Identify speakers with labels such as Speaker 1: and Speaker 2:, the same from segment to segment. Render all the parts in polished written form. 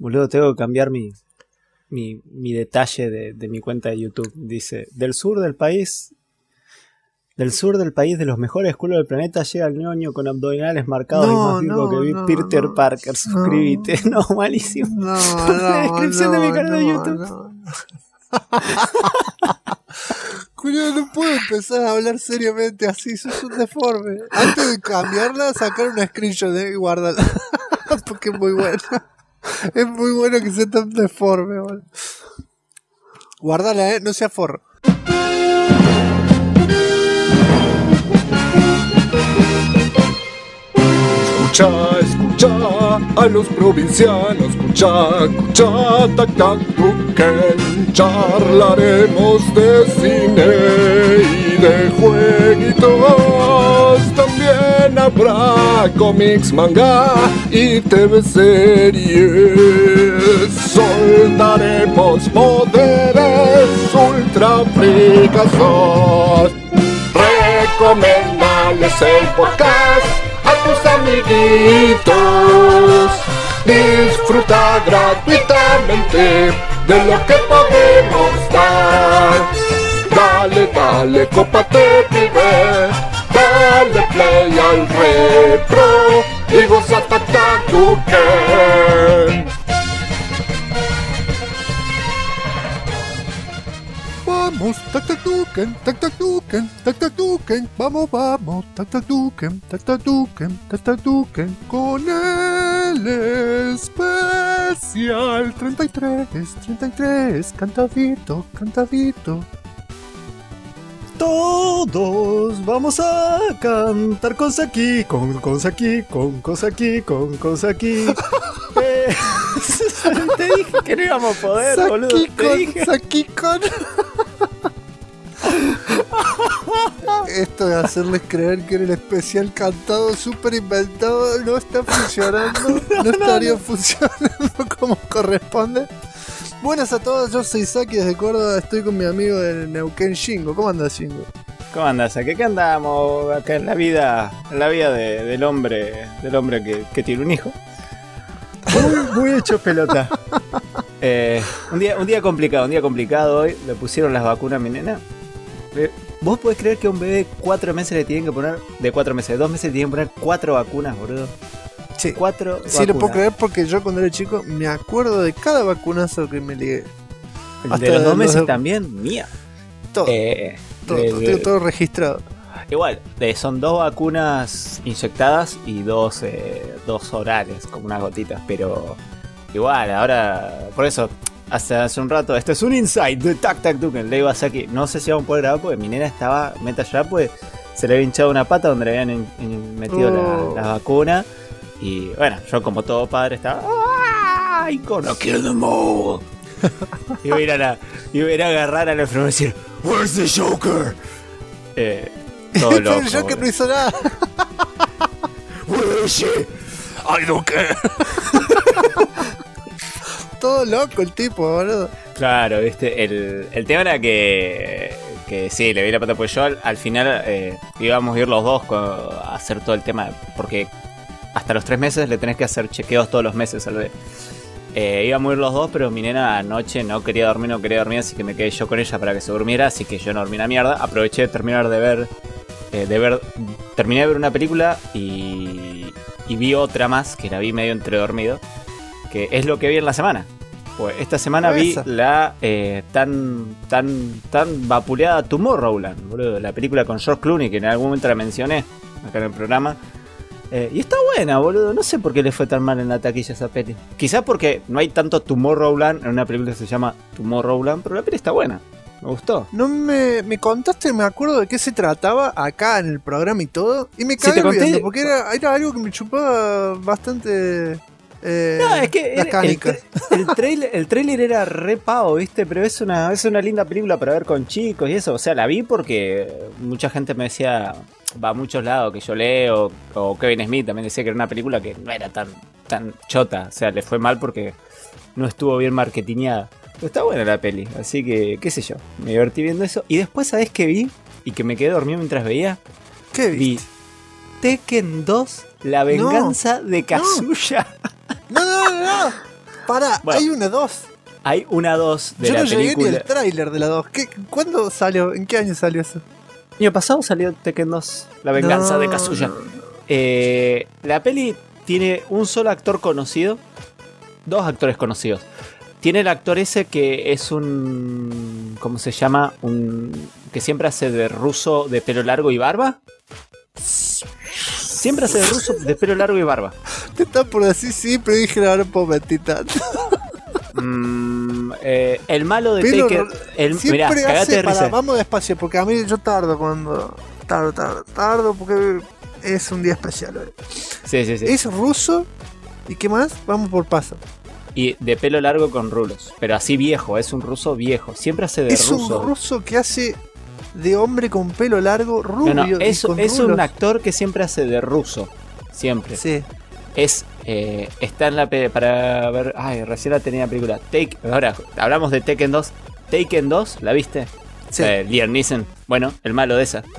Speaker 1: Boludo, tengo que cambiar mi detalle de mi cuenta de YouTube. Dice, del sur del país, de los mejores culos del planeta, llega el ñoño con abdominales marcados y más vivo que Peter Parker. Suscríbete. No, malísimo. La descripción de mi canal de YouTube.
Speaker 2: Julio, no puedo empezar a hablar seriamente así, sos un deforme. Antes de cambiarla, sacar una screenshot y guardarla. Porque es muy bueno. Es muy bueno que sea tan deforme, boludo. Guardala, no sea forro.
Speaker 3: Escucha a los provincianos, escucha, tac, charlaremos de cine y de jueguitos. También habrá cómics, manga y TV series. Soltaremos poderes ultra fricazos. Recomendales el podcast a tus amiguitos. Disfruta gratuitamente de lo que podemos dar. Dale, cópate, pibe. Dale play al retro y goza Tactacuken.
Speaker 2: Vamos, Tactacuken, vamos, Tactacuken, con el especial 33, cantadito. Todos vamos a cantar con Saki, con Saki.
Speaker 1: Te dije que no íbamos a poder, boludo.
Speaker 2: Saki con. Esto de hacerles creer que era el especial cantado súper inventado no está funcionando. No estaría funcionando como corresponde. Buenas a todos, yo soy Saki desde Córdoba, estoy con mi amigo de Neuquén, Shingo. ¿Cómo andas, Shingo?
Speaker 1: ¿Cómo andás? ¿Qué andamos acá en la vida del hombre que tiene un hijo? Muy hecho pelota. Un día complicado hoy. Le pusieron las vacunas a mi nena. ¿Vos podés creer que a un bebé 4 meses le tienen que poner, de 4 meses, de 2 meses le tienen que poner 4 vacunas, boludo?
Speaker 2: Sí,
Speaker 1: 4 vacunas.
Speaker 2: Sí, lo puedo creer porque yo cuando era chico me acuerdo de cada vacunazo que me ligué.
Speaker 1: De los 2 meses también, mía.
Speaker 2: Todo, todo registrado.
Speaker 1: Igual, son 2 vacunas inyectadas y 2 orales, como unas gotitas, pero igual, ahora, por eso, hace un rato, esto es un insight de Tactacuken, le iba a Saki, no sé si vamos a poder grabar porque mi nena estaba meta a llorar, pues se le había hinchado una pata donde le habían metido la vacuna, y bueno, yo como todo padre estaba, ¡ay, gonna kill them all! Iba a ir a agarrar a la enfermera y decir, "Where's the Joker?" Todo loco.
Speaker 2: El Joker no hizo nada.
Speaker 3: Where is she? I don't care.
Speaker 2: Todo loco el tipo, boludo.
Speaker 1: Claro, viste, el tema era que sí, le vi la pata, pues yo al final íbamos a ir los dos a hacer todo el tema, porque hasta los 3 meses le tenés que hacer chequeos todos los meses al bebé. Íbamos a ir los dos, pero mi nena anoche no quería dormir, así que me quedé yo con ella para que se durmiera, así que yo no dormí una mierda. Aproveché de terminar terminé de ver una película y vi otra más, que la vi medio entredormido, que es lo que vi en la semana. Pues esta semana vi la tan vapuleada Tomorrowland, boludo, la película con George Clooney, que en algún momento la mencioné acá en el programa. Y está buena, boludo. No sé por qué le fue tan mal en la taquilla esa peli. Quizás porque no hay tanto Tomorrowland en una película que se llama Tomorrowland, pero la peli está buena. Me gustó.
Speaker 2: No me contaste, me acuerdo de qué se trataba acá en el programa y todo. Y me cagué viendo, porque era algo que me chupaba bastante.
Speaker 1: No, es que
Speaker 2: las canicas.
Speaker 1: El trailer era re pavo, ¿viste? Pero es una linda película para ver con chicos y eso. O sea, la vi porque mucha gente me decía, va a muchos lados que yo leo, o Kevin Smith también decía que era una película que no era tan chota. O sea, le fue mal porque no estuvo bien marketineada. Pero está buena la peli, así que, qué sé yo, me divertí viendo eso. Y después, ¿sabés qué vi? Y que me quedé dormido mientras veía.
Speaker 2: ¿Qué vi?
Speaker 1: Tekken 2, la venganza de Kazuya.
Speaker 2: No. Pará,
Speaker 1: Bueno.
Speaker 2: hay una 2.
Speaker 1: Hay una 2 de
Speaker 2: Yo
Speaker 1: la
Speaker 2: no llegué ni
Speaker 1: película.
Speaker 2: el tráiler de la 2. ¿Cuándo salió? ¿En qué año salió eso?
Speaker 1: El año pasado salió Tekken 2, La venganza
Speaker 2: No,
Speaker 1: de Kazuya. La peli tiene un solo actor conocido, 2 actores conocidos. Tiene el actor ese que es un... ¿Cómo se llama? Que siempre hace de ruso de pelo largo y barba. Siempre hace de ruso de pelo largo y barba.
Speaker 2: Te está por decir sí, pero dije no, no puedo mentir tanto.
Speaker 1: El malo de
Speaker 2: Pelo
Speaker 1: Taken... Mirá,
Speaker 2: Siempre
Speaker 1: cagate
Speaker 2: hace
Speaker 1: de
Speaker 2: para...
Speaker 1: risa.
Speaker 2: Vamos despacio, porque a mí yo tardo cuando... Tardo porque es un día especial hoy.
Speaker 1: Sí.
Speaker 2: Es ruso. ¿Y qué más? Vamos por paso.
Speaker 1: Y de pelo largo con rulos. Pero así viejo, es un ruso viejo. Siempre hace de
Speaker 2: Es
Speaker 1: ruso.
Speaker 2: un ruso que hace de hombre con pelo largo, rubio.
Speaker 1: No,
Speaker 2: y
Speaker 1: es
Speaker 2: con
Speaker 1: un
Speaker 2: rulos.
Speaker 1: actor que siempre hace de ruso. Siempre.
Speaker 2: Sí.
Speaker 1: Está en la para ver. Ay, recién la tenía la película. Ahora, hablamos de Tekken 2. Taken 2, ¿la viste?
Speaker 2: Sí.
Speaker 1: Liam Neeson. Bueno, el malo de esa.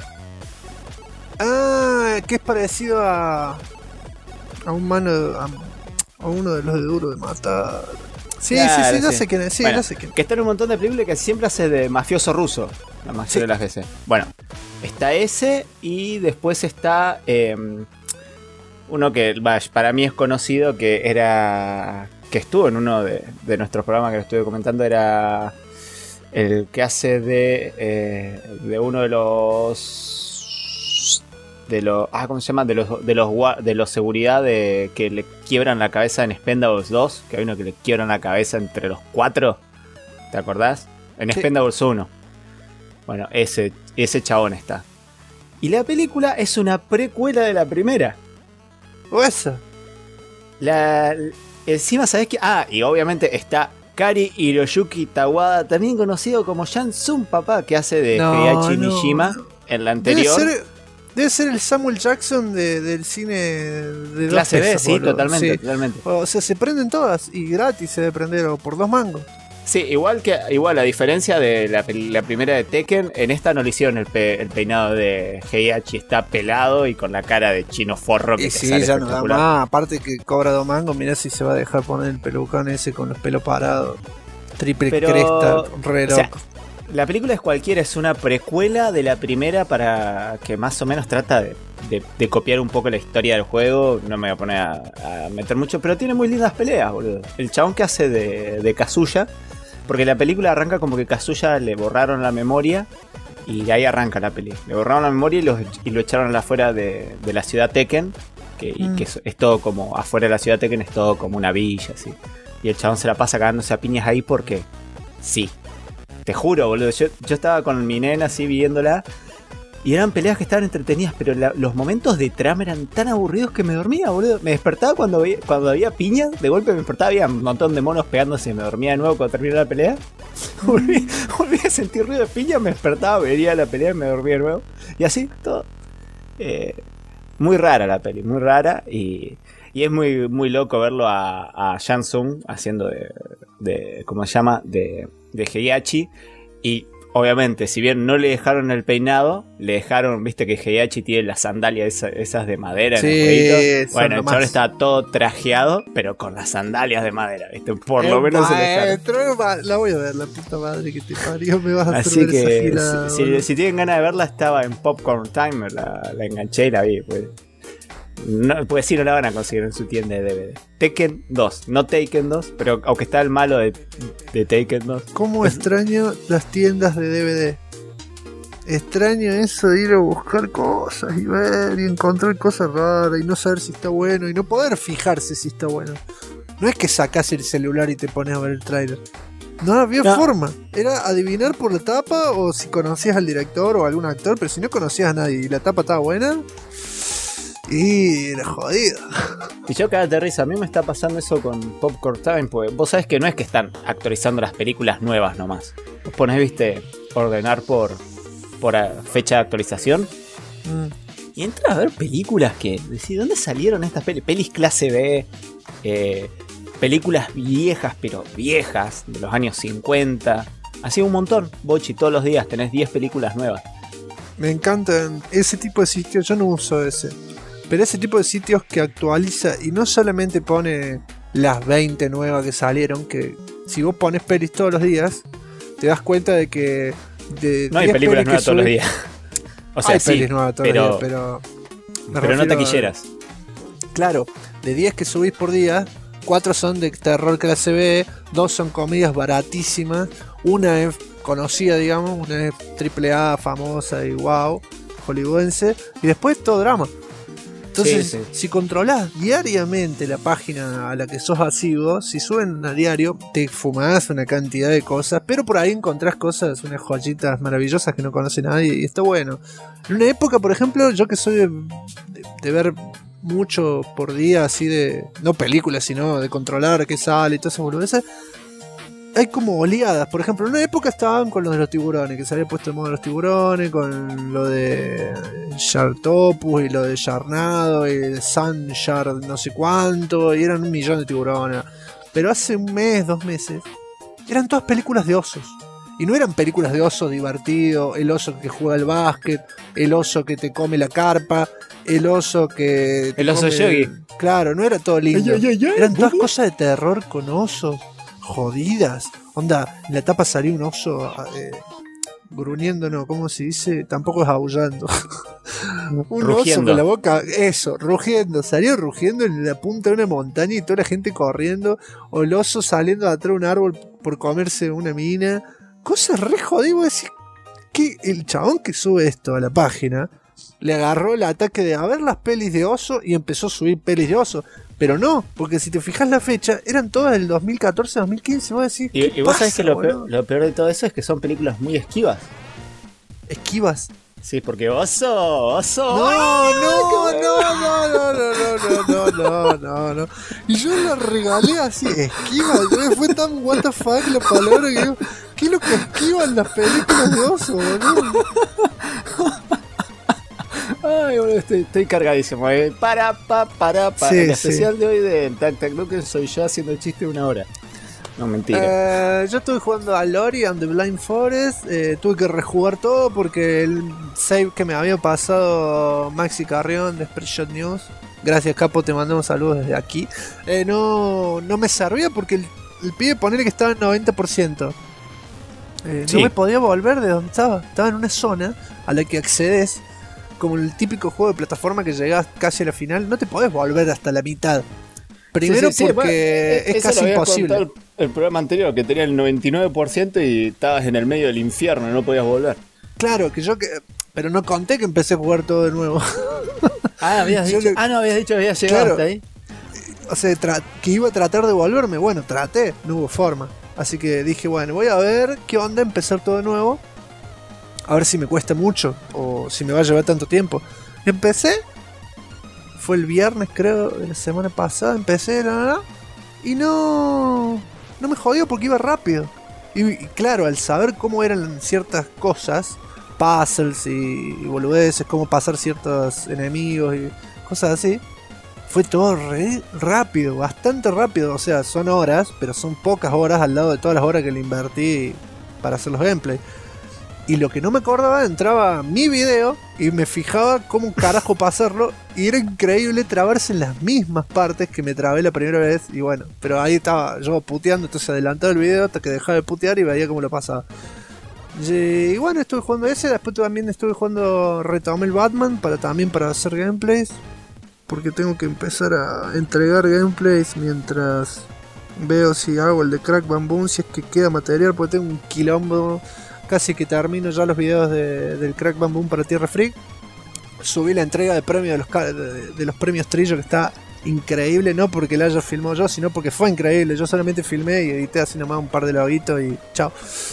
Speaker 2: Ah, que es parecido a un mano a uno de los de Duro de Matar. Sí,
Speaker 1: Claro,
Speaker 2: no
Speaker 1: sí.
Speaker 2: sé quién es. Sí,
Speaker 1: Bueno,
Speaker 2: no sé quién.
Speaker 1: Que está en un montón de películas que siempre hace de mafioso ruso. La mayoría de las veces. Bueno, está ese y después está uno que para mí es conocido, que estuvo en uno de nuestros programas que lo estuve comentando, era el que hace de uno de los ¿cómo se llama? De los seguridad que le quiebran la cabeza en Expendables 2, que hay uno que le quiebran la cabeza entre los 4, ¿te acordás? En
Speaker 2: Sí.
Speaker 1: Expendables 1. Bueno, ese chabón está. Y la película es una precuela de la primera.
Speaker 2: O esa.
Speaker 1: Encima, ¿sabés qué? Y obviamente está Kari Hiroyuki Tawada, también conocido como Shansung, papá, que hace de Heihachi Mishima en la anterior.
Speaker 2: Debe ser el Samuel Jackson del cine de
Speaker 1: Clase
Speaker 2: 2
Speaker 1: B,
Speaker 2: pesos,
Speaker 1: sí,
Speaker 2: boludo.
Speaker 1: totalmente,
Speaker 2: Sí.
Speaker 1: totalmente.
Speaker 2: O sea, se prenden todas y gratis se debe prender o por 2 mangos.
Speaker 1: Sí, igual a diferencia de la primera de Tekken, en esta no le hicieron el peinado de Heihachi, está pelado y con la cara de chino forro que
Speaker 2: Y
Speaker 1: te
Speaker 2: sí,
Speaker 1: sale
Speaker 2: ya no da
Speaker 1: espectacular.
Speaker 2: más. Aparte que cobra 2 mangos, mirá si se va a dejar poner el pelucón ese con los pelos parados. Triple
Speaker 1: Pero,
Speaker 2: cresta, re
Speaker 1: o sea,
Speaker 2: loco.
Speaker 1: La película es cualquiera, es una precuela de la primera para que más o menos trata de copiar un poco la historia del juego. No me voy a poner a meter mucho, pero tiene muy lindas peleas, boludo. El chabón que hace de Kazuya, porque la película arranca como que Kazuya le borraron la memoria y de ahí arranca la peli. Le borraron la memoria y lo echaron afuera de la ciudad Tekken, que es todo como, afuera de la ciudad Tekken es todo como una villa, así. Y el chabón se la pasa cagándose a piñas ahí porque sí. Te juro, boludo. Yo estaba con mi nena así viéndola y eran peleas que estaban entretenidas, pero los momentos de trama eran tan aburridos que me dormía, boludo. Me despertaba cuando había piñas, de golpe me despertaba, había un montón de monos pegándose y me dormía de nuevo cuando terminó la pelea. Volví a sentir ruido de piña, me despertaba, veía la pelea y me dormía de nuevo. Y así, todo. Muy rara la peli, muy rara y es muy, muy loco verlo a Shansung haciendo de ¿cómo se llama? De Heihachi. Y obviamente, si bien no le dejaron el peinado, le dejaron, viste que Heihachi tiene las sandalias esas de madera en el jueguito. Bueno, el chabón estaba todo trajeado, pero con las sandalias de madera, viste, por lo menos se le dejaron.
Speaker 2: La voy a ver, la puta madre que te parió, me vas a hacer
Speaker 1: Así
Speaker 2: ver esa
Speaker 1: que
Speaker 2: gilada,
Speaker 1: si tienen ganas de verla, estaba en Popcorn Timer, la enganché y la vi, pues. No, pues sí, no la van a conseguir en su tienda de DVD. Tekken 2, no Taken 2, pero aunque está el malo de Taken 2.
Speaker 2: ¿Cómo extraño las tiendas de DVD? Extraño eso de ir a buscar cosas y ver y encontrar cosas raras y no saber si está bueno y no poder fijarse si está bueno. No es que sacás el celular y te pones a ver el tráiler. No había forma. Era adivinar por la tapa o si conocías al director o algún actor, pero si no conocías a nadie y la tapa estaba buena... Y era jodido.
Speaker 1: Y yo cagate de risa, a mí me está pasando eso con Popcorn Time, porque vos sabés que no es que están actualizando las películas nuevas nomás. Vos ponés, viste, ordenar por fecha de actualización y entras a ver películas que decís, ¿dónde salieron estas pelis clase B? Películas viejas, pero viejas, de los años 50. Así un montón, Bochi, todos los días tenés 10 películas nuevas.
Speaker 2: Me encantan ese tipo de sitios, yo no uso ese. Pero ese tipo de sitios que actualiza y no solamente pone las 20 nuevas que salieron, que si vos pones pelis todos los días, te das cuenta de que
Speaker 1: no hay películas nuevas todos los días. O sea,
Speaker 2: hay
Speaker 1: sí,
Speaker 2: pelis nuevas todos los días, pero
Speaker 1: no taquilleras.
Speaker 2: Claro, de 10 que subís por día, 4 son de terror clase B, 2 son comedias baratísimas, una es conocida, digamos, una es AAA famosa y wow, hollywoodense, y después todo drama. Entonces,
Speaker 1: Sí.
Speaker 2: si controlás diariamente la página a la que sos asiduo, si suben a diario, te fumás una cantidad de cosas, pero por ahí encontrás cosas, unas joyitas maravillosas que no conoce nadie, y está bueno. En una época, por ejemplo, yo que soy de ver mucho por día, así de, no películas, sino de controlar qué sale y todas esas boludeces, hay como oleadas. Por ejemplo, en una época estaban con los de los tiburones, que se había puesto de moda los tiburones, con lo de Sharktopus y lo de Sharknado y de Sunshard no sé cuánto, y eran 1 millón de tiburones. Pero hace un mes, 2 meses, eran todas películas de osos. Y no eran películas de oso divertido, el oso que juega al básquet, el oso que te come la carpa, el oso que...
Speaker 1: El oso yogi.
Speaker 2: Claro, no era todo lindo.
Speaker 1: Ay.
Speaker 2: Eran todas cosas de terror con osos jodidas. Onda, en la tapa salió un oso gruñendo, no, ¿cómo se dice? Tampoco es aullando. Un
Speaker 1: Rugiendo.
Speaker 2: oso con la boca, eso, rugiendo. Salió rugiendo en la punta de una montaña y toda la gente corriendo. O el oso saliendo de atrás de un árbol por comerse una mina. Cosas re jodidas. Vos decís que el chabón que sube esto a la página le agarró el ataque de a ver las pelis de oso y empezó a subir pelis de oso. Pero no, porque si te fijas la fecha, eran todas del 2014, 2015. Vos decís,
Speaker 1: Y vos sabés que lo peor de todo eso es que son películas muy esquivas.
Speaker 2: esquivas.
Speaker 1: Sí, porque oso.
Speaker 2: No. Y yo la regalé así, esquiva. Fue tan what the fuck la palabra que yo, ¿qué es lo que esquivan las películas de oso, boludo?
Speaker 1: Ay, boludo, estoy cargadísimo. Para.
Speaker 2: Sí,
Speaker 1: El especial de hoy de Tac Tac Nukem soy yo haciendo el chiste de 1 hora. No, mentira.
Speaker 2: Yo estuve jugando a Ori and the Blind Forest. Tuve que rejugar todo porque el save que me había pasado Maxi Carrión de Spreadshot News, gracias Capo, te mandamos saludos desde aquí, no me servía porque el pibe ponele que estaba en 90%.
Speaker 1: Sí.
Speaker 2: No me podía volver de donde estaba en una zona a la que accedes como el típico juego de plataforma que llegás casi a la final, no te podés volver hasta la mitad. Primero
Speaker 1: Sí,
Speaker 2: porque
Speaker 1: bueno,
Speaker 2: es
Speaker 1: eso
Speaker 2: casi
Speaker 1: lo había
Speaker 2: imposible.
Speaker 1: contado el programa anterior, que tenía el 99% y estabas en el medio del infierno y no podías volver.
Speaker 2: Claro, pero no conté que empecé a jugar todo de nuevo.
Speaker 1: Ah, habías
Speaker 2: Yo
Speaker 1: dicho,
Speaker 2: le-
Speaker 1: no habías dicho que habías llegado
Speaker 2: Claro.
Speaker 1: hasta ahí.
Speaker 2: O sea, que iba a tratar de volverme. Bueno, traté, no hubo forma. Así que dije, bueno, voy a ver qué onda, empezar todo de nuevo. A ver si me cuesta mucho o si me va a llevar tanto tiempo. Empecé, fue el viernes creo, de la semana pasada, empecé, y no me jodió porque iba rápido. Y claro, al saber cómo eran ciertas cosas, puzzles y boludeces, cómo pasar ciertos enemigos y cosas así, fue todo re rápido, bastante rápido. O sea, son horas, pero son pocas horas al lado de todas las horas que le invertí para hacer los gameplays. Y lo que no me acordaba, entraba a mi video y me fijaba cómo carajo pasarlo. Y era increíble trabarse en las mismas partes que me trabé la primera vez. Y bueno, pero ahí estaba yo puteando, entonces adelantaba el video hasta que dejaba de putear y veía cómo lo pasaba. Y bueno, estuve jugando ese, después también estuve jugando, retomé el Batman para hacer gameplays. Porque tengo que empezar a entregar gameplays mientras veo si hago el de Crack Bamboo, si es que queda material, porque tengo un quilombo. Casi que termino ya los videos del Crack Bamboo para Tierra Freak. Subí la entrega de premios de los premios Trillo, que está increíble, no porque la haya filmado yo, sino porque fue increíble. Yo solamente filmé y edité así nomás un par de loguitos y chao.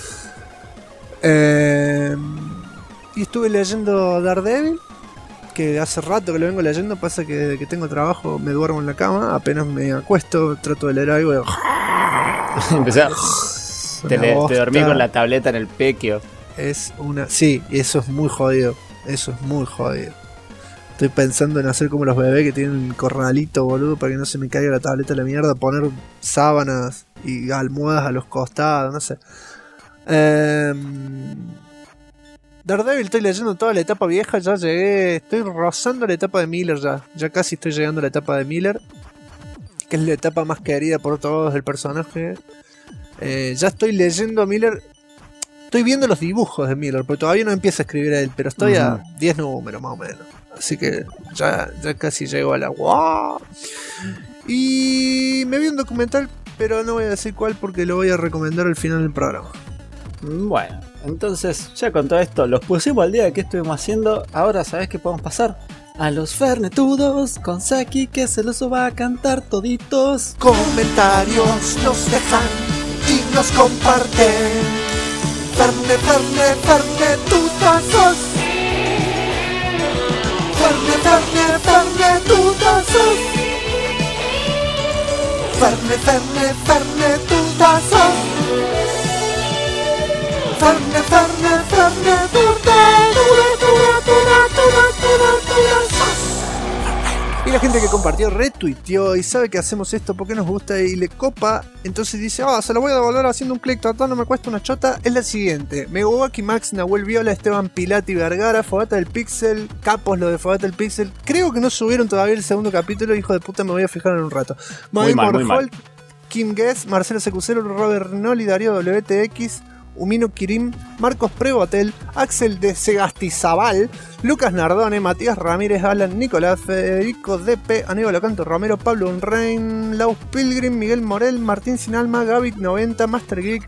Speaker 2: Y estuve leyendo Daredevil, que hace rato que lo vengo leyendo. Pasa que desde que tengo trabajo me duermo en la cama, apenas me acuesto, trato de leer algo y
Speaker 1: Empecé a... Te
Speaker 2: bosta.
Speaker 1: dormí con la tableta en el pequio.
Speaker 2: Sí, eso es muy jodido. Eso es muy jodido. Estoy pensando en hacer como los bebés que tienen un corralito, boludo, para que no se me caiga la tableta a la mierda. Poner sábanas y almohadas a los costados, no sé. Daredevil estoy leyendo toda la etapa vieja. Ya llegué, estoy rozando la etapa de Miller ya. Ya casi estoy llegando a la etapa de Miller. que es la etapa más querida por todos del personaje. Ya estoy leyendo a Miller. Estoy viendo los dibujos de Miller, porque todavía no empieza a escribir a él, pero estoy a 10 números más o menos. Así que ya casi llego a la ¡wow! Y me vi un documental, pero no voy a decir cuál porque lo voy a recomendar al final del programa.
Speaker 1: Bueno, entonces ya con todo esto los pusimos al día de qué estuvimos haciendo. Ahora sabes que podemos pasar a los Fernetudos con Saki, que se los va a cantar toditos.
Speaker 2: Comentarios nos dejan y nos comparten. Fernetutazos. Fernetutazos. Fernetutazos. Y la gente que compartió retuiteó y sabe que hacemos esto porque nos gusta y le copa, entonces dice, se lo voy a devolver haciendo un clic total, no me cuesta una chota. Es la siguiente: Megawaki, Max, Nahuel Viola, Esteban Pilati, Vergara, Fogata del Pixel, Capos, lo de Fogata del Pixel. Creo que no subieron todavía el segundo capítulo, hijo de puta, me voy a fijar en un rato.
Speaker 1: Muy mal.
Speaker 2: Kim Guess, Marcelo Secucero, Robert Noli, Darío WTX, Umino Kirim, Marcos Prebotel, Axel de Segastizabal, Lucas Nardone, Matías Ramírez, Alan Nicolás, Federico DP, Aníbal Ocanto Romero, Pablo Unrein, Laus Pilgrim, Miguel Morel, Martín Sinalma, Gavic 90, Master Geek,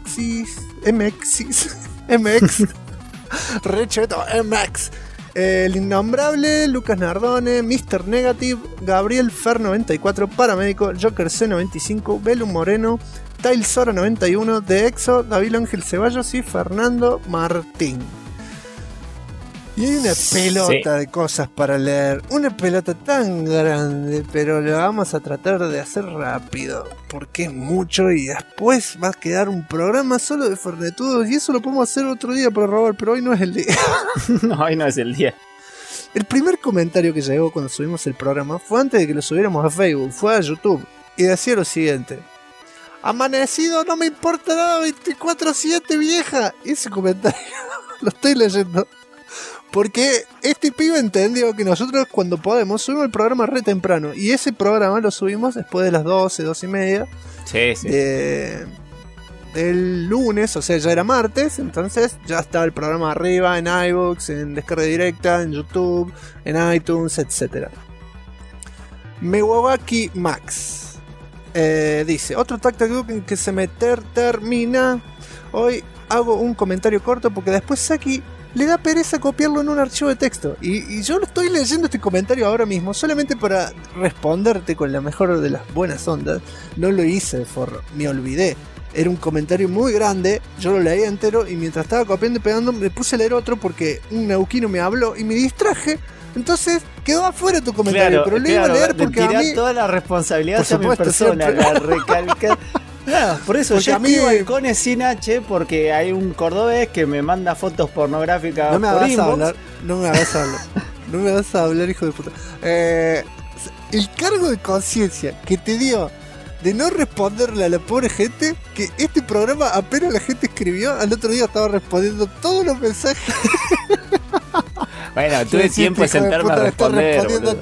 Speaker 2: MX, Recheto, MX, el Innombrable, Lucas Nardone, Mr. Negative, Gabriel Fer 94, Paramédico, Joker C 95, Belu Moreno, Tailsora 91, De Exo, David Ángel Ceballos y Fernando Martín. Y hay una pelota de cosas para leer. Una pelota tan grande, pero lo vamos a tratar de hacer rápido, porque es mucho y después va a quedar un programa solo de Fernetudos. Y eso lo podemos hacer otro día para robar, pero hoy no es el día.
Speaker 1: No, hoy no es el día.
Speaker 2: El primer comentario que llegó cuando subimos el programa fue antes de que lo subiéramos a Facebook, fue a YouTube. Y decía lo siguiente: amanecido, no me importa nada, 24/7 vieja. Ese comentario lo estoy leyendo porque este pibe entendió que nosotros cuando podemos subimos el programa re temprano. Y ese programa lo subimos después de las 12:30.
Speaker 1: Sí.
Speaker 2: Del lunes, o sea, ya era martes. Entonces ya estaba el programa arriba en iVoox, en descarga directa, en YouTube, en iTunes, etc. Megawaki Max dice: otro tacto que se me termina. Hoy hago un comentario corto porque después Saki le da pereza copiarlo en un archivo de texto. Y yo estoy leyendo este comentario ahora mismo solamente para responderte con la mejor de las buenas ondas. No lo hice, me olvidé. Era un comentario muy grande, yo lo leí entero y mientras estaba copiando y pegando me puse a leer otro porque un neuquino me habló y me distraje. Entonces quedó afuera tu comentario, pero lo iba a leer porque a mí
Speaker 1: toda la responsabilidad
Speaker 2: hacia mi persona,
Speaker 1: siempre. La recalca. No, por eso porque yo escribo balcones sin H porque hay un cordobés que me manda fotos pornográficas.
Speaker 2: No me hagas hablar, no me hagas hablar, hijo de puta. El cargo de conciencia que te dio de no responderle a la pobre gente, que este programa apenas la gente escribió, al otro día estaba respondiendo todos los mensajes.
Speaker 1: Bueno, tuve tiempo de sentarme a responder.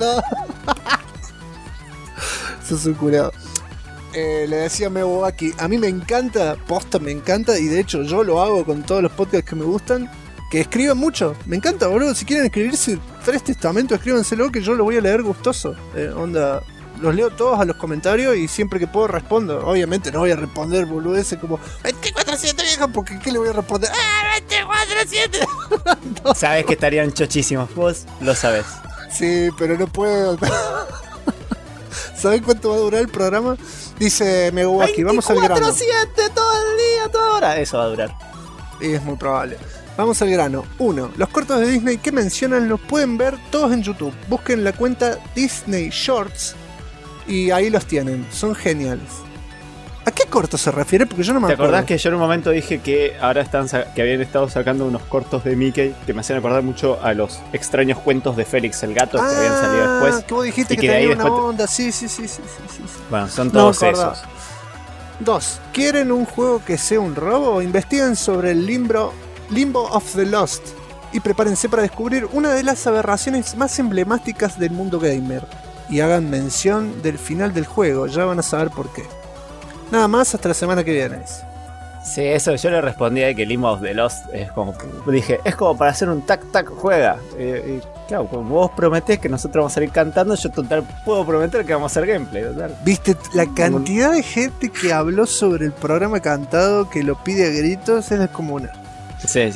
Speaker 2: Sos un curado. Le decía a Megawaki, a mí me encanta, posta me encanta, y de hecho yo lo hago con todos los podcasts que me gustan, que escriban mucho. Me encanta, boludo. Si quieren escribirse 3 testamentos, escríbanselo que yo lo voy a leer gustoso. Onda, los leo todos a los comentarios y siempre que puedo respondo. Obviamente no voy a responder boludeces como 24/7 vieja, porque ¿qué le voy a responder? 24/7.
Speaker 1: No. Sabes que estarían chochísimos, vos lo sabés.
Speaker 2: Sí, pero no puedo. ¿Sabés cuánto va a durar el programa? Dice Megawaki, vamos al grano.
Speaker 1: 24/7, todo el día, toda hora. Eso va a durar.
Speaker 2: Y es muy probable. Vamos al grano. 1. Los cortos de Disney que mencionan los pueden ver todos en YouTube. Busquen la cuenta Disney Shorts y ahí los tienen. Son geniales. ¿A qué corto se refiere? Porque yo no me acuerdo.
Speaker 1: ¿Te acordás que yo en un momento dije que ahora que habían estado sacando unos cortos de Mickey que me hacían acordar mucho a los extraños cuentos de Félix el Gato que habían salido después?
Speaker 2: Que vos dijiste que tenía una onda. Sí.
Speaker 1: Bueno, son todos esos.
Speaker 2: 2. ¿Quieren un juego que sea un robo? Investiguen sobre el Limbo of the Lost y prepárense para descubrir una de las aberraciones más emblemáticas del mundo gamer. y hagan mención del final del juego. Ya van a saber por qué. Nada más, hasta la semana que viene.
Speaker 1: Sí, eso yo le respondí a que Limbo of the Lost es como. Dije, es como para hacer un tac-tac juega. Y claro, como vos prometés que nosotros vamos a salir cantando, yo total puedo prometer que vamos a hacer gameplay. Total.
Speaker 2: Viste, la cantidad de gente que habló sobre el programa cantado, que lo pide a gritos, es descomunal.
Speaker 1: Sí.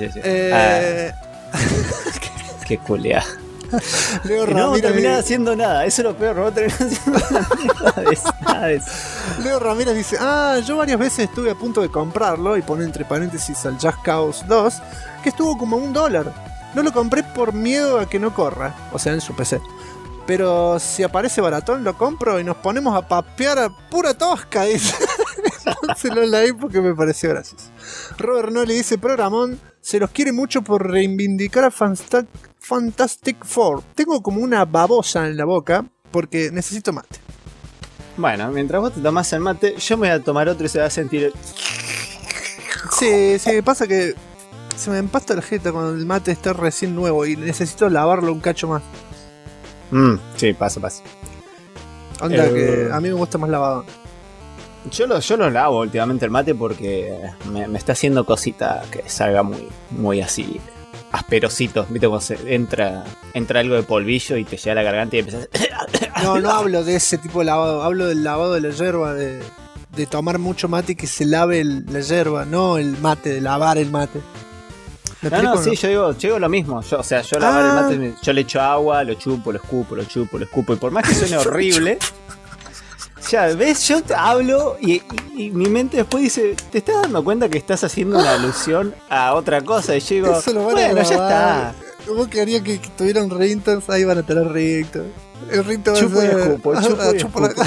Speaker 1: Qué culiá.
Speaker 2: Leo
Speaker 1: Que no vamos a terminar
Speaker 2: Ramírez,
Speaker 1: haciendo nada, eso es lo peor, no vamos a terminar haciendo nada de eso.
Speaker 2: Leo Ramírez dice, yo varias veces estuve a punto de comprarlo, y pone entre paréntesis al Just Cause 2, que estuvo como $1. No lo compré por miedo a que no corra, o sea, en su PC. Pero si aparece baratón, lo compro y nos ponemos a papear a pura tosca, dice. Entonces lo leí porque me pareció gracioso. Robert Nolly dice, programón, se los quiere mucho por reivindicar a Fantastic Four. Tengo como una babosa en la boca porque necesito mate.
Speaker 1: Bueno, mientras vos te tomás el mate, yo me voy a tomar otro y se va a sentir.
Speaker 2: Sí, pasa que se me empasta la jeta cuando el mate está recién nuevo y necesito lavarlo un cacho más.
Speaker 1: Sí, pasa.
Speaker 2: Onda que a mí me gusta más lavado.
Speaker 1: Yo lo lavo últimamente el mate porque me está haciendo cosita que salga muy así asperosito. ¿Viste? Cuando entra algo de polvillo y te llega a la garganta y empiezas.
Speaker 2: No hablo de ese tipo de lavado, hablo del lavado de la yerba, de tomar mucho mate y que se lave la yerba, no el mate, de lavar el mate.
Speaker 1: No, sí, yo digo lo mismo. Yo lavar el mate, yo le echo agua, lo chupo, lo escupo. Y por más que suene horrible, ya ves, yo te hablo y mi mente después dice, ¿te estás dando cuenta que estás haciendo una alusión a otra cosa? Y yo digo,
Speaker 2: eso lo van
Speaker 1: bueno,
Speaker 2: a
Speaker 1: ya está.
Speaker 2: Vos querías que tuvieran ringtones, ahí van a tener ringtones. El ringtone
Speaker 1: Chupo
Speaker 2: va a
Speaker 1: y
Speaker 2: ser...
Speaker 1: escupo, chupo y escupo.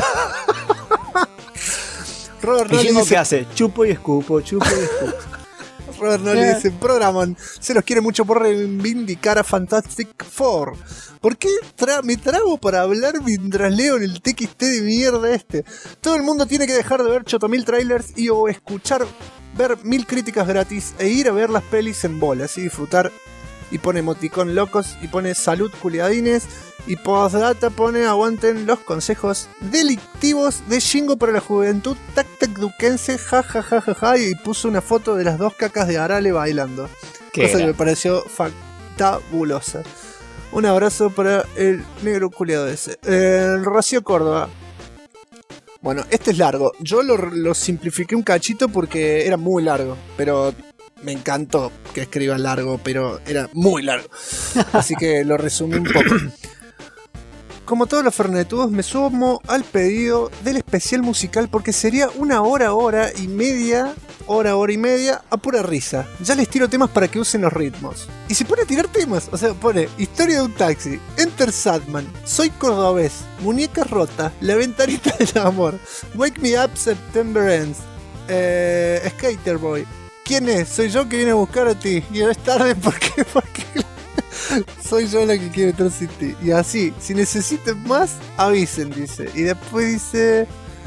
Speaker 2: Robert
Speaker 1: ¿Y
Speaker 2: Nolly
Speaker 1: Jimbo
Speaker 2: dice...
Speaker 1: qué hace? Chupo y escupo.
Speaker 2: Robert Nolly dice, programan, se los quiere mucho por reivindicar a Fantastic Four. ¿Por qué me trago para hablar mientras leo en el TXT de mierda este? Todo el mundo tiene que dejar de ver 8000 trailers y o escuchar, ver 1000 críticas gratis e ir a ver las pelis en bolas y disfrutar. Y pone emoticón locos y pone salud culiadines. Y postdata pone aguanten los consejos delictivos de Shingo para la juventud duquense, ja, y puso una foto de las dos cacas de Arale bailando. Cosa que me pareció fantabulosa. Un abrazo para el negro culiado ese. Rocío Córdoba. Bueno, este es largo. Yo lo simplifiqué un cachito porque era muy largo, pero me encantó que escriba largo, pero era muy largo. Así que lo resumí un poco. Como todos los fernetudos, me sumo al pedido del especial musical porque sería una hora y media a pura risa. Ya les tiro temas para que usen los ritmos. Y se pone a tirar temas, o sea, pone Historia de un taxi, Enter Sadman, Soy cordobés, Muñeca rota, La ventanita del amor, Wake me up September ends, Skater Boy. ¿Quién es? Soy yo que viene a buscar a ti. Y ahora es tarde porque soy yo la que quiere estar sin ti. Y así, si necesiten más, avisen, dice. Y después dice...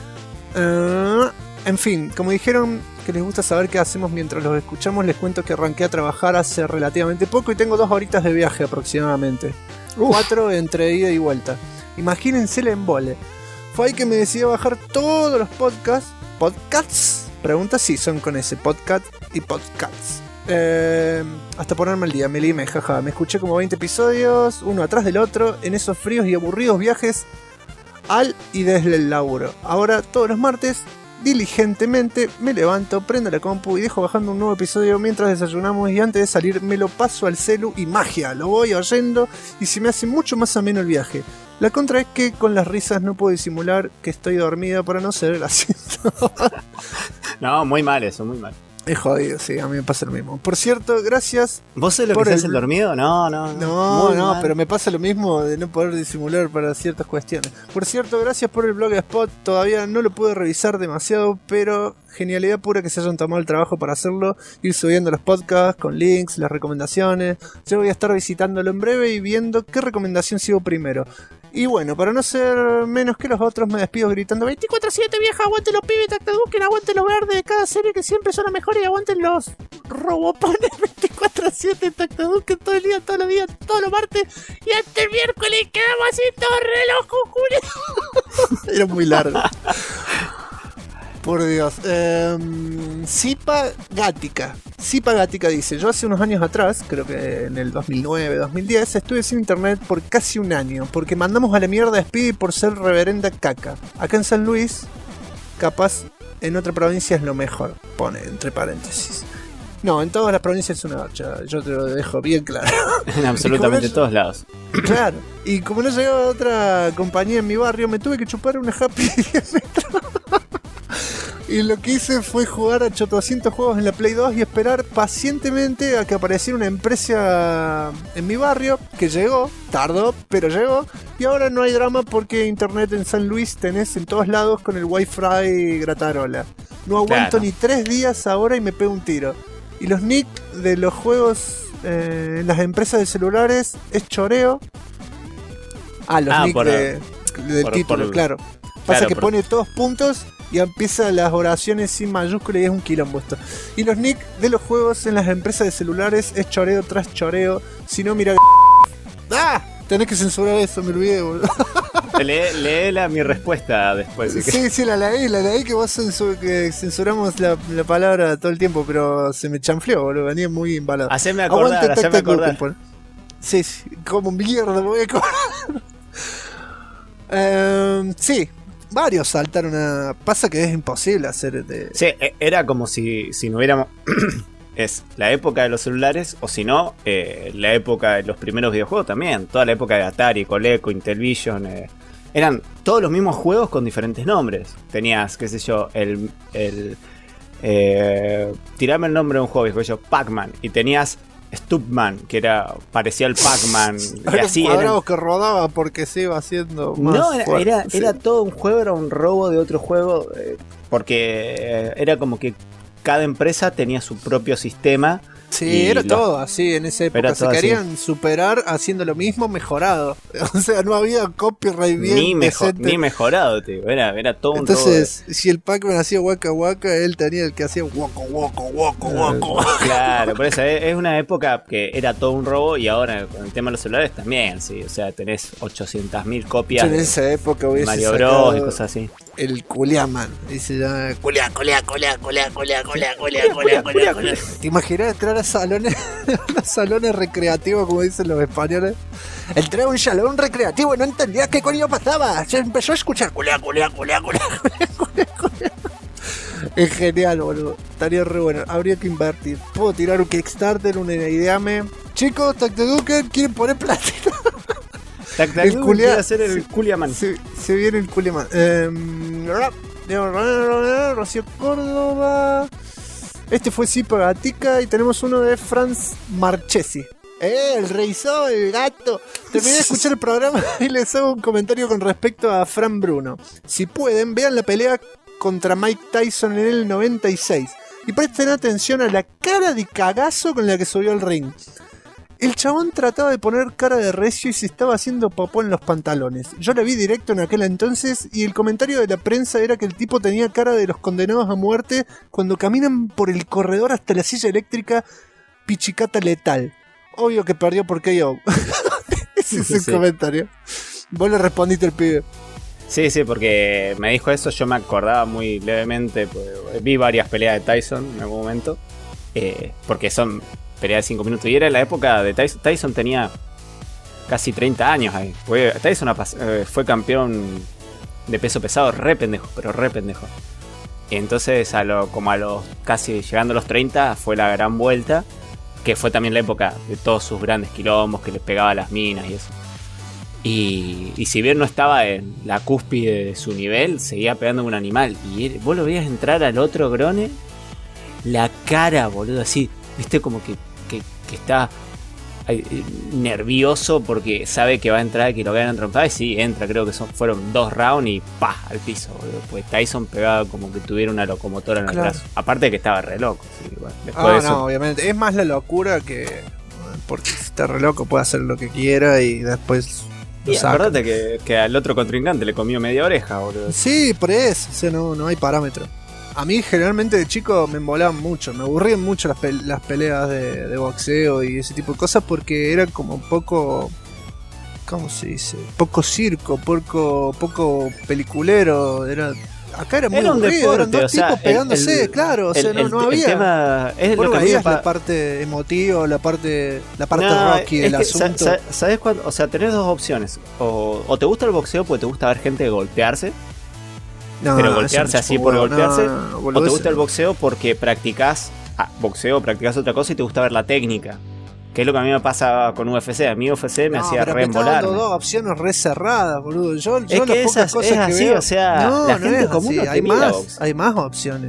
Speaker 2: en fin, como dijeron que les gusta saber qué hacemos mientras los escuchamos, les cuento que arranqué a trabajar hace relativamente poco y tengo 2 horitas de viaje aproximadamente. 4 entre ida y vuelta. Imagínense el embole. Fue ahí que me decidí a bajar todos los podcasts. ¿Podcasts? Pregunta si son con ese podcast y podcasts. Hasta ponerme al día, me limé, jaja. Me escuché como 20 episodios, uno atrás del otro, en esos fríos y aburridos viajes al y desde el laburo. Ahora, todos los martes, diligentemente me levanto, prendo la compu y dejo bajando un nuevo episodio mientras desayunamos. Y antes de salir, me lo paso al celu y magia, lo voy oyendo y se me hace mucho más ameno el viaje. La contra es que con las risas no puedo disimular que estoy dormida para no ser gracioso.
Speaker 1: No, muy mal eso, muy mal.
Speaker 2: Es jodido, sí, a mí me pasa lo mismo. Por cierto, gracias.
Speaker 1: ¿Vos sos lo que se hace el dormido? No,
Speaker 2: pero me pasa lo mismo de no poder disimular para ciertas cuestiones. Por cierto, gracias por el Blogspot. Todavía no lo pude revisar demasiado, pero genialidad pura que se hayan tomado el trabajo para hacerlo. Ir subiendo los podcasts con links, las recomendaciones. Yo voy a estar visitándolo en breve y viendo qué recomendación sigo primero. Y bueno, para no ser menos que los otros, me despido gritando 24/7, vieja, aguante los pibes, aguante los verdes de cada serie que siempre son las mejores y aguanten los robopones 24/7. 4 a 7 Tactaduque todo el día, todos los días, todos los martes. Y hasta el miércoles quedamos así todo reloj, Julio. Era muy largo. Por Dios. Zipa Gatica dice: yo hace unos años atrás, creo que en el 2009, 2010, estuve sin internet por casi un año, porque mandamos a la mierda a Speedy por ser reverenda caca. Acá en San Luis, capaz en otra provincia es lo mejor, pone entre paréntesis. No, en todas las provincias es una garcha, yo te lo dejo bien claro.
Speaker 1: En absolutamente todos lados.
Speaker 2: Claro, y como no llegaba otra compañía en mi barrio, me tuve que chupar una Happy 10 metros. Y lo que hice fue jugar a 800 juegos en la Play 2 y esperar pacientemente a que apareciera una empresa en mi barrio, que llegó, tardó, pero llegó. Y ahora no hay drama porque internet en San Luis tenés en todos lados con el Wi-Fi gratarola. No aguanto ni 3 días ahora y me pego un tiro. Y los nick de los juegos en las empresas de celulares es choreo. Los nick del título, claro. Pasa que pone todos puntos y empieza las oraciones sin mayúsculas y es un quilombo esto. Y los nick de los juegos en las empresas de celulares es choreo tras choreo. Si no, mira. ¡Ah! Tenés que censurar eso, me olvidé, boludo.
Speaker 1: Léela mi respuesta después.
Speaker 2: Sí, la leí que vos que censuramos la palabra todo el tiempo, pero se me chanfleó, boludo. Venía muy embalado.
Speaker 1: Haceme acordar.
Speaker 2: Sí, como mierda me voy a acordar. Sí. Varios saltaron a... Pasa que es imposible hacer...
Speaker 1: Sí, era como si no hubiéramos... Es la época de los celulares, o si no, la época de los primeros videojuegos también. Toda la época de Atari, Coleco, Intellivision. Eran todos los mismos juegos con diferentes nombres. Tenías, qué sé yo, tirame el nombre de un juego, viejo yo, Pac-Man. Y tenías Stumpman, que parecía el Pac-Man.
Speaker 2: Y así cuadrados que rodaba porque se iba haciendo más.
Speaker 1: No, era todo un juego, era un robo de otro juego. Porque era como que cada empresa tenía su propio sistema.
Speaker 2: Sí, era todo así en esa época. Se querían superar haciendo lo mismo mejorado. O sea, no había copyright bien
Speaker 1: ni mejorado, tío. Era todo un
Speaker 2: Entonces, si el Pac-Man hacía waka waka, él tenía el que hacía waka waka waka waka.
Speaker 1: Claro, por eso es una época que era todo un robo. Y ahora con el tema de los celulares también, sí. O sea, tenés 800.000 copias.
Speaker 2: Yo en esa época hubiese
Speaker 1: Mario Bros y cosas así.
Speaker 2: El Culiaman. Dice ya. Culia. ¿Te imaginas entrar a salones recreativos, como dicen los españoles? Entré a un salón recreativo y no entendía qué coño pasaba. Se empezó a escuchar culia. Es genial, boludo. Estaría re bueno. Habría que invertir. Puedo tirar un Kickstarter, una ideame. Chicos, Tactaduque, ¿quieren poner platino?
Speaker 1: El quiere hacer el Culiaman.
Speaker 2: Se viene el Culiaman. Rocío Córdoba. Este fue Zipa Gatica y tenemos uno de Franz Marchesi. El Reizó, el gato. Terminé de escuchar el programa y les hago un comentario con respecto a Fran Bruno. Si pueden, vean la pelea contra Mike Tyson en el 96 y presten atención a la cara de cagazo con la que subió al ring. El chabón trataba de poner cara de recio y se estaba haciendo popó en los pantalones. Yo la vi directo en aquel entonces y el comentario de la prensa era que el tipo tenía cara de los condenados a muerte cuando caminan por el corredor hasta la silla eléctrica pichicata letal. Obvio que perdió por KO. Ese es el comentario. Vos le respondiste al pibe.
Speaker 1: Sí, porque me dijo eso, yo me acordaba muy levemente, vi varias peleas de Tyson en algún momento, porque son peleas de 5 minutos, y era la época de Tyson. Tyson tenía casi 30 años ahí. Tyson fue campeón de peso pesado, re pendejo. Y entonces como a los casi llegando a los 30 fue la gran vuelta, que fue también la época de todos sus grandes quilombos, que les pegaba a las minas y eso. Y si bien no estaba en la cúspide de su nivel, seguía pegando a un animal. Y vos lo veías entrar al otro grone, la cara, boludo, así, viste, como que está nervioso porque sabe que va a entrar, que lo ganan trompadas. Y sí, entra, creo que fueron 2 rounds y ¡pah! Al piso, boludo. Pues Tyson pegaba como que tuviera una locomotora en el brazo. Aparte de que estaba re loco, sí, bueno, después de eso,
Speaker 2: no, obviamente. Es más la locura que... Porque si está re loco puede hacer lo que quiera y después...
Speaker 1: Y acordate que al otro contrincante le comió media oreja, boludo.
Speaker 2: Sí, por eso. O sea, no hay parámetro. A mí generalmente de chico me embolaban mucho, me aburrían mucho las peleas de boxeo y ese tipo de cosas porque era como un poco, ¿cómo se dice? Poco circo, poco peliculero, acá era muy
Speaker 1: Era un
Speaker 2: aburrido,
Speaker 1: deporte,
Speaker 2: eran dos
Speaker 1: o sea,
Speaker 2: tipos pegándose, claro, o sea, no había.
Speaker 1: El tema es
Speaker 2: Vos
Speaker 1: lo
Speaker 2: no
Speaker 1: que a mí me
Speaker 2: veías la parte emotiva, la parte Rocky del asunto.
Speaker 1: ¿Sabes cuándo? O sea, tenés dos opciones. O te gusta el boxeo porque te gusta ver gente golpearse. Pero golpearse así por golpearse. O te gusta el boxeo porque practicás boxeo, practicás otra cosa y te gusta ver la técnica. Que es lo que a mí me pasa con UFC. A mí UFC me hacía reembolarme.
Speaker 2: Dos opciones re cerradas, boludo. Yo
Speaker 1: es que
Speaker 2: las pocas cosas
Speaker 1: es así,
Speaker 2: que veo,
Speaker 1: o sea, la gente común no te mira boxeo.
Speaker 2: Hay más opciones.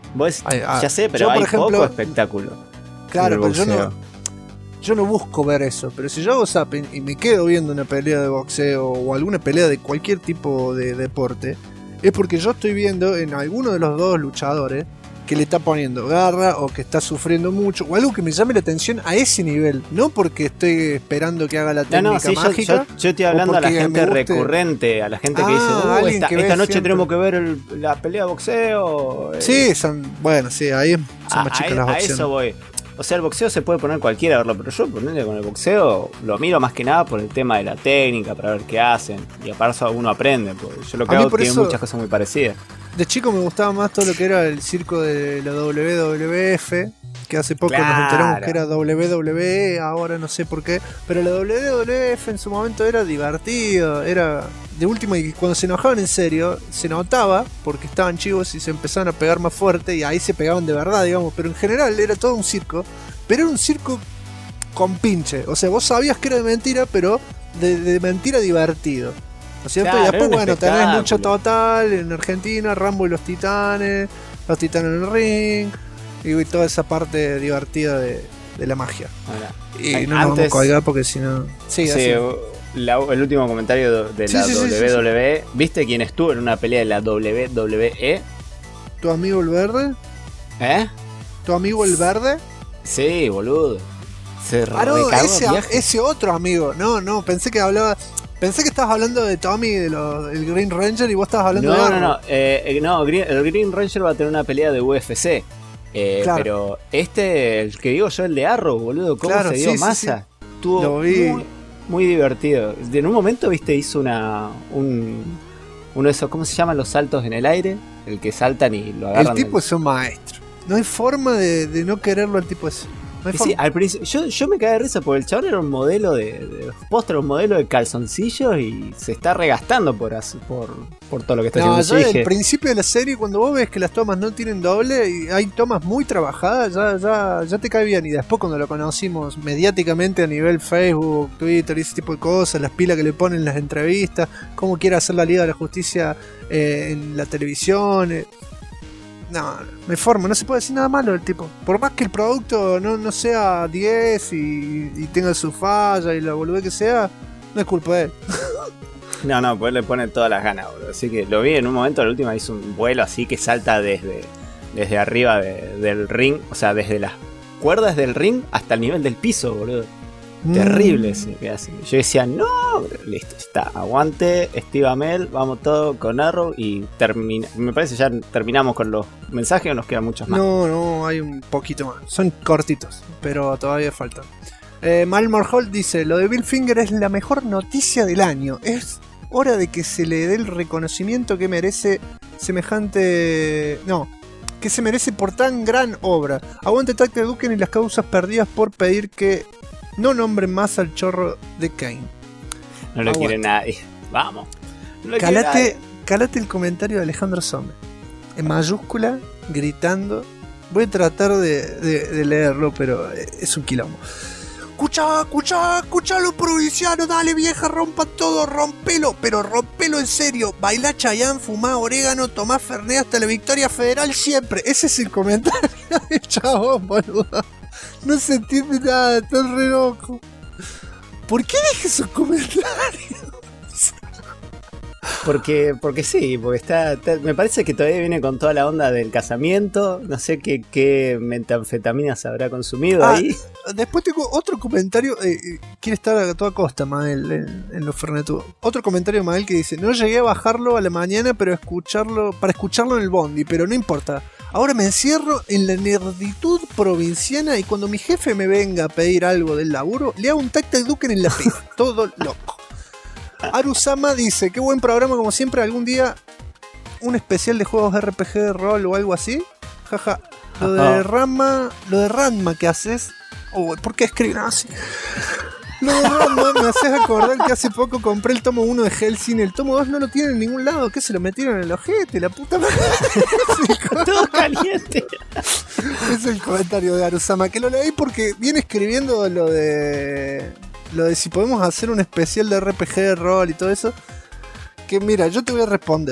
Speaker 1: Ya sé, pero hay poco espectáculo.
Speaker 2: Claro, pero yo no busco ver eso. Pero si yo hago zapping y me quedo viendo una pelea de boxeo o alguna pelea de cualquier tipo de deporte, es porque yo estoy viendo en alguno de los dos luchadores que le está poniendo garra o que está sufriendo mucho o algo que me llame la atención a ese nivel, no porque estoy esperando que haga la técnica mágica.
Speaker 1: Yo estoy hablando a la gente recurrente, a la gente que dice, esta noche tenemos que ver la pelea de boxeo.
Speaker 2: Sí, son más chicas las opciones.
Speaker 1: A eso voy. O sea, el boxeo se puede poner cualquiera a verlo, pero yo ponerle con el boxeo lo miro más que nada por el tema de la técnica, para ver qué hacen. Y aparte uno aprende, porque yo lo que hago tiene muchas cosas muy parecidas.
Speaker 2: De chico me gustaba más todo lo que era el circo de la WWF, que hace poco nos enteramos que era WWE, ahora no sé por qué, pero la WWF en su momento era divertido, era de última, y cuando se enojaban en serio, se notaba, porque estaban chivos y se empezaban a pegar más fuerte, y ahí se pegaban de verdad, digamos, pero en general era todo un circo, pero era un circo con pinche, o sea, vos sabías que era de mentira, pero de mentira divertido. ¿No es cierto? Y después, bueno, tenés mucho total en Argentina, Rambo y los titanes en el ring, y toda esa parte divertida de la magia. Ahora, y no nos vamos a colgar porque si no. Sí,
Speaker 1: el último comentario de la WWE. Sí. ¿Viste quién estuvo en una pelea de la WWE?
Speaker 2: ¿Tu amigo el verde? ¿Tu amigo el verde?
Speaker 1: Sí, boludo.
Speaker 2: Ese otro amigo. No, pensé que estabas hablando de Tommy, el Green Ranger, y vos estabas hablando de
Speaker 1: No, el Green Ranger va a tener una pelea de UFC. Claro. Pero el que digo yo, el de Arrow, boludo, cómo se dio masa. Estuvo muy divertido. En un momento, viste, hizo uno de esos, ¿cómo se llaman los saltos en el aire? El que saltan y lo agarran.
Speaker 2: El tipo es un maestro. No hay forma de no quererlo al tipo ese.
Speaker 1: Sí, al principio yo me caí de risa porque el chabón era un modelo de póster, un modelo de calzoncillos y se está regastando por todo lo que está haciendo.
Speaker 2: Ya al principio de la serie, cuando vos ves que las tomas no tienen doble y hay tomas muy trabajadas, ya te cae bien. Y después cuando lo conocimos mediáticamente a nivel Facebook, Twitter y ese tipo de cosas, las pilas que le ponen en las entrevistas, cómo quiere hacer la Liga de la Justicia en la televisión. No se puede decir nada malo del tipo. Por más que el producto no sea 10 y tenga su falla y la boludez que sea, no es culpa de él.
Speaker 1: No, pues le pone todas las ganas, boludo. Así que lo vi en un momento, la última hizo un vuelo así que salta desde arriba del ring, o sea, desde las cuerdas del ring hasta el nivel del piso, boludo. Terrible ese que hace. Yo decía, no, listo, está, aguante, Steve Amell, vamos todo con Arrow y me parece ya terminamos con los mensajes o nos quedan muchos más.
Speaker 2: No, hay un poquito más. Son cortitos, pero todavía faltan. Malmor Holt dice, lo de Bill Finger es la mejor noticia del año. Es hora de que se le dé el reconocimiento que merece que se merece por tan gran obra. Aguante Tacte Duken y las causas perdidas por pedir que no nombren más al chorro de Kane.
Speaker 1: No lo quiere nadie. Vamos.
Speaker 2: Calate el comentario de Alejandro Sommer. En mayúscula, gritando. Voy a tratar de leerlo, pero es un quilombo. Escuchá los provincianos, dale vieja, rompa todo, rompelo, pero rompelo en serio. Bailá Chayanne, fumá orégano, tomá Fernet hasta la victoria federal siempre. Ese es el comentario de chabón, boludo. No se entiende nada, está re loco. ¿Por qué dije esos comentarios?
Speaker 1: Porque sí, porque me parece que todavía viene con toda la onda del casamiento. No sé qué metanfetaminas habrá consumido ahí.
Speaker 2: Después tengo otro comentario. Quiere estar a toda costa, Mael, en los Fernetu. Otro comentario, Mael, que dice: no llegué a bajarlo a la mañana para escucharlo en el bondi, pero no importa. Ahora me encierro en la nerditud provinciana y cuando mi jefe me venga a pedir algo del laburo, le hago un tac-tac-duken en la P. Todo loco. Arusama dice: qué buen programa como siempre, algún día un especial de juegos RPG de rol o algo así. Jaja. Lo de Ranma que haces. ¿Por qué escriben así? Lo de Ranma me haces acordar que hace poco compré el tomo 1 de Hellsing. El tomo 2 no lo tienen en ningún lado. ¿Qué se lo metieron en el ojete? La puta madre.
Speaker 1: Todo caliente.
Speaker 2: Es el comentario de Arusama, que lo leí porque viene escribiendo lo de si podemos hacer un especial de RPG de rol y todo eso. Que mira, yo te voy a responder.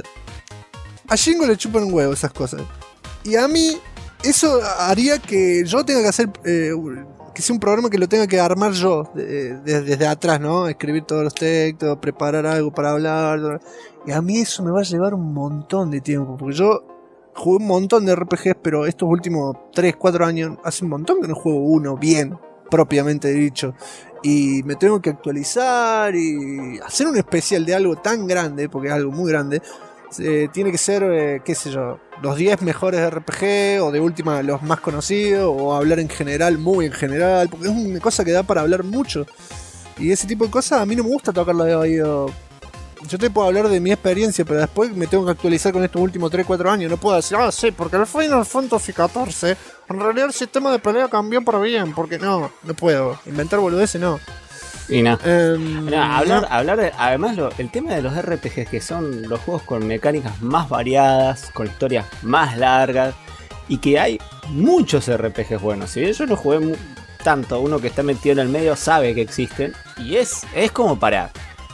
Speaker 2: A Shingo le chupan un huevo esas cosas. Y a mí eso haría que yo tenga que hacer que sea un programa que lo tenga que armar yo desde atrás, ¿no? Escribir todos los textos, preparar algo para hablar. Y a mí eso me va a llevar un montón de tiempo, porque yo jugué un montón de RPGs, pero estos últimos 3-4 años hace un montón que no juego uno bien, propiamente dicho. Y me tengo que actualizar y hacer un especial de algo tan grande, porque es algo muy grande. Tiene que ser, qué sé yo, los 10 mejores de RPG, o de última los más conocidos, o hablar en general, muy en general, porque es una cosa que da para hablar mucho. Y ese tipo de cosas a mí no me gusta tocarlo de oído. Yo te puedo hablar de mi experiencia, pero después me tengo que actualizar con estos últimos 3-4 años. No puedo decir, sí, porque el Final Fantasy XIV, en realidad el sistema de pelea cambió para bien, porque no puedo. Inventar boludeces, no.
Speaker 1: Y no. Hablar además el tema de los RPGs, que son los juegos con mecánicas más variadas, con historias más largas, y que hay muchos RPGs buenos. Si bien yo no jugué tanto, uno que está metido en el medio sabe que existen, y es como para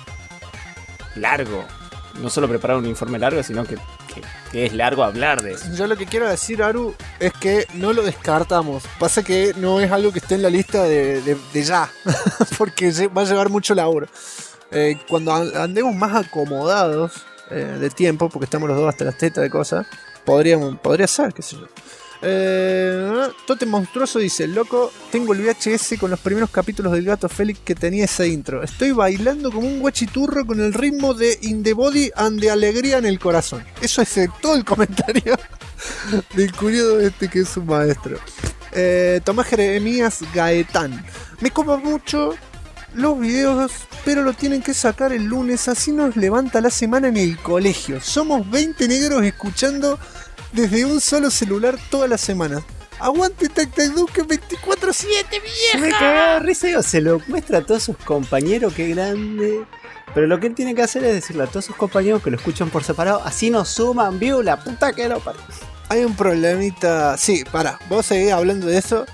Speaker 1: largo, no solo preparar un informe largo, sino que es largo hablar de eso.
Speaker 2: Yo lo que quiero decir, Aru, es que no lo descartamos. Pasa que no es algo que esté en la lista de ya, porque va a llevar mucho laburo. Cuando andemos más acomodados de tiempo, porque estamos los dos hasta las tetas de cosas, podría ser, qué sé yo. Totem Monstruoso dice: loco, tengo el VHS con los primeros capítulos del Gato Félix que tenía esa intro. Estoy bailando como un guachiturro con el ritmo de In the Body and de Alegría en el Corazón. Eso es todo el comentario del curioso que es un maestro. Tomás Jeremías Gaetán: me copa mucho los videos, pero lo tienen que sacar el lunes, así nos levanta la semana en el colegio. Somos 20 negros escuchando desde un solo celular toda la semana. Aguante tac-tac-duken 24/7, vieja.
Speaker 1: Me cagaba de risa, se lo muestra a todos sus compañeros, qué grande. Pero lo que él tiene que hacer es decirle a todos sus compañeros que lo escuchan por separado, así nos suman view, la puta que lo parió.
Speaker 2: Hay un problemita. Sí, vos seguís hablando de eso.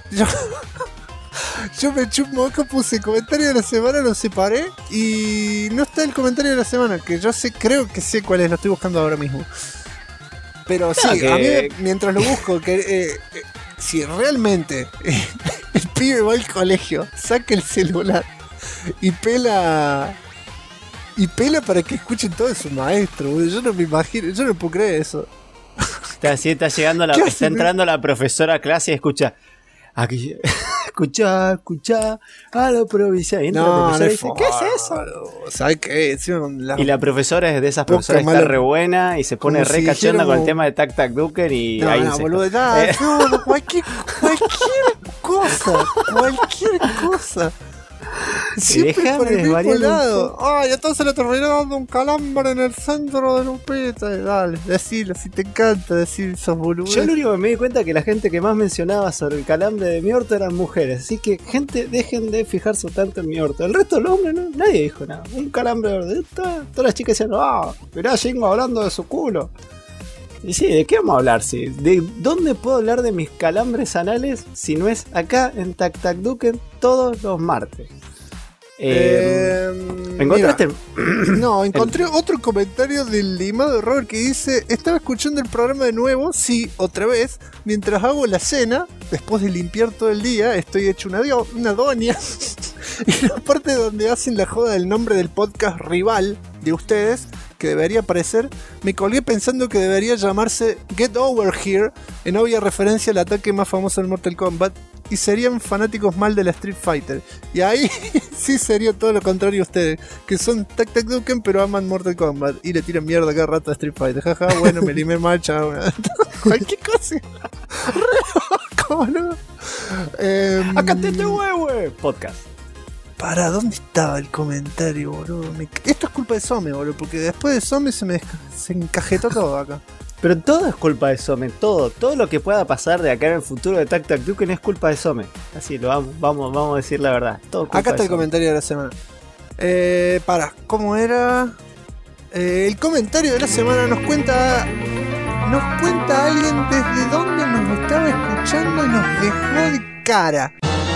Speaker 2: Yo me chupé, puse comentario de la semana, lo separé y no está el comentario de la semana, que yo creo que sé cuál es, lo estoy buscando ahora mismo. Pero sí, a mí mientras lo busco, si realmente el pibe va al colegio, saca el celular y pela para que escuchen todo de su maestro, boludo. Yo no me imagino, yo no puedo creer eso.
Speaker 1: Está entrando la profesora a clase y escucha. Aquí, escucha a la provincia. Y
Speaker 2: no,
Speaker 1: la dice, ¿qué es eso?
Speaker 2: ¿Sabes qué?
Speaker 1: Y la profesora es de esas profesoras que está re buena y se pone re cachonda con el tema de tac-tac-duken y ahí
Speaker 2: boludo, cualquier cosa. Siempre por el mismo lado. Ay, entonces se le terminó dando un calambre en el centro de Lupita. Dale, decilo, si te encanta decir esos boludos.
Speaker 1: Yo lo único que me di cuenta es que la gente que más mencionaba sobre el calambre de mi orto eran mujeres. Así que, gente, dejen de fijarse tanto en mi orto. El resto de los hombres, no, nadie dijo nada. Un calambre de todas las chicas decían, mirá, Jingo hablando de su culo. Y sí, ¿de qué vamos a hablar? Sí, ¿de dónde puedo hablar de mis calambres anales si no es acá en tac-tac-duken todos los martes? ¿Encontraste?
Speaker 2: No, encontré otro comentario del limado Robert que dice: estaba escuchando el programa de nuevo, sí, otra vez, mientras hago la cena, después de limpiar todo el día, estoy hecho una doña. Y la parte donde hacen la joda del nombre del podcast rival, de ustedes que debería aparecer, me colgué pensando que debería llamarse Get Over Here, en obvia referencia al ataque más famoso del Mortal Kombat, y serían fanáticos mal de la Street Fighter. Y ahí sí sería todo lo contrario a ustedes, que son Tac Tac Duken pero aman Mortal Kombat y le tiran mierda cada rato a Street Fighter. Jaja, bueno, me limé mal, chao. Cualquier cosa. ¿Cómo no?
Speaker 1: Acá te huevo. Podcast.
Speaker 2: ¿Para dónde estaba el comentario, boludo? Esto es culpa de Some, boludo, porque después de Some se encajetó todo acá.
Speaker 1: Pero todo es culpa de Some, todo lo que pueda pasar de acá en el futuro de Tac Tac Duken es culpa de Some. Así lo vamos a decir la verdad. Todo culpa
Speaker 2: acá está
Speaker 1: de
Speaker 2: el
Speaker 1: Some.
Speaker 2: comentario de la semana. ¿Cómo era? El comentario de la semana nos cuenta alguien desde dónde nos estaba escuchando y nos dejó de cara.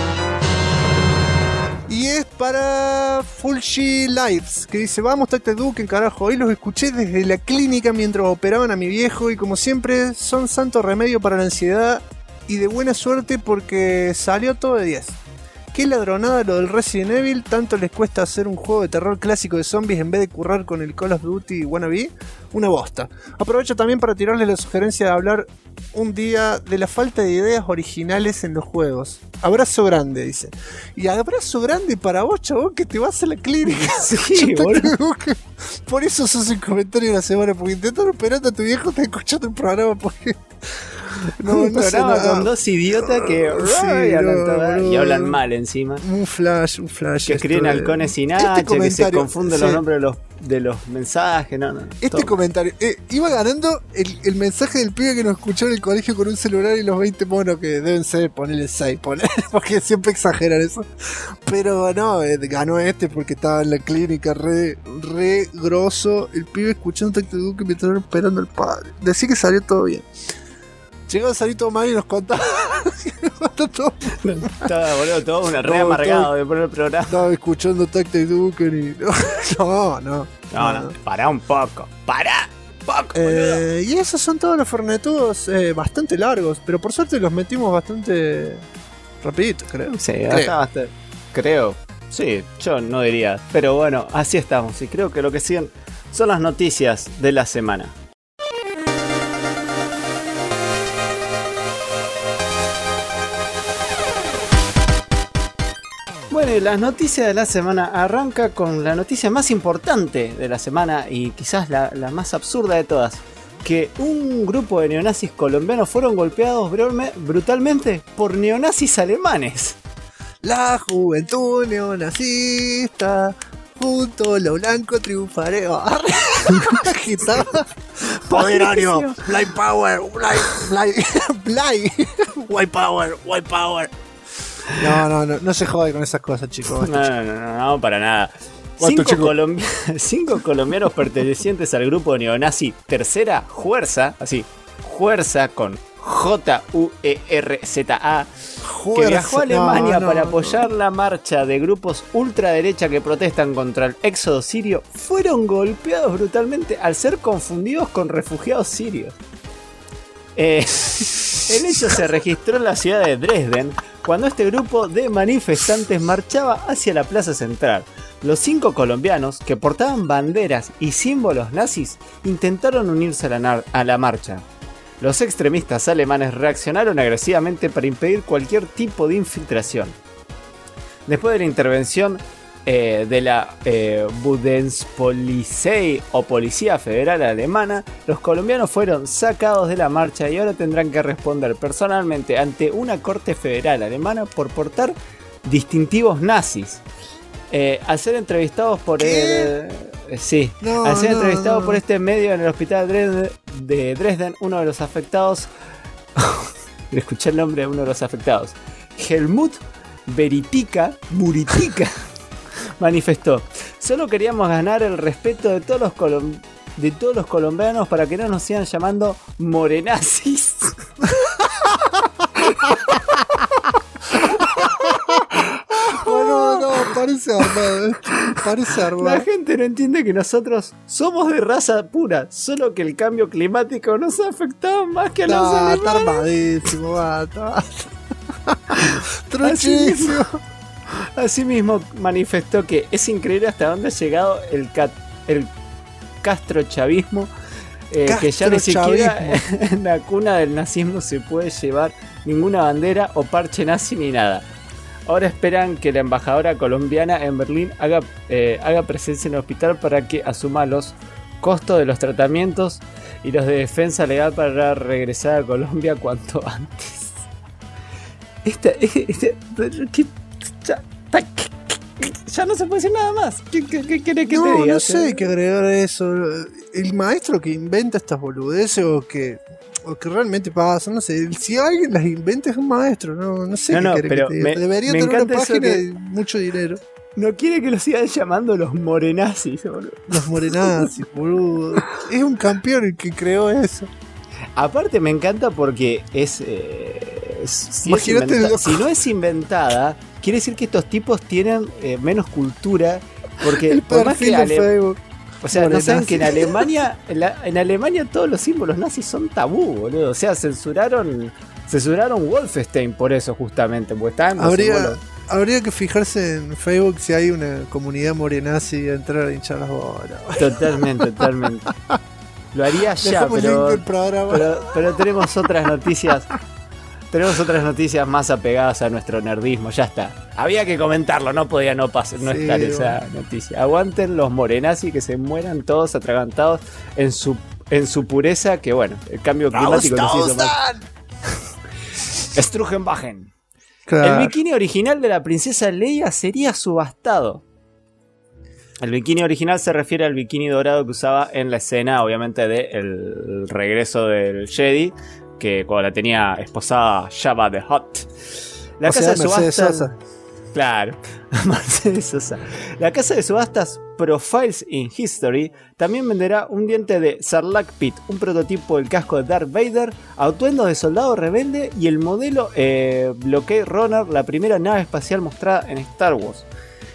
Speaker 2: Y es para Fulci Lives, que dice: vamos Tac Tac Duken, carajo, hoy los escuché desde la clínica mientras operaban a mi viejo y como siempre son santo remedio para la ansiedad y de buena suerte porque salió todo de 10. Qué ladronada lo del Resident Evil, tanto les cuesta hacer un juego de terror clásico de zombies en vez de currar con el Call of Duty Wannabe, una bosta. Aprovecho también para tirarles la sugerencia de hablar un día de la falta de ideas originales en los juegos. Abrazo grande, dice. Y abrazo grande para vos, chabón, que te vas a la clínica.
Speaker 1: Sí, boludo.
Speaker 2: Por eso sos el comentario de la semana, porque intentar operando a tu viejo, te escuchando el programa, porque...
Speaker 1: un programa con dos idiotas que y hablan mal encima.
Speaker 2: Un flash.
Speaker 1: Que escriben halcones sin H, que se confunden los nombres de los mensajes. No.
Speaker 2: Este comentario iba ganando el mensaje del pibe que nos escuchó en el colegio con un celular y los 20 monos que deben ser, ponerle 6, porque siempre exageran eso. Pero no, ganó porque estaba en la clínica re grosso. El pibe escuchando Tac Tac Duken mientras esperando al padre. Decía que salió todo bien. Llegó a salir todo mal y nos contaba. Todo.
Speaker 1: Estaba, boludo, todo re amargado de poner el programa.
Speaker 2: Estaba escuchando Tac Tac Duken y. No.
Speaker 1: Pará un poco.
Speaker 2: Y esos son todos los fornetudos bastante largos, pero por suerte los metimos bastante rapidito, creo.
Speaker 1: Sí, está bastante. Creo. Sí, yo no diría. Pero bueno, así estamos. Y creo que lo que siguen son las noticias de la semana. Bueno, y las noticias de la semana arranca con la noticia más importante de la semana y quizás la más absurda de todas. Que un grupo de neonazis colombianos fueron golpeados brutalmente por neonazis alemanes.
Speaker 2: La juventud neonazista, junto a lo blanco triunfaremos. Agitaba. Poderorio, Black Power, Black, White Power. No se jode con esas cosas, chicos.
Speaker 1: No, para nada. 5 colombianos pertenecientes al grupo neonazi Tercera Fuerza, así, Fuerza con Juerza, que viajó a Alemania para apoyar la marcha de grupos ultraderecha que protestan contra el éxodo sirio, fueron golpeados brutalmente al ser confundidos con refugiados sirios. El hecho se registró en la ciudad de Dresden cuando este grupo de manifestantes marchaba hacia la plaza central. Los 5 colombianos, que portaban banderas y símbolos nazis, intentaron unirse a la marcha. Los extremistas alemanes reaccionaron agresivamente para impedir cualquier tipo de infiltración. Después de la intervención de la Bundespolizei o Policía Federal Alemana, los colombianos fueron sacados de la marcha y ahora tendrán que responder personalmente ante una corte federal alemana por portar distintivos nazis. Al ser entrevistados por entrevistados por este medio en el hospital de Dresden, uno de los afectados le escuché el nombre de uno de los afectados, Helmut Muritica manifestó: solo queríamos ganar el respeto de todos los colombianos para que no nos sigan llamando morenazis.
Speaker 2: No, parece armado.
Speaker 1: La gente no entiende que nosotros somos de raza pura, solo que el cambio climático nos ha afectado más que a los alemanes.
Speaker 2: Está armadísimo,
Speaker 1: Asimismo manifestó que es increíble hasta dónde ha llegado el el castrochavismo, que ya ni siquiera en la cuna del nazismo se puede llevar ninguna bandera o parche nazi ni nada. Ahora esperan que la embajadora colombiana en Berlín haga presencia en el hospital para que asuma los costos de los tratamientos y los de defensa legal para regresar a Colombia cuanto antes. Ya no se puede decir nada más. ¿Qué querés que te diga?
Speaker 2: No sé qué agregar a eso. El maestro que inventa estas boludeces o que realmente pasa, no sé. Si alguien las inventa es un maestro, no sé qué querés que te diga. Debería tener una página de mucho dinero.
Speaker 1: No quiere que lo sigan llamando los morenazis, boludo.
Speaker 2: Los morenazis, boludo. Es un campeón el que creó eso.
Speaker 1: Aparte me encanta porque si no es inventada, quiere decir que estos tipos tienen menos cultura. Porque
Speaker 2: el
Speaker 1: por más que
Speaker 2: Facebook.
Speaker 1: O sea, no saben que en Alemania todos los símbolos nazis son tabú, boludo. O sea, censuraron Wolfenstein por eso justamente, porque estaban los símbolos.
Speaker 2: Habría que fijarse en Facebook si hay una comunidad morenazi y entrar a hinchar las bolas.
Speaker 1: Totalmente. Lo haría ya, pero tenemos otras noticias. Tenemos otras noticias más apegadas a nuestro nerdismo. Ya está. Había que comentarlo, no podía no estar esa noticia. Aguanten los morenazis, que se mueran todos atragantados en su pureza. Que bueno, el cambio climático nos hizo mal. Strugenbachen. Claro. El bikini original de la princesa Leia sería subastado. El bikini original se refiere al bikini dorado que usaba en la escena, obviamente, del regreso del Jedi, que cuando la tenía esposada Jabba the Hutt. La casa de subastas. Claro, Mercedes Sosa. La casa de subastas Profiles in History también venderá un diente de Sarlacc Pit, un prototipo del casco de Darth Vader, atuendos de soldado rebelde y el modelo Blockade Runner, la primera nave espacial mostrada en Star Wars.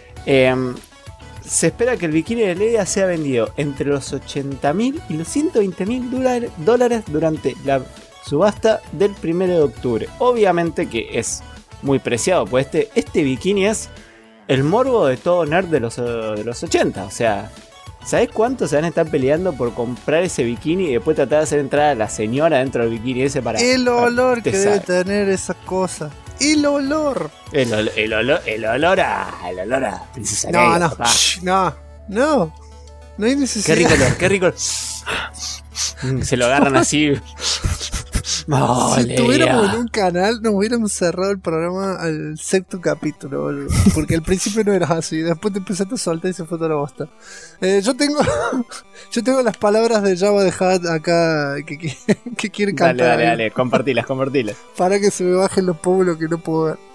Speaker 1: Se espera que el bikini de Leia sea vendido entre los $80.000 y los $120.000 durante la subasta del 1 de octubre. Obviamente que es muy preciado, pues este bikini es el morbo de todo nerd de los 80. O sea, ¿sabés cuánto se van a estar peleando por comprar ese bikini y después tratar de hacer entrar a la señora dentro del bikini ese para...
Speaker 2: El olor que debe tener esa cosa. El olor.
Speaker 1: El olor a princesa Leia.
Speaker 2: No hay necesidad.
Speaker 1: Qué rico. Se lo agarran así. Oh,
Speaker 2: si estuviéramos en un canal, nos hubiéramos cerrado el programa al 6º capítulo, boludo. Porque al principio no eras así, después te empezaste a soltar y se fue toda la bosta. Yo tengo las palabras de Jabba the Hutt acá que quiere cantar.
Speaker 1: Dale, compartilas.
Speaker 2: Para que se me bajen los pómulos que no puedo ver.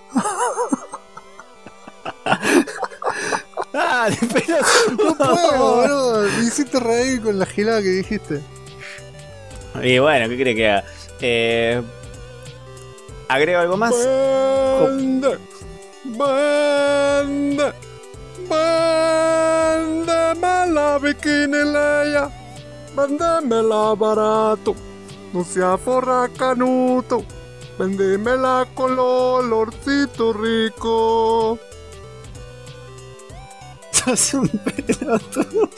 Speaker 1: Pero
Speaker 2: no puedo, boludo. Me hiciste reír con la gilada que dijiste.
Speaker 1: Y bueno, ¿qué crees que haga? ¿Agrego algo más?
Speaker 3: Véndeme la bikini Leia, véndemela barato, no sea forra canuto, véndemela con olorcito rico.
Speaker 1: Sos un pelotudo.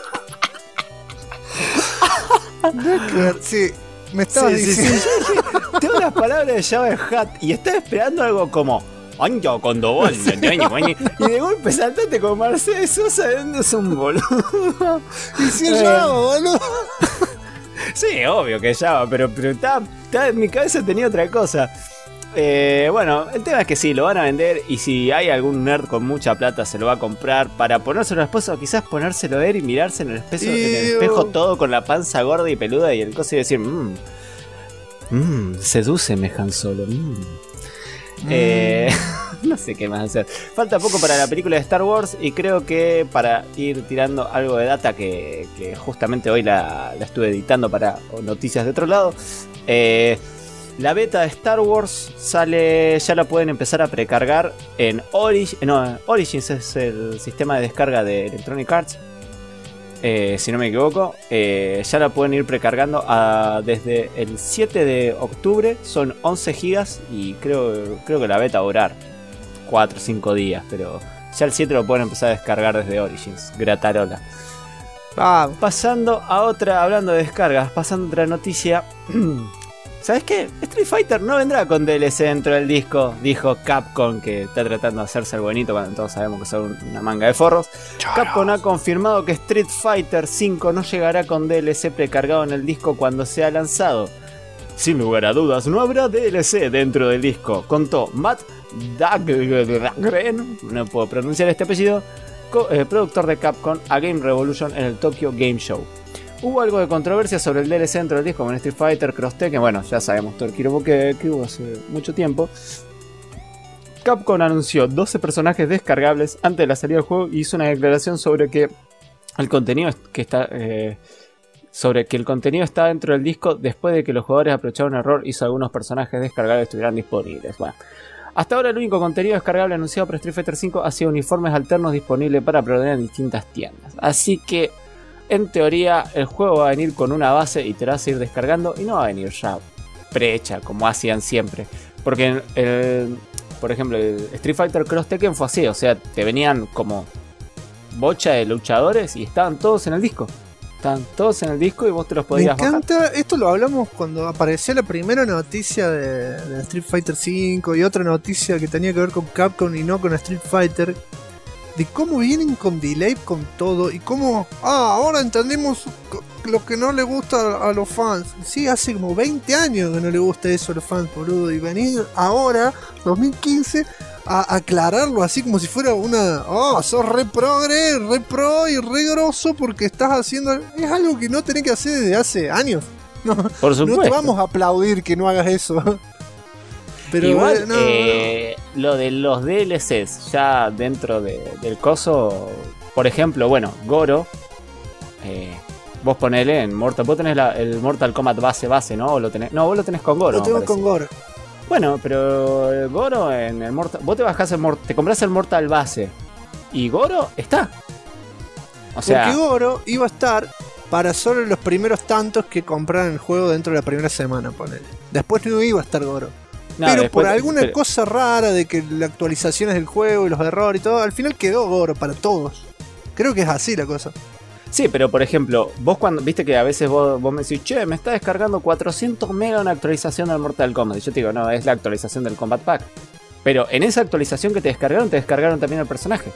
Speaker 2: Sí, me estaba diciendo.
Speaker 1: Sí. Tengo unas palabras de Jabba the Hutt y estaba esperando algo como Anjo cuando vos y de golpe saltaste con Mercedes Sosa es un boludo.
Speaker 2: Y si es Jabba, boludo.
Speaker 1: Sí, obvio que es Jabba, pero está en mi cabeza tenía otra cosa. Bueno, el tema es que sí, lo van a vender y si hay algún nerd con mucha plata se lo va a comprar para ponérselo después o quizás ponérselo a ver y mirarse en el espejo todo con la panza gorda y peluda y el coso y decir sedúceme Han Solo. No sé qué más hacer. Falta poco para la película de Star Wars y creo que para ir tirando algo de data que justamente hoy la estuve editando para noticias de otro lado. La beta de Star Wars sale, ya la pueden empezar a precargar en Origins. No, Origins es el sistema de descarga de Electronic Arts, si no me equivoco. Ya la pueden ir precargando desde el 7 de octubre. Son 11 gigas y creo que la beta va a durar 4 o 5 días. Pero ya el 7 lo pueden empezar a descargar desde Origins. Gratarola.
Speaker 2: Vamos.
Speaker 1: Pasando a otra, hablando de descargas, pasando a otra noticia. ¿Sabes qué? Street Fighter no vendrá con DLC dentro del disco, dijo Capcom, que está tratando de hacerse el bonito cuando todos sabemos que son una manga de forros. Capcom ha confirmado que Street Fighter V no llegará con DLC precargado en el disco cuando sea lanzado. Sin lugar a dudas, no habrá DLC dentro del disco, contó Matt Dahlgren, no puedo pronunciar este apellido, productor de Capcom, a Game Revolution en el Tokyo Game Show. Hubo algo de controversia sobre el DLC dentro del disco con Street Fighter, Cross Tekken, bueno, ya sabemos todo el quilombo que hubo hace mucho tiempo. Capcom anunció 12 personajes descargables antes de la salida del juego y hizo una declaración sobre que el contenido que está... sobre que el contenido está dentro del disco después de que los jugadores aprovecharon un error hizo algunos personajes descargables estuvieran disponibles. Bueno, hasta ahora el único contenido descargable anunciado para Street Fighter V ha sido uniformes alternos disponibles para preordenar en distintas tiendas. Así que, en teoría, el juego va a venir con una base y te la vas a ir descargando y no va a venir ya prehecha como hacían siempre. Porque, por ejemplo, el Street Fighter Cross Tekken fue así, o sea, te venían como bocha de luchadores y estaban todos en el disco. Están todos en el disco y vos te los podías bajar.
Speaker 2: Me encanta, esto lo hablamos cuando apareció la primera noticia de Street Fighter V y otra noticia que tenía que ver con Capcom y no con Street Fighter, de cómo vienen con delay con todo y cómo, ahora entendemos lo que no le gusta a los fans. Sí, hace como 20 años que no le gusta eso a los fans, boludo, y venir ahora, 2015... a aclararlo así como si fuera una... sos re progre, re pro y re grosso porque estás haciendo... Es algo que no tenés que hacer desde hace años. No,
Speaker 1: por supuesto.
Speaker 2: No te vamos a aplaudir que no hagas eso. Pero
Speaker 1: igual, lo de los DLCs ya dentro del coso... Por ejemplo, bueno, Goro... vos ponele en Mortal... Vos tenés el Mortal Kombat base, ¿no? ¿O lo tenés? No, vos lo tenés con Goro.
Speaker 2: Lo tengo con Goro.
Speaker 1: Bueno, pero el Goro en el Mortal... Vos te bajás te compras el Mortal base y Goro está. O sea...
Speaker 2: Porque Goro iba a estar para solo los primeros tantos que compraran el juego dentro de la primera semana, ponele. Después no iba a estar Goro. No, pero después, por alguna cosa rara de que las actualizaciones del juego y los errores y todo, al final quedó Goro para todos. Creo que es así la cosa.
Speaker 1: Sí, pero por ejemplo, vos cuando viste que a veces vos me decís, che, me está descargando 400 megas una actualización del Mortal Kombat. Y yo te digo, no, es la actualización del Combat Pack. Pero en esa actualización que te descargaron también el personaje.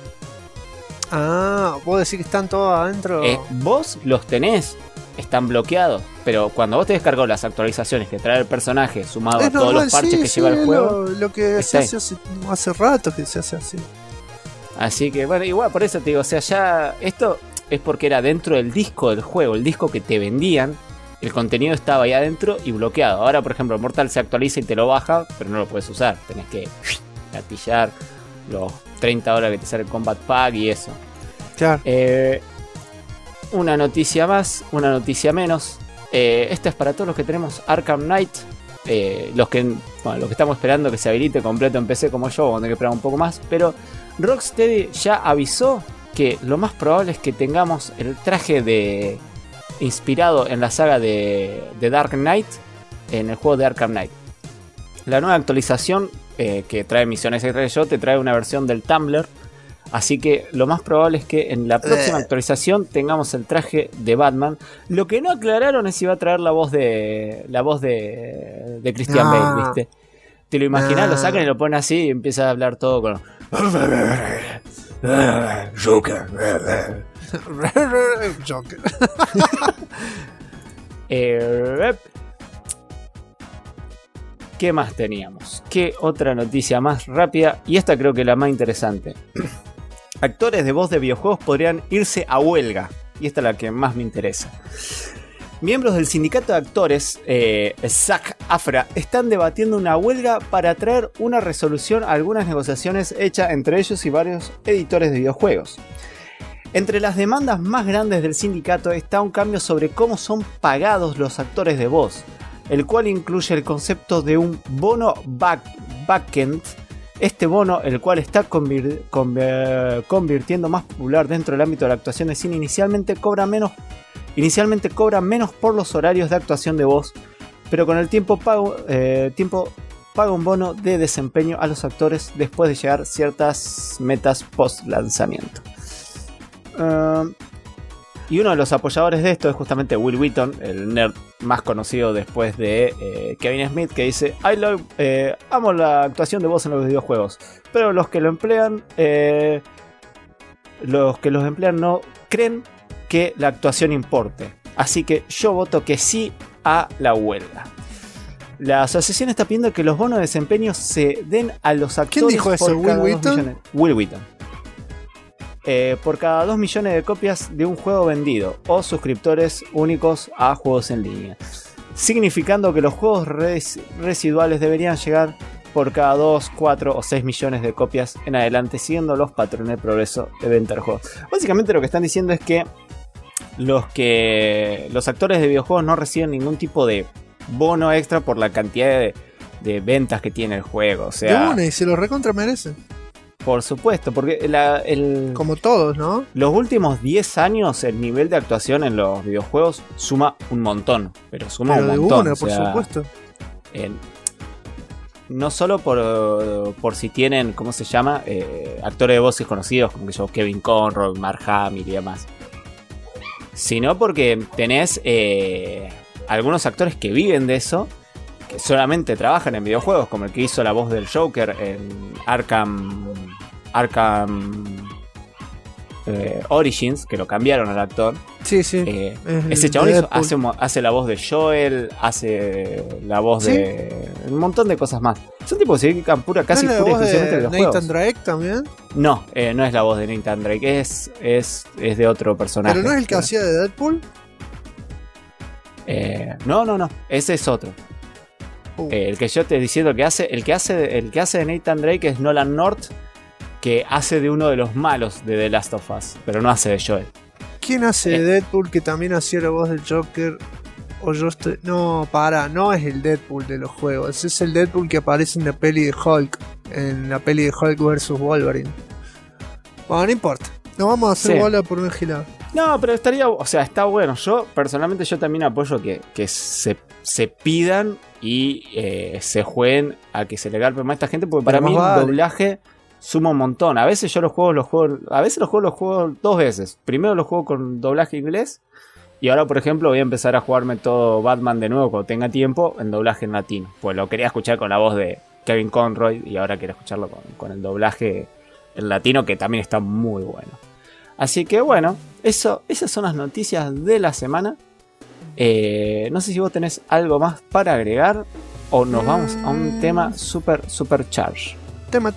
Speaker 2: Vos decís que están todos adentro.
Speaker 1: Vos los tenés, están bloqueados. Pero cuando vos te descargó las actualizaciones que trae el personaje, sumado a todos los parches que lleva el juego.
Speaker 2: Lo que se hace hace rato que se hace así.
Speaker 1: Así que bueno, igual por eso te digo, o sea, ya esto es porque era dentro del disco del juego, el disco que te vendían, el contenido estaba ahí adentro y bloqueado. Ahora, por ejemplo, el Mortal se actualiza y te lo baja, pero no lo puedes usar. Tenés que gatillar los 30 horas que te sale el Combat Pack y eso.
Speaker 2: Claro.
Speaker 1: Una noticia más, una noticia menos. Esta es para todos los que tenemos Arkham Knight. Los que estamos esperando que se habilite completo en PC como yo, vamos a tener que esperar un poco más. Pero Rocksteady ya avisó que lo más probable es que tengamos el traje inspirado en la saga de Dark Knight en el juego de Arkham Knight. La nueva actualización que trae Misiones X-Ray te trae una versión del Tumblr. Así que lo más probable es que en la próxima actualización tengamos el traje de Batman. Lo que no aclararon es si va a traer la voz de Christian Bale, ¿viste? Te lo imaginas, lo sacan y lo ponen así y empieza a hablar todo con...
Speaker 3: Joker.
Speaker 2: Joker.
Speaker 1: ¿Qué más teníamos? ¿Qué otra noticia más rápida? Y esta creo que es la más interesante. Actores de voz de videojuegos podrían irse a huelga. Y esta es la que más me interesa. Miembros del sindicato de actores, SAG-AFTRA, están debatiendo una huelga para traer una resolución a algunas negociaciones hechas entre ellos y varios editores de videojuegos. Entre las demandas más grandes del sindicato está un cambio sobre cómo son pagados los actores de voz, el cual incluye el concepto de un bono backend. Este bono, el cual está convirtiendo más popular dentro del ámbito de la actuación de cine, inicialmente cobra menos por los horarios de actuación de voz, pero con el tiempo paga un bono de desempeño a los actores después de llegar ciertas metas post lanzamiento. Y uno de los apoyadores de esto es justamente Will Wheaton, el nerd más conocido después de Kevin Smith, que dice: amo la actuación de voz en los videojuegos, pero los que los emplean no creen que la actuación importe. Así que yo voto que sí a la huelga. La asociación está pidiendo que los bonos de desempeño se den a los actores.
Speaker 2: ¿Quién dijo eso? ¿Will Wheaton?
Speaker 1: Will Wheaton. Por cada 2 millones de copias de un juego vendido o suscriptores únicos a juegos en línea, significando que los juegos residuales deberían llegar por cada 2, 4 o 6 millones de copias en adelante, siguiendo los patrones de progreso de venta de juegos. Básicamente lo que están diciendo es que los actores de videojuegos no reciben ningún tipo de bono extra por la cantidad de ventas que tiene el juego. O sea,
Speaker 2: de una, y se lo recontra merecen.
Speaker 1: Por supuesto, porque
Speaker 2: como todos, ¿no?
Speaker 1: Los últimos 10 años el nivel de actuación en los videojuegos suma un montón. Pero suma un montón.
Speaker 2: De una, por supuesto.
Speaker 1: No solo por si tienen, ¿cómo se llama? Actores de voces conocidos, como que yo, Kevin Conroy, Mark Hamill y demás. Sino porque tenés algunos actores que viven de eso, que solamente trabajan en videojuegos, como el que hizo la voz del Joker en Arkham Origins, que lo cambiaron al actor.
Speaker 2: Sí, sí.
Speaker 1: Ese chabón hace la voz de Joel, hace la voz de un montón de cosas más. Son tipos que se dedican casi pura y exclusivamente de los juegos.
Speaker 2: ¿Nathan Drake también?
Speaker 1: No, no es la voz de Nathan Drake, es de otro personaje.
Speaker 2: ¿Pero no es el que hacía de Deadpool?
Speaker 1: No, ese es otro. El que yo te estoy diciendo el que hace de Nathan Drake es Nolan North, que hace de uno de los malos de The Last of Us, pero no hace de Joel.
Speaker 2: ¿Quién hace de Deadpool que también hacía la voz del Joker? O yo estoy... No, no es el Deadpool de los juegos, ese es el Deadpool que aparece en la peli de Hulk, en la peli de Hulk vs Wolverine. Bueno, no importa, no vamos a hacer bola por una gilada.
Speaker 1: No, pero está bueno. Yo personalmente también apoyo que se pidan y se jueguen a que se le garpe más a esta gente, porque para mí el doblaje suma un montón. A veces yo los juego 2 veces. Primero los juego con doblaje inglés, y ahora por ejemplo voy a empezar a jugarme todo Batman de nuevo cuando tenga tiempo en doblaje en latino. Pues lo quería escuchar con la voz de Kevin Conroy y ahora quiero escucharlo con el doblaje en latino, que también está muy bueno. Así que bueno, esas son las noticias de la semana. No sé si vos tenés algo más para agregar o nos vamos a un tema super charge.
Speaker 2: Tema.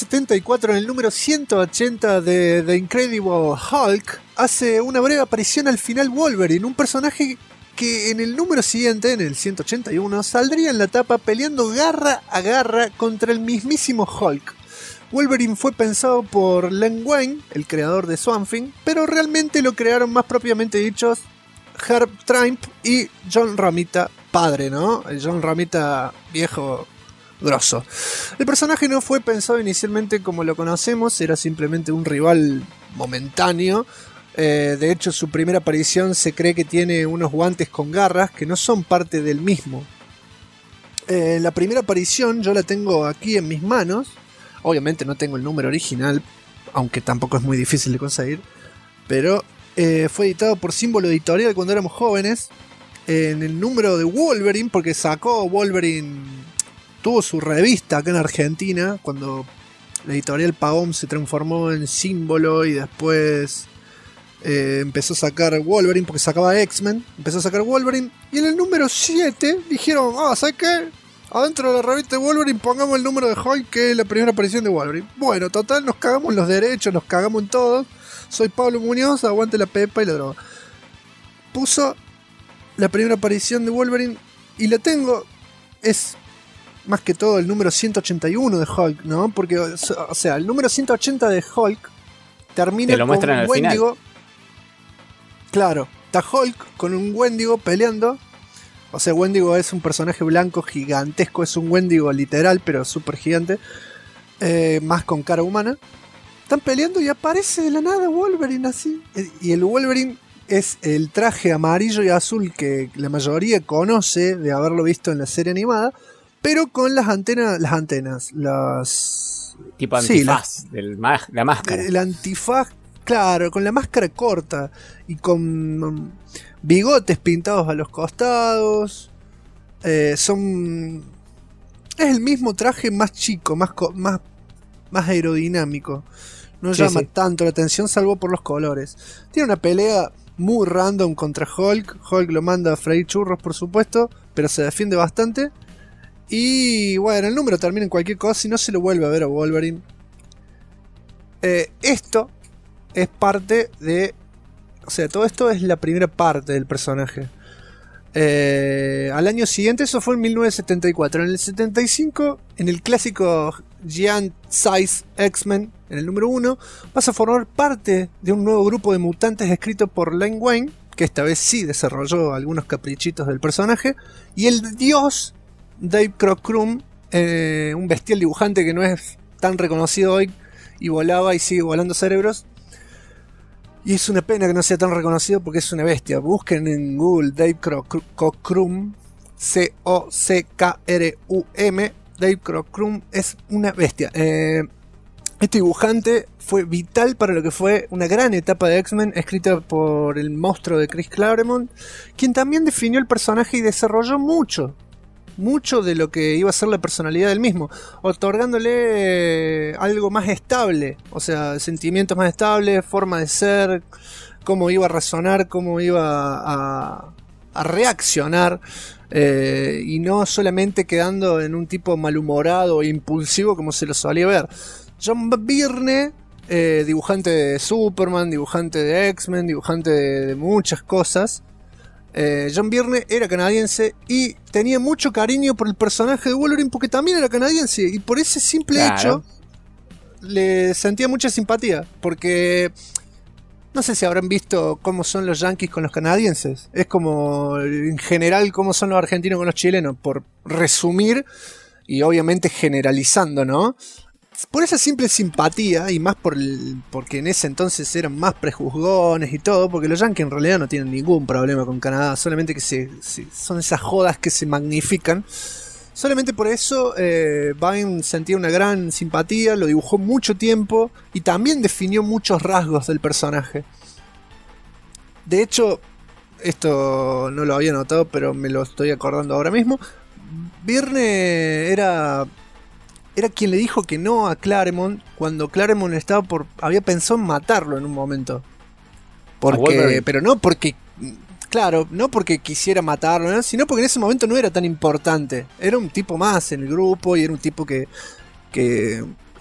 Speaker 2: 1974, en el número 180 de The Incredible Hulk, hace una breve aparición al final Wolverine, un personaje que en el número siguiente, en el 181, saldría en la tapa peleando garra a garra contra el mismísimo Hulk. Wolverine fue pensado por Len Wein, el creador de Swamp Thing, pero realmente lo crearon más propiamente dichos Herb Trimpe y John Romita, padre, ¿no? El John Romita viejo grosso. El personaje no fue pensado inicialmente como lo conocemos, era simplemente un rival momentáneo. De hecho, su primera aparición se cree que tiene unos guantes con garras que no son parte del mismo. La primera aparición yo la tengo aquí en mis manos. Obviamente no tengo el número original, aunque tampoco es muy difícil de conseguir. Pero fue editado por Símbolo Editorial cuando éramos jóvenes. En el número de Wolverine, porque sacó Wolverine, tuvo su revista acá en Argentina, cuando la editorial Pagón se transformó en Símbolo y después empezó a sacar Wolverine, porque sacaba X-Men, empezó a sacar Wolverine, y en el número 7 dijeron, ¿sabes qué? Adentro de la revista de Wolverine pongamos el número de Hulk, que es la primera aparición de Wolverine. Bueno, total, nos cagamos los derechos, nos cagamos en todo. Soy Pablo Muñoz, aguante la pepa y la droga. Puso la primera aparición de Wolverine y la tengo, es más que todo el número 181 de Hulk, ¿no? Porque, o sea, el número 180 de Hulk termina con un Wendigo. Claro, está Hulk con un Wendigo peleando. O sea, Wendigo es un personaje blanco gigantesco, es un Wendigo literal, pero súper gigante. Más con cara humana. Están peleando y aparece de la nada Wolverine así. Y el Wolverine es el traje amarillo y azul que la mayoría conoce de haberlo visto en la serie animada, pero con las antenas,
Speaker 1: tipo antifaz, la máscara.
Speaker 2: El antifaz, claro, con la máscara corta y con bigotes pintados a los costados. Es el mismo traje más chico, más aerodinámico. No llama tanto la atención salvo por los colores. Tiene una pelea muy random contra Hulk. Hulk lo manda a freír churros, por supuesto, pero se defiende bastante. Y bueno, el número termina en cualquier cosa y no se lo vuelve a ver a Wolverine. Esto es parte de... O sea, todo esto es la primera parte del personaje. Al año siguiente, eso fue en 1974. En el 75, en el clásico Giant Size X-Men, en el número 1, vas a formar parte de un nuevo grupo de mutantes escrito por Len Wein, que esta vez sí desarrolló algunos caprichitos del personaje, y el dios Dave Crockrum, un bestial dibujante que no es tan reconocido hoy, y volaba y sigue volando cerebros. Y es una pena que no sea tan reconocido porque es una bestia. Busquen en Google Dave Crockrum, C-O-C-K-R-U-M. Dave Crockrum es una bestia. Este dibujante fue vital para lo que fue una gran etapa de X-Men, escrita por el monstruo de Chris Claremont, quien también definió el personaje y desarrolló mucho de lo que iba a ser la personalidad del mismo, otorgándole algo más estable, o sea, sentimientos más estables, forma de ser, cómo iba a razonar, cómo iba a reaccionar, y no solamente quedando en un tipo malhumorado e impulsivo como se lo solía ver. John Byrne, dibujante de Superman, dibujante de X-Men, dibujante de muchas cosas. John Byrne era canadiense y tenía mucho cariño por el personaje de Wolverine porque también era canadiense, y por ese simple hecho le sentía mucha simpatía, porque no sé si habrán visto cómo son los yanquis con los canadienses, es como en general cómo son los argentinos con los chilenos, por resumir y obviamente generalizando, ¿no? Por esa simple simpatía, y más porque en ese entonces eran más prejuzgones y todo, porque los yankees en realidad no tienen ningún problema con Canadá, solamente que son esas jodas que se magnifican. Solamente por eso Vine sentía una gran simpatía, lo dibujó mucho tiempo y también definió muchos rasgos del personaje. De hecho, esto no lo había notado, pero me lo estoy acordando ahora mismo. Byrne era quien le dijo que no a Claremont cuando Claremont había pensado en matarlo en un momento. Pero no porque, claro, no porque quisiera matarlo, ¿no? Sino porque en ese momento no era tan importante. Era un tipo más en el grupo y era un tipo que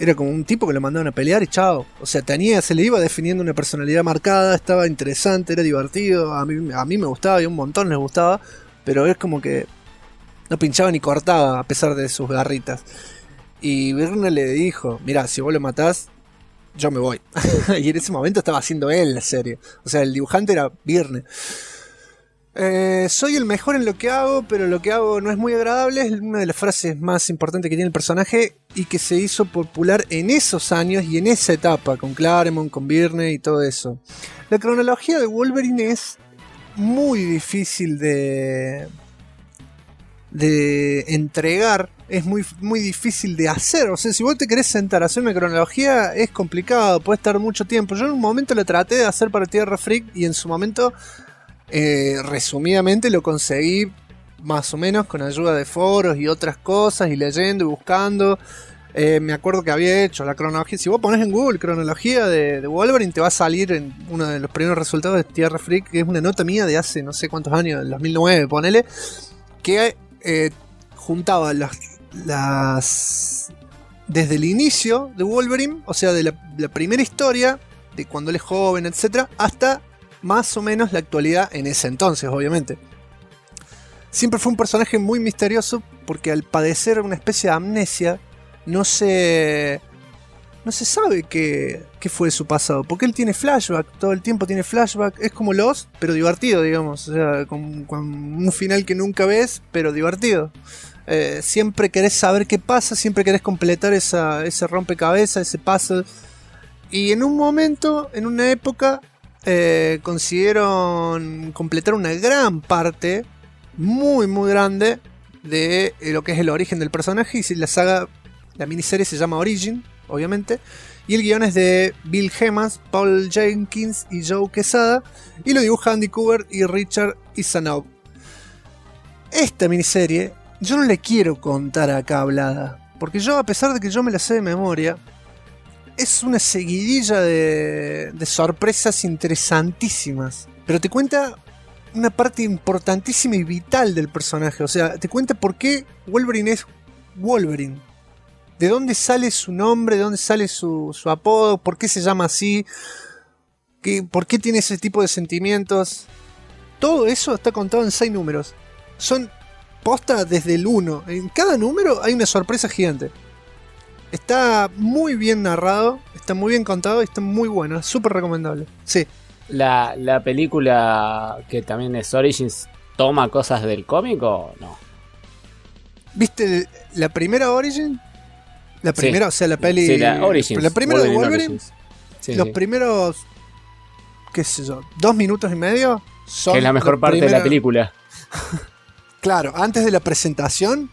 Speaker 2: era como un tipo que lo mandaban a pelear y chao. O sea, se le iba definiendo una personalidad marcada, estaba interesante, era divertido, a mí me gustaba y a un montón les gustaba, pero es como que no pinchaba ni cortaba a pesar de sus garritas. Y Byrne le dijo, mirá, si vos lo matás, yo me voy. Y en ese momento estaba haciendo él la serie. O sea, el dibujante era Byrne. Soy el mejor en lo que hago, pero lo que hago no es muy agradable. Es una de las frases más importantes que tiene el personaje y que se hizo popular en esos años y en esa etapa, con Claremont, con Byrne y todo eso. La cronología de Wolverine es muy difícil de entregar, es muy, muy difícil de hacer. O sea, si vos te querés sentar a hacer una cronología, es complicado, puede estar mucho tiempo. Yo en un momento lo traté de hacer para Tierra Freak y en su momento, resumidamente, lo conseguí más o menos con ayuda de foros y otras cosas, y leyendo y buscando. Me acuerdo que había hecho la cronología. Si vos pones en Google cronología de Wolverine, te va a salir en uno de los primeros resultados de Tierra Freak, que es una nota mía de hace no sé cuántos años, del 2009, ponele, que juntaba desde el inicio de Wolverine, o sea, de la primera historia, de cuando él es joven, etc., hasta más o menos la actualidad en ese entonces, obviamente. Siempre fue un personaje muy misterioso porque al padecer una especie de amnesia, no se sabe qué fue su pasado, porque él tiene flashback, todo el tiempo tiene flashback, es como Lost, pero divertido, digamos, o sea, con un final que nunca ves, pero divertido. Siempre querés saber qué pasa, siempre querés completar ese rompecabezas, ese puzzle. Y en un momento, en una época, consiguieron completar una gran parte, muy muy grande, de lo que es el origen del personaje. Y la miniserie se llama Origin, obviamente, y el guion es de Bill Gemas, Paul Jenkins y Joe Quesada, y lo dibuja Andy Kubert y Richard Isanov. Esta miniserie yo no le quiero contar acá hablada, porque yo, a pesar de que yo me la sé de memoria, es una seguidilla de sorpresas interesantísimas, pero te cuenta una parte importantísima y vital del personaje. O sea, te cuenta por qué Wolverine es Wolverine, de dónde sale su nombre, de dónde sale su apodo, por qué se llama así, por qué tiene ese tipo de sentimientos. Todo eso está contado en 6 números. Son posta desde el 1. En cada número hay una sorpresa gigante. Está muy bien narrado, está muy bien contado y está muy bueno. Es súper recomendable. Sí.
Speaker 1: ¿La película que también es Origins toma cosas del cómic o no?
Speaker 2: ¿Viste la primera Origin? La primera, sí. O sea, la peli...
Speaker 1: Sí, la Origins.
Speaker 2: La primera de Wolverine.
Speaker 1: Sí,
Speaker 2: los primeros, qué sé yo, 2 minutos y medio son...
Speaker 1: Que es la mejor parte de la película.
Speaker 2: Claro, antes de la presentación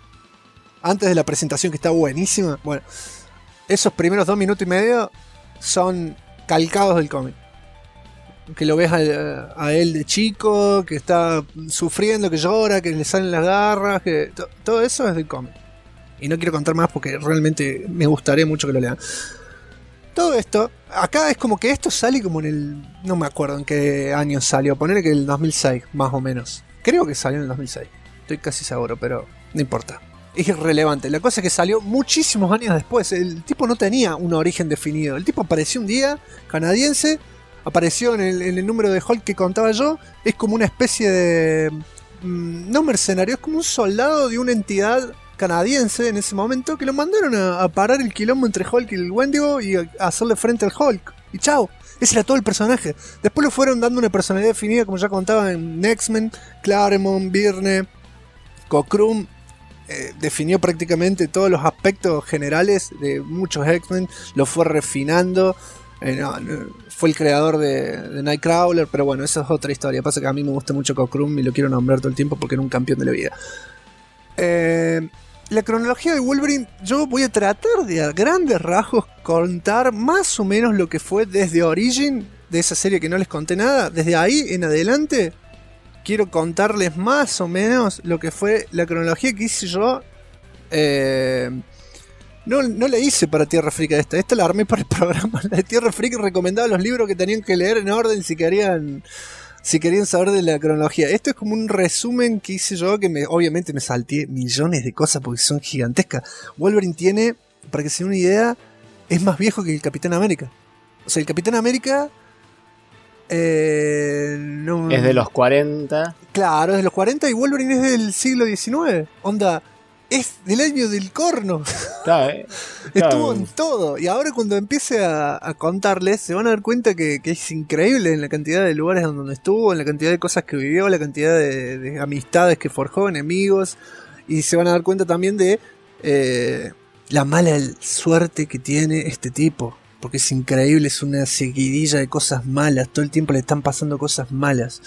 Speaker 2: que está buenísima, bueno, esos primeros 2 minutos y medio son calcados del cómic. Que lo ves a él de chico, que está sufriendo, que llora, que le salen las garras, que todo eso es del cómic. Y no quiero contar más porque realmente me gustaría mucho que lo lean. Todo esto, acá es como que esto sale como en el... No me acuerdo en qué año salió, ponerle que el 2006, más o menos. Creo que salió en el 2006. Estoy casi seguro, pero no importa. Es irrelevante. La cosa es que salió muchísimos años después. El tipo no tenía un origen definido. El tipo apareció un día, canadiense, apareció en el número de Hulk que contaba yo. Es como una especie de... no mercenario, es como un soldado de una entidad canadiense en ese momento que lo mandaron a parar el quilombo entre Hulk y el Wendigo y a hacerle frente al Hulk. Y chao. Ese era todo el personaje. Después le fueron dando una personalidad definida, como ya contaba en X-Men. Claremont, Byrne, Cockrum definió prácticamente todos los aspectos generales de muchos X-Men. Lo fue refinando. Fue el creador de Nightcrawler, pero bueno, esa es otra historia. Pasa que a mí me gusta mucho Cockrum y lo quiero nombrar todo el tiempo porque era un campeón de la vida. La cronología de Wolverine, yo voy a tratar de a grandes rasgos contar más o menos lo que fue desde Origin, de esa serie que no les conté nada. Desde ahí en adelante quiero contarles más o menos lo que fue la cronología que hice yo. No la hice para Tierra Freak esta la armé para el programa. La de Tierra Freak recomendaba los libros que tenían que leer en orden si querían saber de la cronología. Esto es como un resumen que hice yo, que obviamente me salté millones de cosas porque son gigantescas. Wolverine tiene, para que se den una idea, es más viejo que el Capitán América. O sea, el Capitán América... no,
Speaker 1: Es de los 40.
Speaker 2: claro, es de los 40 y Wolverine es del siglo XIX. Onda, es del año del corno. Estuvo en todo. Y ahora cuando empiece a contarles, se van a dar cuenta que es increíble en la cantidad de lugares donde estuvo, en la cantidad de cosas que vivió, la cantidad de amistades que forjó, enemigos. Y se van a dar cuenta también de la mala suerte que tiene este tipo. Porque es increíble, es una seguidilla de cosas malas. Todo el tiempo le están pasando cosas malas.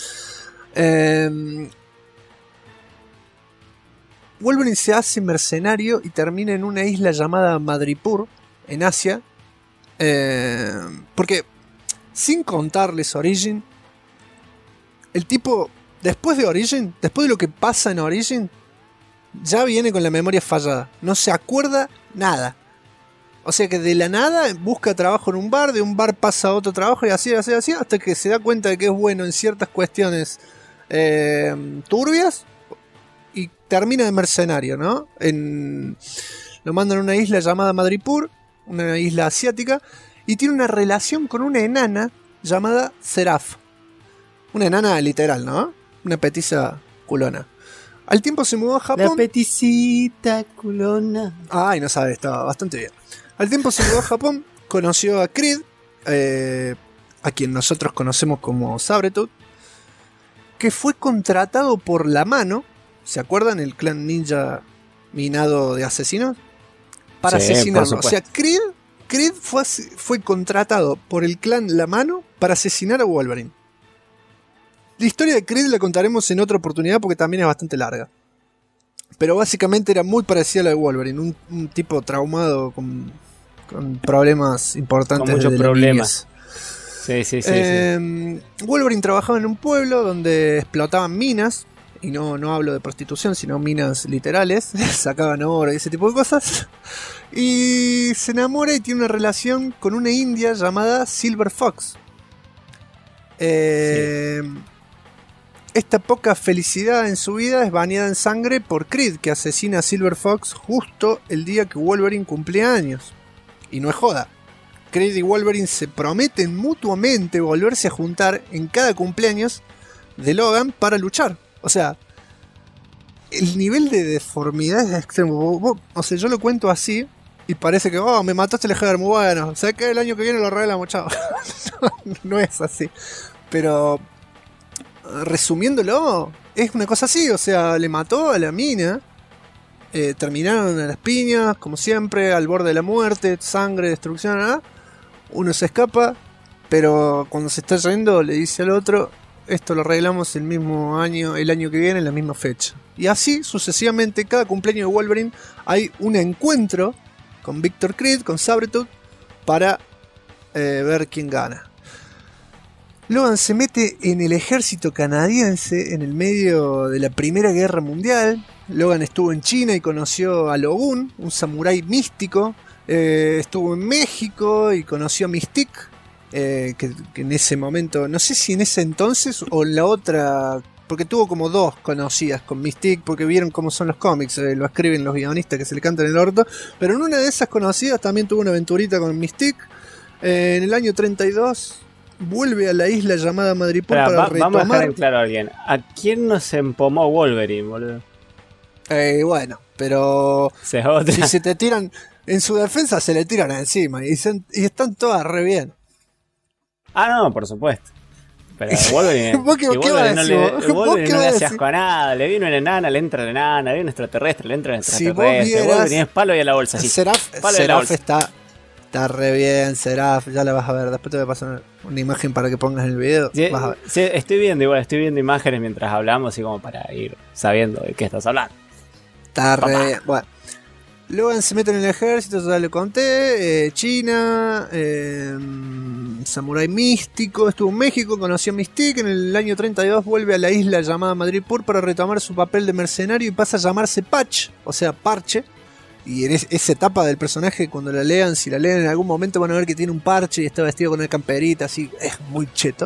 Speaker 2: Wolverine se hace mercenario y termina en una isla llamada Madripoor, en Asia. Porque, sin contarles Origin, el tipo, después de Origin, después de lo que pasa en Origin, ya viene con la memoria fallada. No se acuerda nada. O sea que de la nada busca trabajo en un bar, de un bar pasa a otro trabajo y así, hasta que se da cuenta de que es bueno en ciertas cuestiones turbias y termina de mercenario, ¿no? Lo mandan a una isla llamada Madripoor, una isla asiática, y tiene una relación con una enana llamada Seraph. Una enana literal, ¿no? Una petiza culona. Al tiempo se mudó a Japón.
Speaker 1: La peticita culona.
Speaker 2: Ay, no sabe, estaba bastante bien. Al tiempo se mudó a Japón, conoció a Creed, a quien nosotros conocemos como Sabretooth, que fue contratado por la Mano, ¿se acuerdan? El clan ninja minado de asesinos, para asesinarlo. O sea, Creed fue contratado por el clan La Mano para asesinar a Wolverine. La historia de Creed la contaremos en otra oportunidad porque también es bastante larga. Pero básicamente era muy parecida a la de Wolverine, un tipo traumado con problemas importantes.
Speaker 1: Con muchos problemas. Sí.
Speaker 2: Wolverine trabajaba en un pueblo donde explotaban minas. Y no hablo de prostitución, sino minas literales. Sacaban oro y ese tipo de cosas. Y se enamora y tiene una relación con una india llamada Silver Fox. Esta poca felicidad en su vida es bañada en sangre por Creed, que asesina a Silver Fox justo el día que Wolverine cumple años. Y no es joda. Creed y Wolverine se prometen mutuamente volverse a juntar en cada cumpleaños de Logan para luchar. O sea, el nivel de deformidad es extremo. O sea, yo lo cuento así y parece que, me mataste el Heather, muy bueno. ¿Sabes qué? El año que viene lo arreglamos, chao. No es así. Pero, resumiéndolo, es una cosa así. O sea, le mató a la mina. Terminaron a las piñas, como siempre, al borde de la muerte, sangre, destrucción, ¿no? Uno se escapa, pero cuando se está yendo le dice al otro, esto lo arreglamos el mismo año, el año que viene, en la misma fecha. Y así sucesivamente, cada cumpleaños de Wolverine hay un encuentro con Victor Creed, con Sabretooth, para ver quién gana. Logan se mete en el ejército canadiense en el medio de la Primera Guerra Mundial. Logan estuvo en China y conoció a Logun, un samurái místico. Estuvo en México y conoció a Mystique, que en ese momento, no sé si en ese entonces o en la otra, porque tuvo como dos conocidas con Mystique, porque vieron cómo son los cómics, lo escriben los guionistas que se le cantan el orto, pero en una de esas conocidas también tuvo una aventurita con Mystique. En el año 32 vuelve a la isla llamada Madripoor para retomar.
Speaker 1: Vamos a dejar en claro a alguien. ¿A quién nos empomó Wolverine, boludo?
Speaker 2: Bueno, pero si se te tiran, en su defensa se le tiran encima y están todas re bien.
Speaker 1: Ah, no, por supuesto. Pero Wolverine,
Speaker 2: Wolverine
Speaker 1: no le hace asco a nada. Le viene una enana, le entra la enana, le viene un extraterrestre, le entra el extraterrestre.
Speaker 2: Si
Speaker 1: Wolverine es palo y a la bolsa. Sí.
Speaker 2: Seraph está re bien, Seraph, ya la vas a ver. Después te voy a pasar una imagen para que pongas en el video.
Speaker 1: Sí,
Speaker 2: vas a ver.
Speaker 1: Sí, estoy viendo imágenes mientras hablamos, así como para ir sabiendo de qué estás hablando.
Speaker 2: Está re bien. Bueno, Logan se mete en el ejército, ya le conté. China, samurái místico, estuvo en México, conoció a Mystique. En el año 32 vuelve a la isla llamada Madripoor para retomar su papel de mercenario y pasa a llamarse Patch, o sea, Parche. Y en esa etapa del personaje, cuando la lean, si la leen en algún momento, van a ver que tiene un parche y está vestido con una camperita, así. Es muy cheto.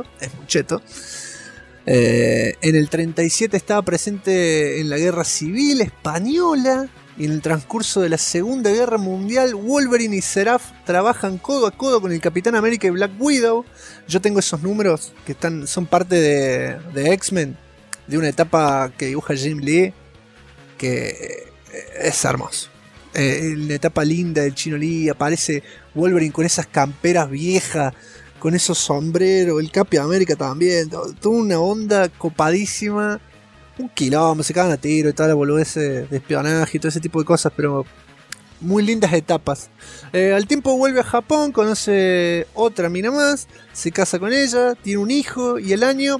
Speaker 2: En el 37 estaba presente en la Guerra Civil Española. y en el transcurso de la Segunda Guerra Mundial, Wolverine y Seraph trabajan codo a codo con el Capitán América y Black Widow. Yo tengo esos números que son parte de X-Men, de una etapa que dibuja Jim Lee, que es hermoso. La etapa linda del Chino Lee, aparece Wolverine con esas camperas viejas, con esos sombreros, el Capi América también, toda una onda copadísima, un quilombo, se cagan a tiro y toda la boludez de espionaje y todo ese tipo de cosas, pero muy lindas etapas. Al tiempo vuelve a Japón, conoce otra mina más, se casa con ella, tiene un hijo y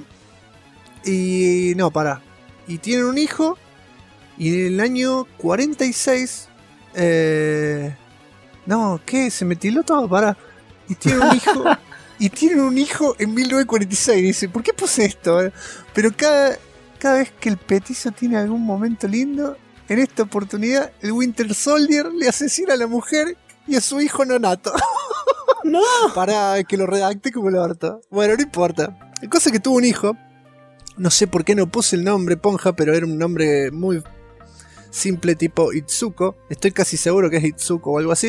Speaker 2: tienen un hijo y en el año 46 se me tiló todo, y tiene un hijo. Y tienen un hijo en 1946. Dice, ¿por qué puse esto? Pero cada vez que el petizo tiene algún momento lindo, en esta oportunidad el Winter Soldier le asesina a la mujer y a su hijo nonato.
Speaker 1: ¡No!
Speaker 2: Para que lo redacte como el orto. Bueno, no importa. La cosa es que tuvo un hijo. No sé por qué no puse el nombre Ponja, pero era un nombre muy simple, tipo Itsuko. Estoy casi seguro que es Itsuko o algo así.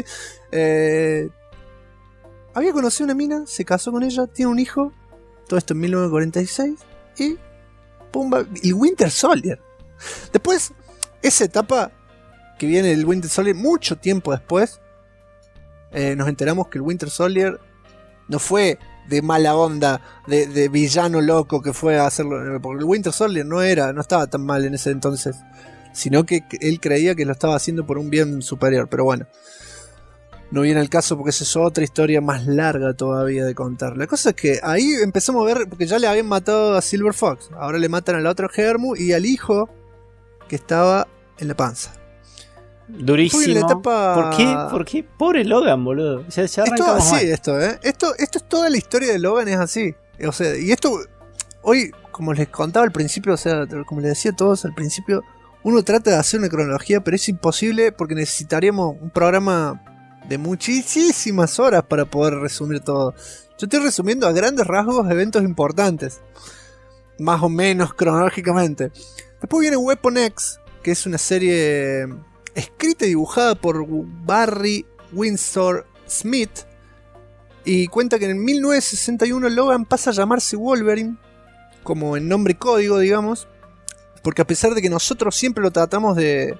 Speaker 2: Había conocido una mina, se casó con ella, tiene un hijo. Todo esto en 1946. Y pumba, el Winter Soldier. Después, esa etapa que viene el Winter Soldier, mucho tiempo después, nos enteramos que el Winter Soldier no fue de mala onda, de villano loco que fue a hacerlo. Porque el Winter Soldier no estaba tan mal en ese entonces, sino que él creía que lo estaba haciendo por un bien superior. Pero bueno, no viene al caso porque esa es otra historia más larga todavía de contar. La cosa es que ahí empezamos a ver, porque ya le habían matado a Silver Fox, ahora le matan al otro Germu y al hijo que estaba en la panza.
Speaker 1: Durísimo. ¿Por qué? Pobre Logan, boludo. Ya arrancamos
Speaker 2: así, mal. Esto es toda la historia de Logan, es así. O sea, y esto, hoy, como les contaba al principio, o sea, como les decía a todos al principio, uno trata de hacer una cronología, pero es imposible porque necesitaríamos un programa de muchísimas horas para poder resumir todo. Yo estoy resumiendo a grandes rasgos eventos importantes, más o menos cronológicamente. Después viene Weapon X, que es una serie escrita y dibujada por Barry Windsor Smith, y cuenta que en 1961 Logan pasa a llamarse Wolverine, como en nombre código, digamos, porque a pesar de que nosotros siempre lo tratamos de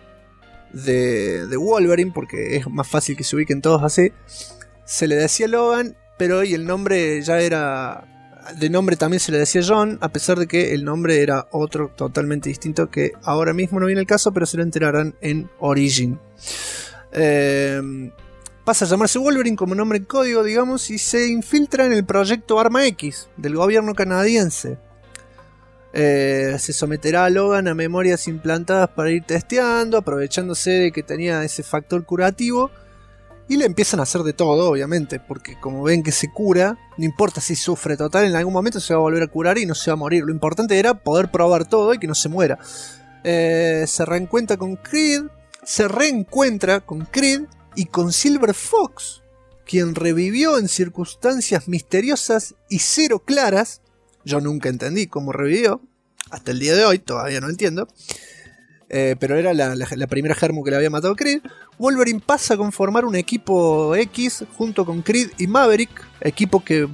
Speaker 2: Wolverine, porque es más fácil que se ubiquen todos así, se le decía Logan, pero hoy el nombre ya era... De nombre también se le decía John, a pesar de que el nombre era otro totalmente distinto, que ahora mismo no viene el caso, pero se lo enterarán en Origin. Pasa a llamarse Wolverine como nombre en código, digamos, y se infiltra en el proyecto Arma X del gobierno canadiense. Se someterá a Logan a memorias implantadas para ir testeando, aprovechándose de que tenía ese factor curativo, y le empiezan a hacer de todo, obviamente, porque como ven que se cura, no importa si sufre, total, en algún momento se va a volver a curar y no se va a morir. Lo importante era poder probar todo y que no se muera. Se reencuentra con Creed y con Silver Fox, quien revivió en circunstancias misteriosas y cero claras. Yo nunca entendí cómo revivió, hasta el día de hoy todavía no entiendo, pero era la primera Germu que le había matado a Creed. Wolverine pasa a conformar un equipo X junto con Creed y Maverick, equipo que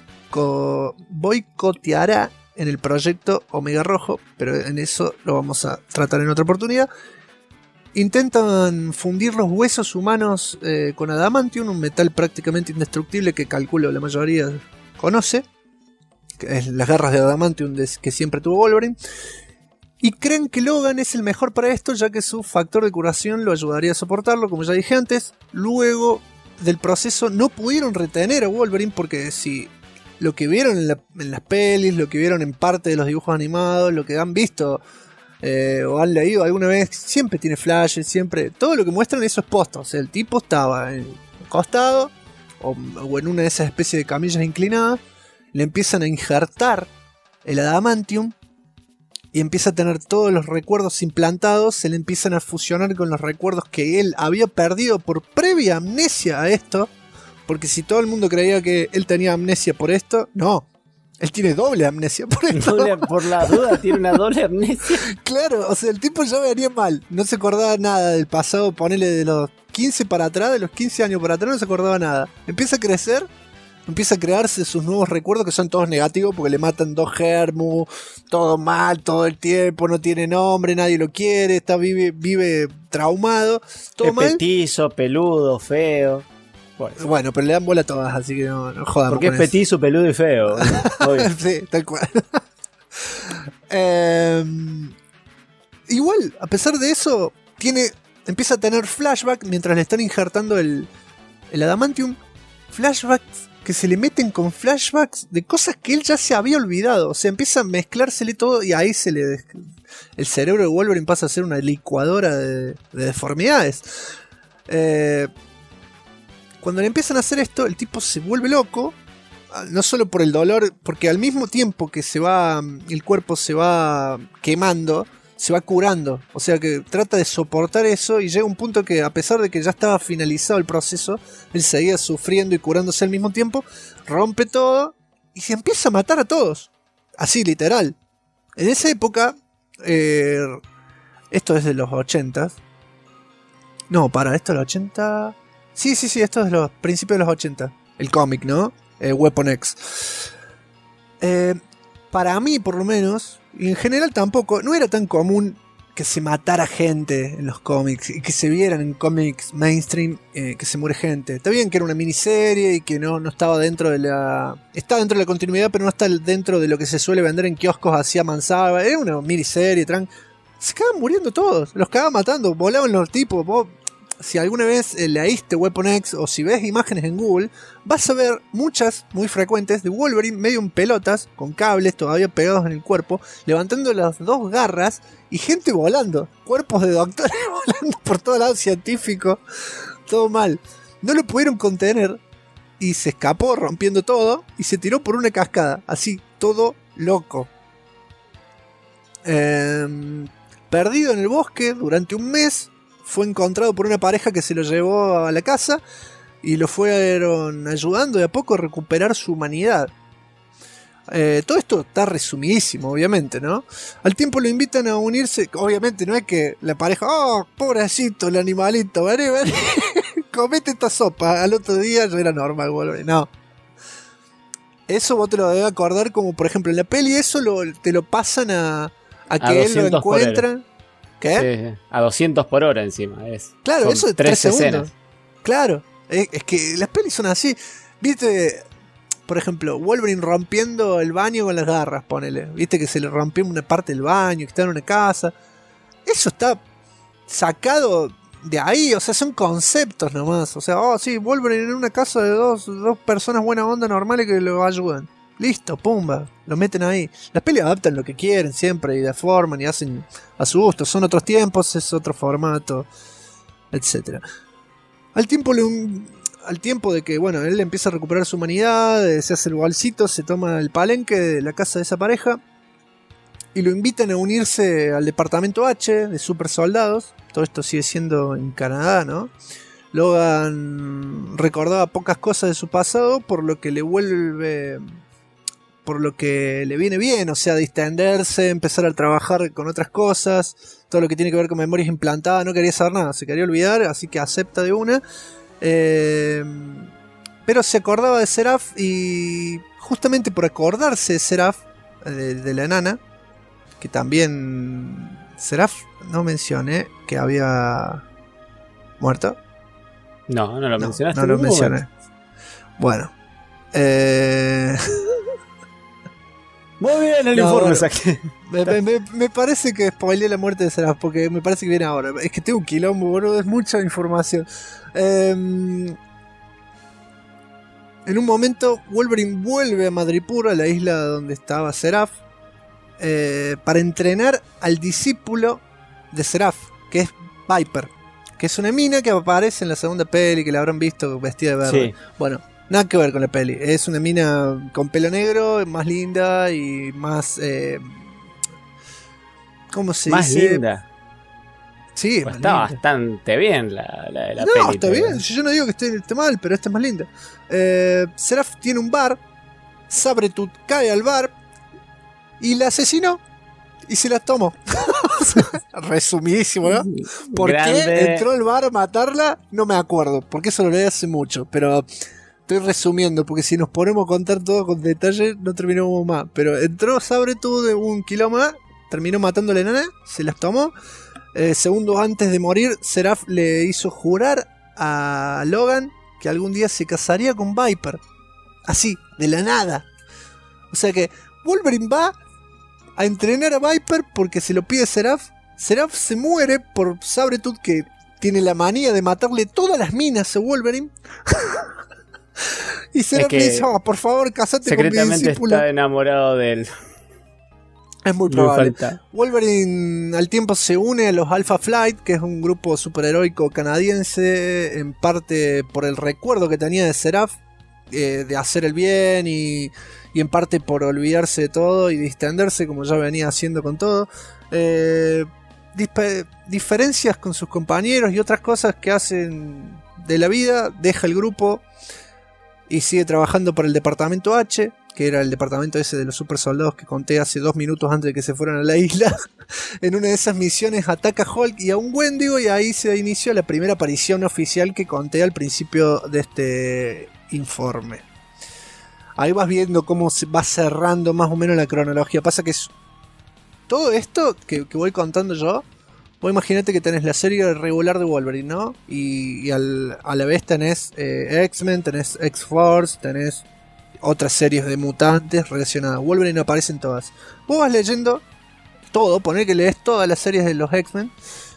Speaker 2: boicoteará en el proyecto Omega Rojo, pero en eso lo vamos a tratar en otra oportunidad. Intentan fundir los huesos humanos con adamantium, un metal prácticamente indestructible que calculo la mayoría conoce, que es las garras de adamantium que siempre tuvo Wolverine. Y creen que Logan es el mejor para esto, ya que su factor de curación lo ayudaría a soportarlo, como ya dije antes. Luego del proceso no pudieron retener a Wolverine, porque si lo que vieron en las pelis, lo que vieron en parte de los dibujos animados, lo que han visto o han leído alguna vez, siempre tiene flashes, siempre... Todo lo que muestran eso es posta. O sea, el tipo estaba en el costado o en una de esas especies de camillas inclinadas, le empiezan a injertar el adamantium y empieza a tener todos los recuerdos implantados, se le empiezan a fusionar con los recuerdos que él había perdido por previa amnesia a esto, porque si todo el mundo creía que él tenía amnesia por esto, no, Él tiene doble amnesia por esto.
Speaker 1: Por la duda tiene una doble amnesia.
Speaker 2: Claro, o sea, el tipo ya venía mal. No se acordaba nada del pasado, ponele de los 15 para atrás, de los 15 años para atrás, no se acordaba nada. Empieza a crecer, empieza a crearse sus nuevos recuerdos que son todos negativos porque le matan 2 germus, todo mal todo el tiempo, no tiene nombre, nadie lo quiere, vive traumado, todo mal.
Speaker 1: Petizo, peludo, feo.
Speaker 2: Bueno, pero le dan bola a todas, así que no jodamos.
Speaker 1: Porque es petizo, peludo y feo.
Speaker 2: Sí, tal cual. Igual, a pesar de eso, empieza a tener flashback mientras le están injertando el adamantium. Flashbacks que se le meten con flashbacks de cosas que él ya se había olvidado. O sea, empieza a mezclársele todo y ahí el cerebro de Wolverine pasa a ser una licuadora de deformidades. Cuando le empiezan a hacer esto, el tipo se vuelve loco. No solo por el dolor, porque al mismo tiempo que el cuerpo se va quemando, se va curando. O sea que trata de soportar eso y llega un punto que, a pesar de que ya estaba finalizado el proceso, él seguía sufriendo y curándose al mismo tiempo, rompe todo y se empieza a matar a todos. Así, literal. En esa época, esto es de los 80. No, esto es de los 80. Sí, esto es de los principios de los 80. El cómic, ¿no? Weapon X. Para mí, por lo menos, y en general tampoco, no era tan común que se matara gente en los cómics y que se vieran en cómics mainstream que se muere gente. Está bien que era una miniserie y que no estaba dentro de la... Está dentro de la continuidad, pero no está dentro de lo que se suele vender en kioscos así a mansalva. Era una miniserie, se acaban muriendo todos, los acaban matando, volaban los tipos. Vos, si alguna vez leíste Weapon X o si ves imágenes en Google, vas a ver muchas, muy frecuentes, de Wolverine medio en pelotas, con cables todavía pegados en el cuerpo, levantando las 2 garras y gente volando, cuerpos de doctores volando por todo lado, científico, todo mal. No lo pudieron contener y se escapó rompiendo todo y se tiró por una cascada, así, todo loco. Perdido en el bosque durante un mes, fue encontrado por una pareja que se lo llevó a la casa y lo fueron ayudando de a poco a recuperar su humanidad. Todo esto está resumidísimo, obviamente, ¿no? Al tiempo lo invitan a unirse. Obviamente no es que la pareja, oh, pobrecito el animalito, vení, comete esta sopa. Al otro día ya era normal, Wolverine. No. Eso vos te lo debes acordar, como por ejemplo en la peli, eso te lo pasan a que él lo encuentra. ¿Qué?
Speaker 1: Sí, a 200 por hora encima.
Speaker 2: Claro,
Speaker 1: son
Speaker 2: eso de
Speaker 1: 3
Speaker 2: segundos.
Speaker 1: escenas.
Speaker 2: Claro, es que las pelis son así. Viste, por ejemplo, Wolverine rompiendo el baño con las garras, ponele. Viste que se le rompió una parte del baño, que está en una casa. Eso está sacado de ahí, o sea, son conceptos nomás. O sea, sí, Wolverine en una casa de dos personas buena onda normales que lo ayudan. Listo, pumba, lo meten ahí. Las pelis adaptan lo que quieren siempre y deforman y hacen a su gusto. Son otros tiempos, es otro formato, etc. Al tiempo de que, bueno, él empieza a recuperar su humanidad, se hace el bolsito, se toma el palenque de la casa de esa pareja y lo invitan a unirse al departamento H de super soldados. Todo esto sigue siendo en Canadá, ¿no? Logan recordaba pocas cosas de su pasado, por lo que le viene bien, o sea, distenderse, empezar a trabajar con otras cosas, todo lo que tiene que ver con memorias implantadas, no quería saber nada, se quería olvidar, así que acepta de una. Pero se acordaba de Seraph y justamente por acordarse de Seraph, de la enana, que también Seraph no mencioné que había muerto.
Speaker 1: No lo mencionaste.
Speaker 2: No lo mencioné. Bueno.
Speaker 1: Muy bien el informe, saqué.
Speaker 2: Me parece que spoileé la muerte de Seraph, porque me parece que viene ahora. Es que tengo un quilombo, boludo, es mucha información. En un momento, Wolverine vuelve a Madripoor, a la isla donde estaba Seraph, para entrenar al discípulo de Seraph, que es Viper, que es una mina que aparece en la segunda peli, que la habrán visto vestida de verde. Sí. Bueno, nada que ver con la peli. Es una mina con pelo negro, más linda y más... ¿cómo se
Speaker 1: más
Speaker 2: dice?
Speaker 1: Más linda.
Speaker 2: Sí,
Speaker 1: pues está linda. Bastante bien la peli.
Speaker 2: No, está bien. Yo no digo que esté mal, pero esta es más linda. Seraph tiene un bar Sabretooth cae al bar y la asesinó y se las tomó. Resumidísimo, ¿no? ¿Por qué entró al bar a matarla? No me acuerdo, porque eso lo leí hace mucho, pero estoy resumiendo, porque si nos ponemos a contar todo con detalle no terminamos más. Pero entró Sabretooth de un kilómetro, terminó matando a la enana, se las tomó. Segundos antes de morir, Seraph le hizo jurar a Logan que algún día se casaría con Viper. Así, de la nada. O sea que Wolverine va a entrenar a Viper porque se lo pide Seraph. Seraph se muere por Sabretooth, que tiene la manía de matarle todas las minas a Wolverine. Y Seraph le dice, por favor, casate con mi discípulo.
Speaker 1: Secretamente está enamorado de él.
Speaker 2: Es muy probable. Wolverine al tiempo se une a los Alpha Flight, que es un grupo superheroico canadiense, en parte por el recuerdo que tenía de Seraph, de hacer el bien, y en parte por olvidarse de todo y distenderse, como ya venía haciendo con todo. Diferencias con sus compañeros y otras cosas que hacen de la vida. Deja el grupo y sigue trabajando para el Departamento H, que era el departamento ese de los super soldados que conté hace 2 minutos antes de que se fueran a la isla. En una de esas misiones ataca a Hulk y a un Wendigo, y ahí se inició la primera aparición oficial que conté al principio de este informe. Ahí vas viendo cómo se va cerrando más o menos la cronología. Pasa que todo esto que voy contando yo, vos imaginate que tenés la serie regular de Wolverine, ¿no? Y a la vez tenés X-Men, tenés X-Force, tenés otras series de mutantes relacionadas. Wolverine aparece en todas. Vos vas leyendo todo, poner que lees todas las series de los X-Men,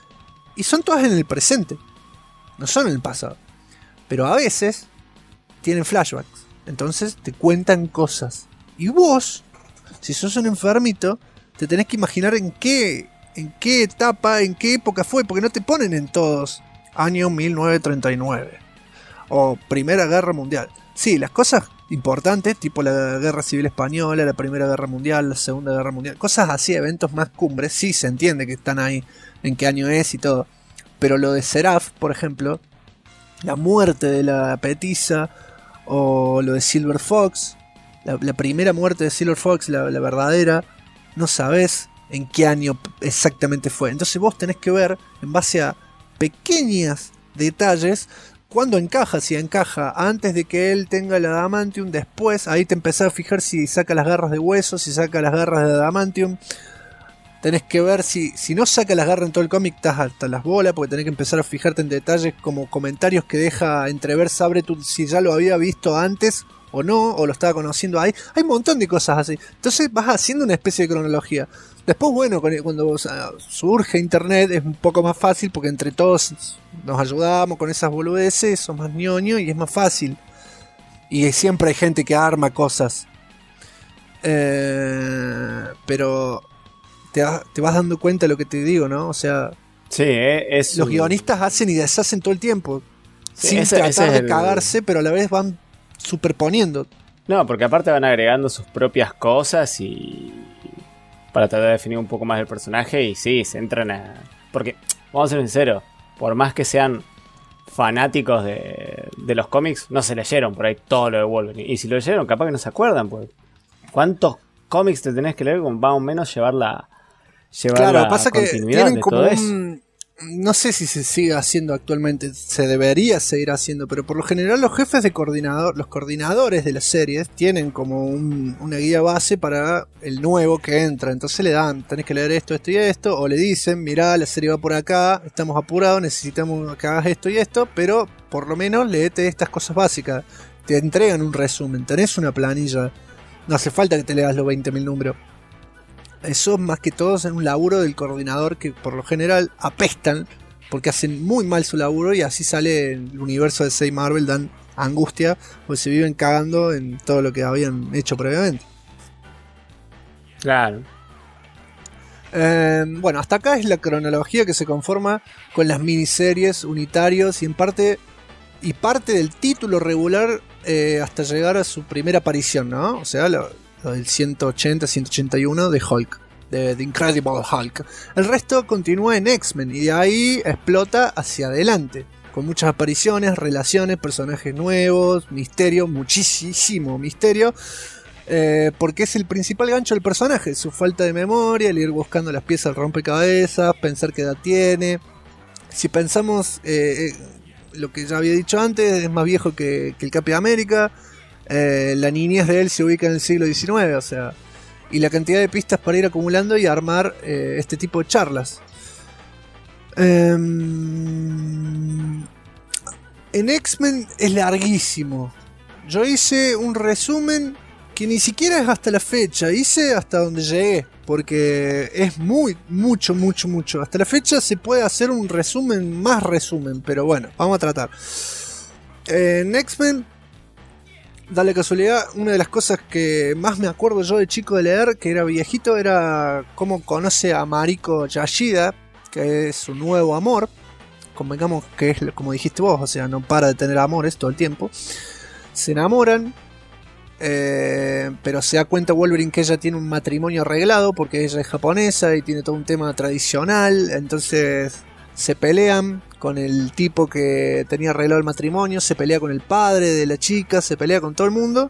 Speaker 2: y son todas en el presente, no son en el pasado. Pero a veces tienen flashbacks, entonces te cuentan cosas. Y vos, si sos un enfermito, te tenés que imaginar en qué etapa, en qué época fue, porque no te ponen en todos año 1939 o Primera Guerra Mundial. Sí, las cosas importantes, tipo la Guerra Civil Española, la Primera Guerra Mundial, la Segunda Guerra Mundial, cosas así, eventos más cumbres, sí se entiende que están ahí, en qué año es y todo. Pero lo de Seraph, por ejemplo, la muerte de la petiza, o lo de Silver Fox, la primera muerte de Silver Fox, la verdadera, no sabes en qué año exactamente fue. Entonces vos tenés que ver, en base a pequeños detalles, cuándo encaja, si encaja antes de que él tenga el adamantium, después, ahí te empezás a fijar si saca las garras de hueso, si saca las garras de adamantium. Tenés que ver si no saca las garras en todo el cómic, estás hasta las bolas, porque tenés que empezar a fijarte en detalles como comentarios que deja entrever Sabretooth, si ya lo había visto antes o no, o lo estaba conociendo ahí. Hay un montón de cosas así. Entonces vas haciendo una especie de cronología. Después, bueno, cuando surge internet es un poco más fácil, porque entre todos nos ayudamos con esas boludeces, somos más ñoño y es más fácil. Y siempre hay gente que arma cosas. Pero te vas dando cuenta de lo que te digo, ¿no? O sea,
Speaker 1: sí,
Speaker 2: los guionistas hacen y deshacen todo el tiempo. Sí, sin tratar de cagarse, pero a la vez van superponiendo.
Speaker 1: No, porque aparte van agregando sus propias cosas y para tratar de definir un poco más el personaje, y sí, se entran a... Porque, vamos a ser sinceros, por más que sean fanáticos de los cómics, no se leyeron por ahí todo lo de Wolverine. Y si lo leyeron, capaz que no se acuerdan, pues. ¿Cuántos cómics te tenés que leer con más o menos llevar la
Speaker 2: pasa
Speaker 1: continuidad
Speaker 2: que tienen
Speaker 1: de
Speaker 2: como
Speaker 1: todo eso?
Speaker 2: No sé si se sigue haciendo actualmente, se debería seguir haciendo, pero por lo general los jefes de coordinador, los coordinadores de las series, tienen como una guía base para el nuevo que entra. Entonces le dan, tenés que leer esto, esto y esto, o le dicen, mirá, la serie va por acá, estamos apurados, necesitamos que hagas esto y esto, pero por lo menos leete estas cosas básicas. Te entregan un resumen, tenés una planilla, no hace falta que te leas los 20.000 números. Eso más que todo es un laburo del coordinador, que por lo general apestan porque hacen muy mal su laburo, y así sale el universo de DC Marvel, dan angustia porque se viven cagando en todo lo que habían hecho previamente.
Speaker 1: Claro.
Speaker 2: Bueno, hasta acá es la cronología que se conforma con las miniseries, unitarios y parte del título regular hasta llegar a su primera aparición, ¿no? O sea, lo del 180, 181 de Hulk, de The Incredible Hulk. El resto continúa en X-Men y de ahí explota hacia adelante, con muchas apariciones, relaciones, personajes nuevos, misterio, muchísimo misterio. Porque es el principal gancho del personaje, su falta de memoria, el ir buscando las piezas del rompecabezas, pensar qué edad tiene. Si pensamos, lo que ya había dicho antes, es más viejo que el Capi América. La niñez de él se ubica en el siglo XIX, o sea, y la cantidad de pistas para ir acumulando y armar este tipo de charlas. En X-Men es larguísimo. Yo hice un resumen que ni siquiera es hasta la fecha, hice hasta donde llegué, porque es mucho. Hasta la fecha se puede hacer un resumen, más resumen, pero bueno, vamos a tratar. En X-Men, da la casualidad, una de las cosas que más me acuerdo yo de chico de leer, que era viejito, era cómo conoce a Mariko Yashida, que es su nuevo amor. Convengamos que es como dijiste vos, o sea, no para de tener amores todo el tiempo. Se enamoran, pero se da cuenta Wolverine que ella tiene un matrimonio arreglado porque ella es japonesa y tiene todo un tema tradicional. Entonces se pelean con el tipo que tenía arreglado el matrimonio, se pelea con el padre de la chica, se pelea con todo el mundo.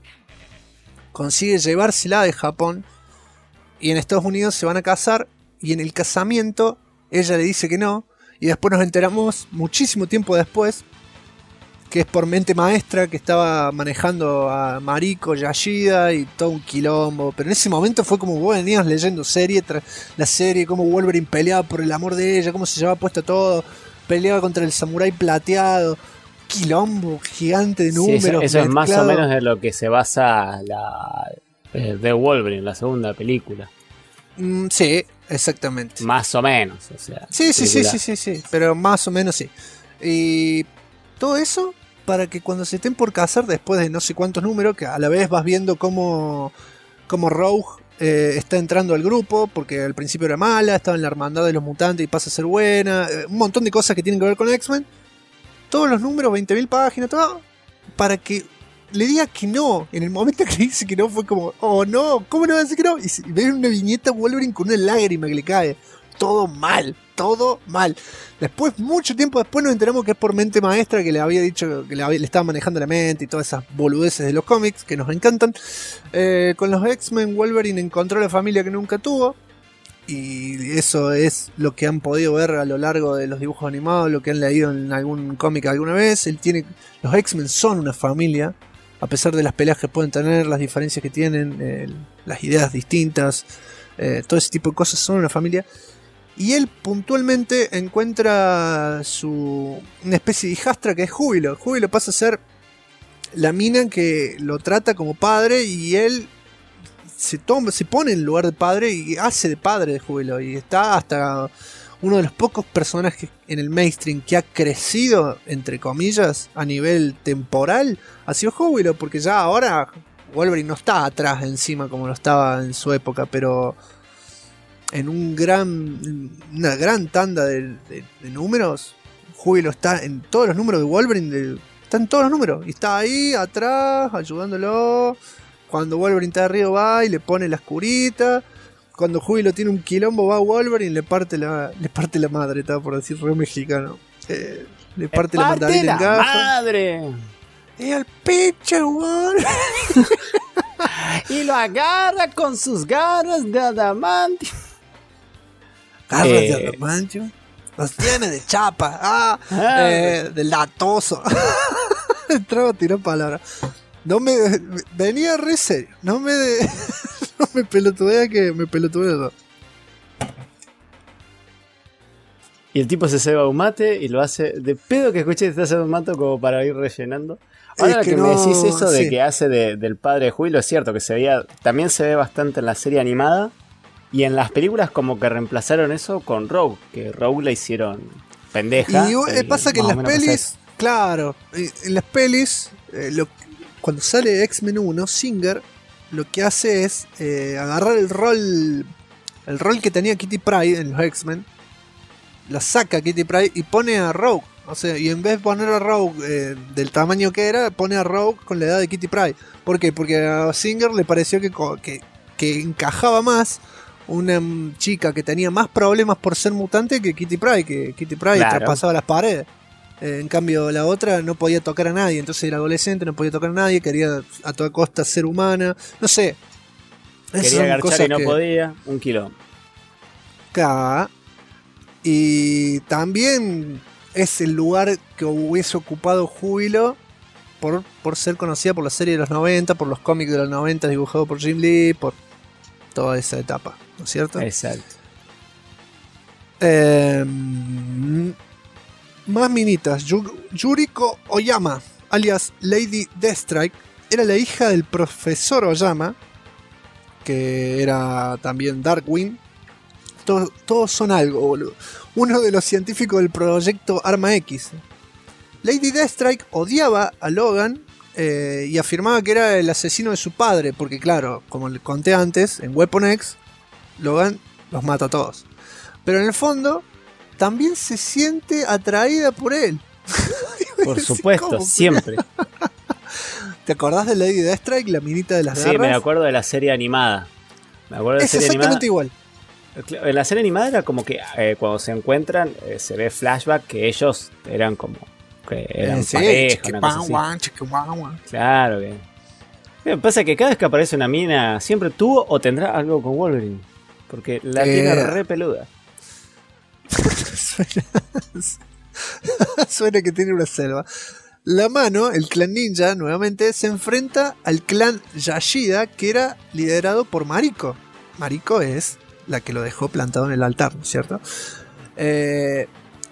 Speaker 2: Consigue llevársela de Japón y en Estados Unidos se van a casar, y en el casamiento ella le dice que no, y después nos enteramos muchísimo tiempo después que es por mente maestra, que estaba manejando a Mariko Yashida y todo un quilombo. Pero en ese momento fue como vos venías leyendo serie tras la serie, cómo Wolverine peleaba por el amor de ella, cómo se llevaba puesto todo, peleaba contra el samurái plateado, quilombo gigante de números.
Speaker 1: Sí, eso es más o menos en lo que se basa la de Wolverine, la segunda película.
Speaker 2: Sí, exactamente.
Speaker 1: Más o menos, o sea.
Speaker 2: Sí, pero más o menos sí. Y todo eso para que cuando se estén por casar, después de no sé cuántos números, que a la vez vas viendo cómo Rogue está entrando al grupo, porque al principio era mala, estaba en la hermandad de los mutantes y pasa a ser buena, un montón de cosas que tienen que ver con X-Men, todos los números, 20.000 páginas, todo, para que le diga que no. En el momento que le dice que no fue como, oh no, ¿cómo no va a decir que no? Y ve una viñeta Wolverine con una lágrima que le cae. Todo mal. Después, mucho tiempo después, nos enteramos que es por mente maestra, que le había dicho que le estaba manejando la mente y todas esas boludeces de los cómics que nos encantan. Con los X-Men, Wolverine encontró la familia que nunca tuvo. Y eso es lo que han podido ver a lo largo de los dibujos animados, lo que han leído en algún cómic alguna vez. Los X-Men son una familia, a pesar de las peleas que pueden tener, las diferencias que tienen, las ideas distintas, todo ese tipo de cosas, son una familia. Y él puntualmente encuentra una especie de hijastra que es Júbilo. Júbilo pasa a ser la mina que lo trata como padre, y él se pone en lugar de padre y hace de padre de Júbilo. Y está hasta uno de los pocos personajes en el mainstream que ha crecido, entre comillas, a nivel temporal, ha sido Júbilo, porque ya ahora Wolverine no está atrás encima como lo estaba en su época, pero en una gran tanda de números, Júbilo está en todos los números de Wolverine, está en todos los números, y está ahí atrás ayudándolo. Cuando Wolverine está arriba va y le pone las curitas. Cuando Júbilo tiene un quilombo va a Wolverine y le parte la madre, estaba por decir re mexicano. Le parte la mandarina en gafa.
Speaker 1: ¡Madre!
Speaker 2: Y al pecho, Wolverine.
Speaker 1: Y lo agarra con sus garras de adamantio.
Speaker 2: Garras de adamantio. Los tiene de chapa. De latoso. Entraba a tirar palabras. Venía re serio. No me pelotudea, que me pelotudea todo.
Speaker 1: Y el tipo se ceba un mate y lo hace de pedo, que escuché que está haciendo un mato como para ir rellenando. Ahora que me decís eso de que hace del padre de Júbilo, es cierto que también se ve bastante en la serie animada, y en las películas como que reemplazaron eso con Rogue, que Rogue la hicieron pendeja.
Speaker 2: Y pasa que en las pelis, claro, en las pelis, cuando sale X-Men 1, Singer lo que hace es agarrar el rol que tenía Kitty Pryde en los X-Men, la saca Kitty Pryde y pone a Rogue. O sea, y en vez de poner a Rogue del tamaño que era, pone a Rogue con la edad de Kitty Pryde. ¿Por qué? Porque a Singer le pareció que encajaba más una chica que tenía más problemas por ser mutante que Kitty Pryde, que Kitty Pryde traspasaba las paredes. En cambio, la otra no podía tocar a nadie. Entonces era adolescente, no podía tocar a nadie. Quería a toda costa ser humana. No sé.
Speaker 1: Quería garchar y no podía. Un quilombo.
Speaker 2: Y también es el lugar que hubiese ocupado Júbilo por ser conocida por la serie de los 90, por los cómics de los 90 dibujados por Jim Lee, por toda esa etapa, ¿no es cierto?
Speaker 1: Exacto.
Speaker 2: Más minitas. Yuriko Oyama, alias Lady Deathstrike, era la hija del profesor Oyama, que era también Darkwing. Todos son algo, boludo. Uno de los científicos del proyecto Arma X. Lady Deathstrike odiaba a Logan y afirmaba que era el asesino de su padre, porque claro, como le conté antes, en Weapon X, Logan los mata a todos. Pero en el fondo, también se siente atraída por él.
Speaker 1: Por supuesto, siempre.
Speaker 2: ¿Te acordás de Lady Deathstrike, la minita de las garras?
Speaker 1: Sí, me acuerdo de la serie animada.
Speaker 2: Es exactamente igual.
Speaker 1: En la serie animada era como que cuando se encuentran se ve flashback que ellos eran como que eran pareja, una cosa así. Claro que. Lo que pasa es que cada vez que aparece una mina siempre tuvo o tendrá algo con Wolverine, porque la tiene re peluda.
Speaker 2: Suena que tiene una selva. La mano, el clan ninja, nuevamente se enfrenta al clan Yashida, que era liderado por Mariko. Mariko es la que lo dejó plantado en el altar, ¿no es cierto? El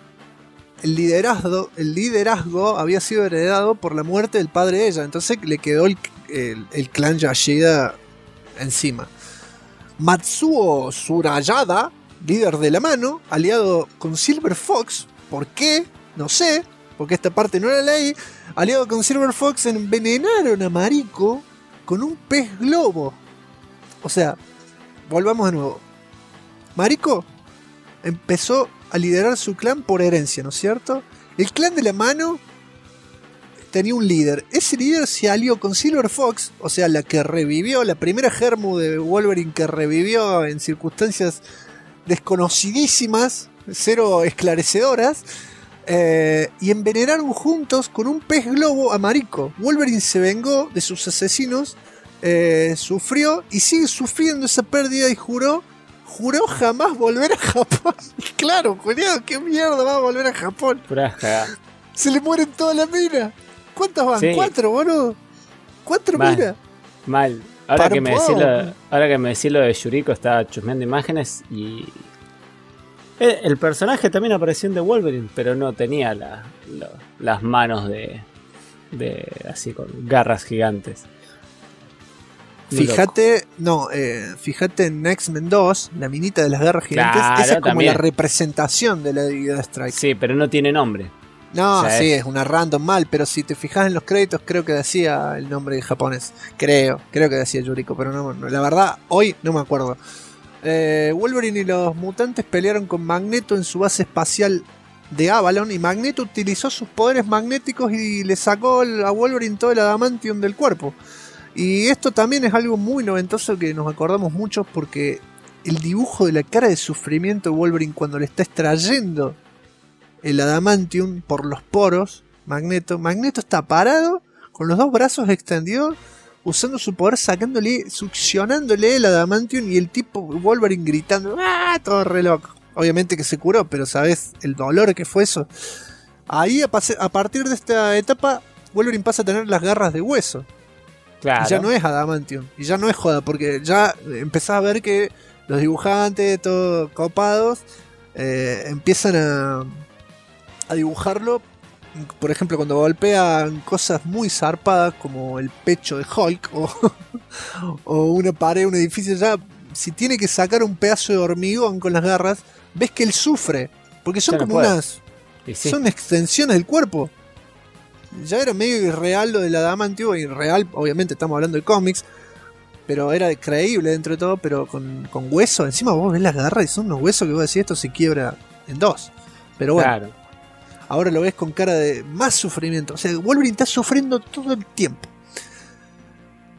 Speaker 2: liderazgo había sido heredado por la muerte del padre de ella, entonces le quedó el clan Yashida encima. Matsuo Tsurayada, líder de la mano, aliado con Silver Fox. ¿Por qué? No sé, porque esta parte no la leí. Aliado con Silver Fox, envenenaron a Mariko con un pez globo. O sea, volvamos de nuevo. Mariko empezó a liderar su clan por herencia, ¿no es cierto? El clan de la mano tenía un líder. Ese líder se alió con Silver Fox, o sea, la que revivió, la primera germu de Wolverine que revivió en circunstancias desconocidísimas, cero esclarecedoras, y envenenaron juntos con un pez globo a Mariko. Wolverine se vengó de sus asesinos, sufrió y sigue sufriendo esa pérdida y juró jamás volver a Japón. Claro, cuidado, ¿qué mierda va a volver a Japón? Se le mueren todas las minas. ¿Cuántas van? Sí. 4, boludo. 4 minas.
Speaker 1: Mal. Ahora que me decís lo de Yuriko, estaba chusmeando imágenes y el personaje también apareció en The Wolverine, pero no tenía las manos de así con garras gigantes.
Speaker 2: Fíjate en X-Men 2, la minita de las garras gigantes, claro, esa es como también la representación de la Deathstrike.
Speaker 1: Sí, pero no tiene nombre.
Speaker 2: No, o sea, sí, es una random mal, pero si te fijas en los créditos creo que decía el nombre en japonés. Creo que decía Yuriko, pero no, la verdad, hoy no me acuerdo. Wolverine y los mutantes pelearon con Magneto en su base espacial de Avalon, y Magneto utilizó sus poderes magnéticos y le sacó a Wolverine todo el adamantium del cuerpo. Y esto también es algo muy noventoso que nos acordamos mucho, porque el dibujo de la cara de sufrimiento de Wolverine cuando le está extrayendo el adamantium por los poros, Magneto está parado con los dos brazos extendidos, usando su poder, succionándole el adamantium, y el tipo Wolverine gritando, ¡ah! Todo re loco. Obviamente que se curó, pero ¿sabes el dolor que fue eso? Ahí a partir de esta etapa Wolverine pasa a tener las garras de hueso. Claro. Y ya no es adamantium, y ya no es joda, porque ya empezás a ver que los dibujantes, todos copados, empiezan a dibujarlo. Por ejemplo, cuando golpean cosas muy zarpadas como el pecho de Hulk o una pared, un edificio, ya si tiene que sacar un pedazo de hormigón con las garras, ves que él sufre, porque son como son extensiones del cuerpo. Ya era medio irreal lo del adamantium, irreal, obviamente estamos hablando de cómics, pero era creíble dentro de todo, pero con hueso. Encima vos ves las garras y son unos huesos que vos decís, esto se quiebra en dos. Pero bueno, claro. Ahora lo ves con cara de más sufrimiento. O sea, Wolverine está sufriendo todo el tiempo.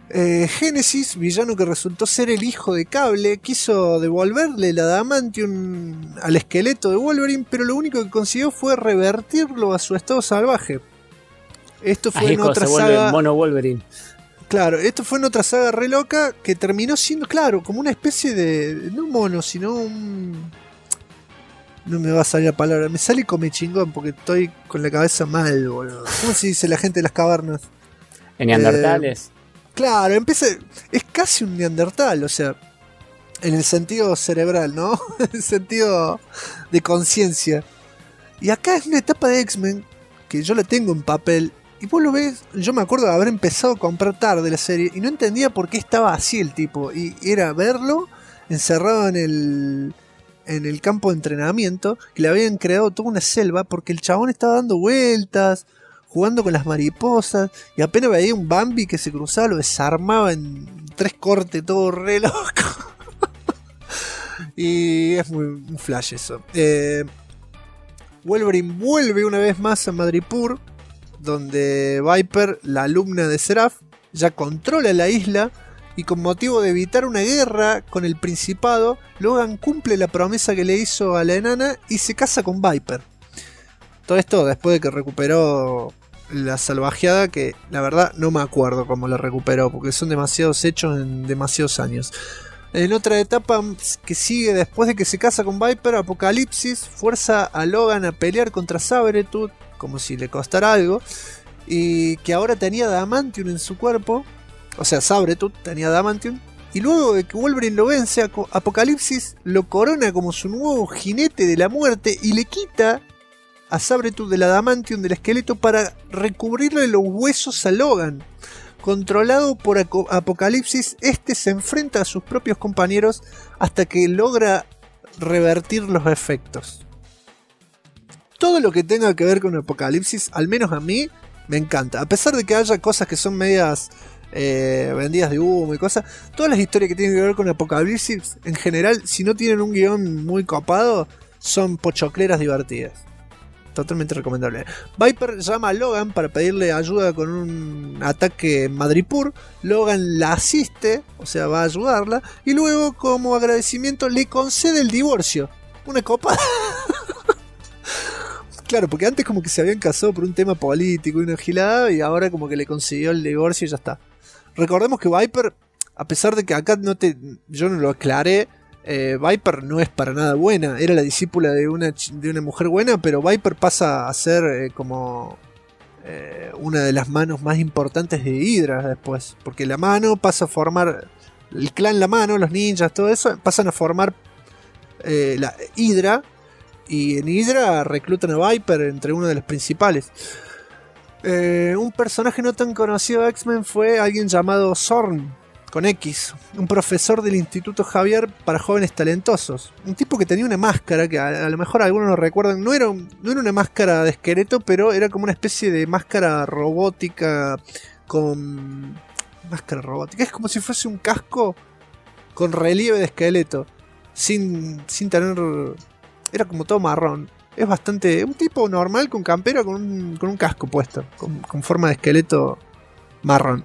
Speaker 2: Génesis, villano que resultó ser el hijo de Cable, quiso devolverle el adamantium al esqueleto de Wolverine, pero lo único que consiguió fue revertirlo a su estado salvaje. Esto fue en otra
Speaker 4: se vuelve
Speaker 2: saga.
Speaker 4: mono Wolverine.
Speaker 2: Claro, esto fue en otra saga re loca que terminó siendo, claro, como una especie de. No mono, sino un. No me va a salir la palabra, me sale come chingón porque estoy con la cabeza mal, boludo. ¿Cómo se dice la gente de las cavernas?
Speaker 1: En Neandertales.
Speaker 2: Claro, es casi un neandertal, o sea, en el sentido cerebral, ¿no? En el sentido de conciencia. Y acá es una etapa de X-Men que yo la tengo en papel. Y vos lo ves, yo me acuerdo de haber empezado a comprar tarde la serie y no entendía por qué estaba así el tipo. Y era verlo encerrado en el campo de entrenamiento, que le habían creado toda una selva porque el chabón estaba dando vueltas, jugando con las mariposas, y apenas veía un Bambi que se cruzaba, lo desarmaba en 3 cortes, todo re loco. Y es muy un flash eso. Wolverine vuelve una vez más a Madripoor, donde Viper, la alumna de Seraph, ya controla la isla, y con motivo de evitar una guerra con el Principado, Logan cumple la promesa que le hizo a la enana y se casa con Viper. Todo esto después de que recuperó la salvajeada, que la verdad no me acuerdo cómo la recuperó, porque son demasiados hechos en demasiados años. En otra etapa que sigue después de que se casa con Viper, Apocalipsis fuerza a Logan a pelear contra Sabretooth, como si le costara algo, y que ahora tenía Adamantium en su cuerpo, o sea, Sabretooth tenía Adamantium, y luego de que Wolverine lo vence, Apocalipsis lo corona como su nuevo jinete de la muerte y le quita a Sabretooth del Adamantium del esqueleto para recubrirle los huesos a Logan. Controlado por Apocalipsis, este se enfrenta a sus propios compañeros hasta que logra revertir los efectos. Todo lo que tenga que ver con Apocalipsis, al menos a mí, me encanta. A pesar de que haya cosas que son medias vendidas de humo y cosas, todas las historias que tienen que ver con Apocalipsis, en general, si no tienen un guión muy copado, son pochocleras divertidas. Totalmente recomendable. Viper llama a Logan para pedirle ayuda con un ataque en Madripoor. Logan la asiste, o sea, va a ayudarla, y luego, como agradecimiento, le concede el divorcio. Una copa. Claro, porque antes como que se habían casado por un tema político y una gilada, y ahora como que le consiguió el divorcio y ya está. Recordemos que Viper, a pesar de que acá yo no lo aclaré, Viper no es para nada buena. Era la discípula de una mujer buena, pero Viper pasa a ser como una de las manos más importantes de Hydra después. Porque la mano pasa a formar, el clan La Mano, los ninjas, todo eso, pasan a formar la Hydra. Y en Hydra reclutan a Viper entre uno de los principales. Un personaje no tan conocido de X-Men fue alguien llamado Zorn, con X, un profesor del Instituto Xavier para jóvenes talentosos. Un tipo que tenía una máscara, que a lo mejor algunos lo recuerdan, no era una máscara de esqueleto, pero era como una especie de máscara robótica con... Máscara robótica, es como si fuese un casco con relieve de esqueleto, sin tener... Era como todo marrón. Es bastante... Un tipo normal con campera con un casco puesto, con forma de esqueleto marrón.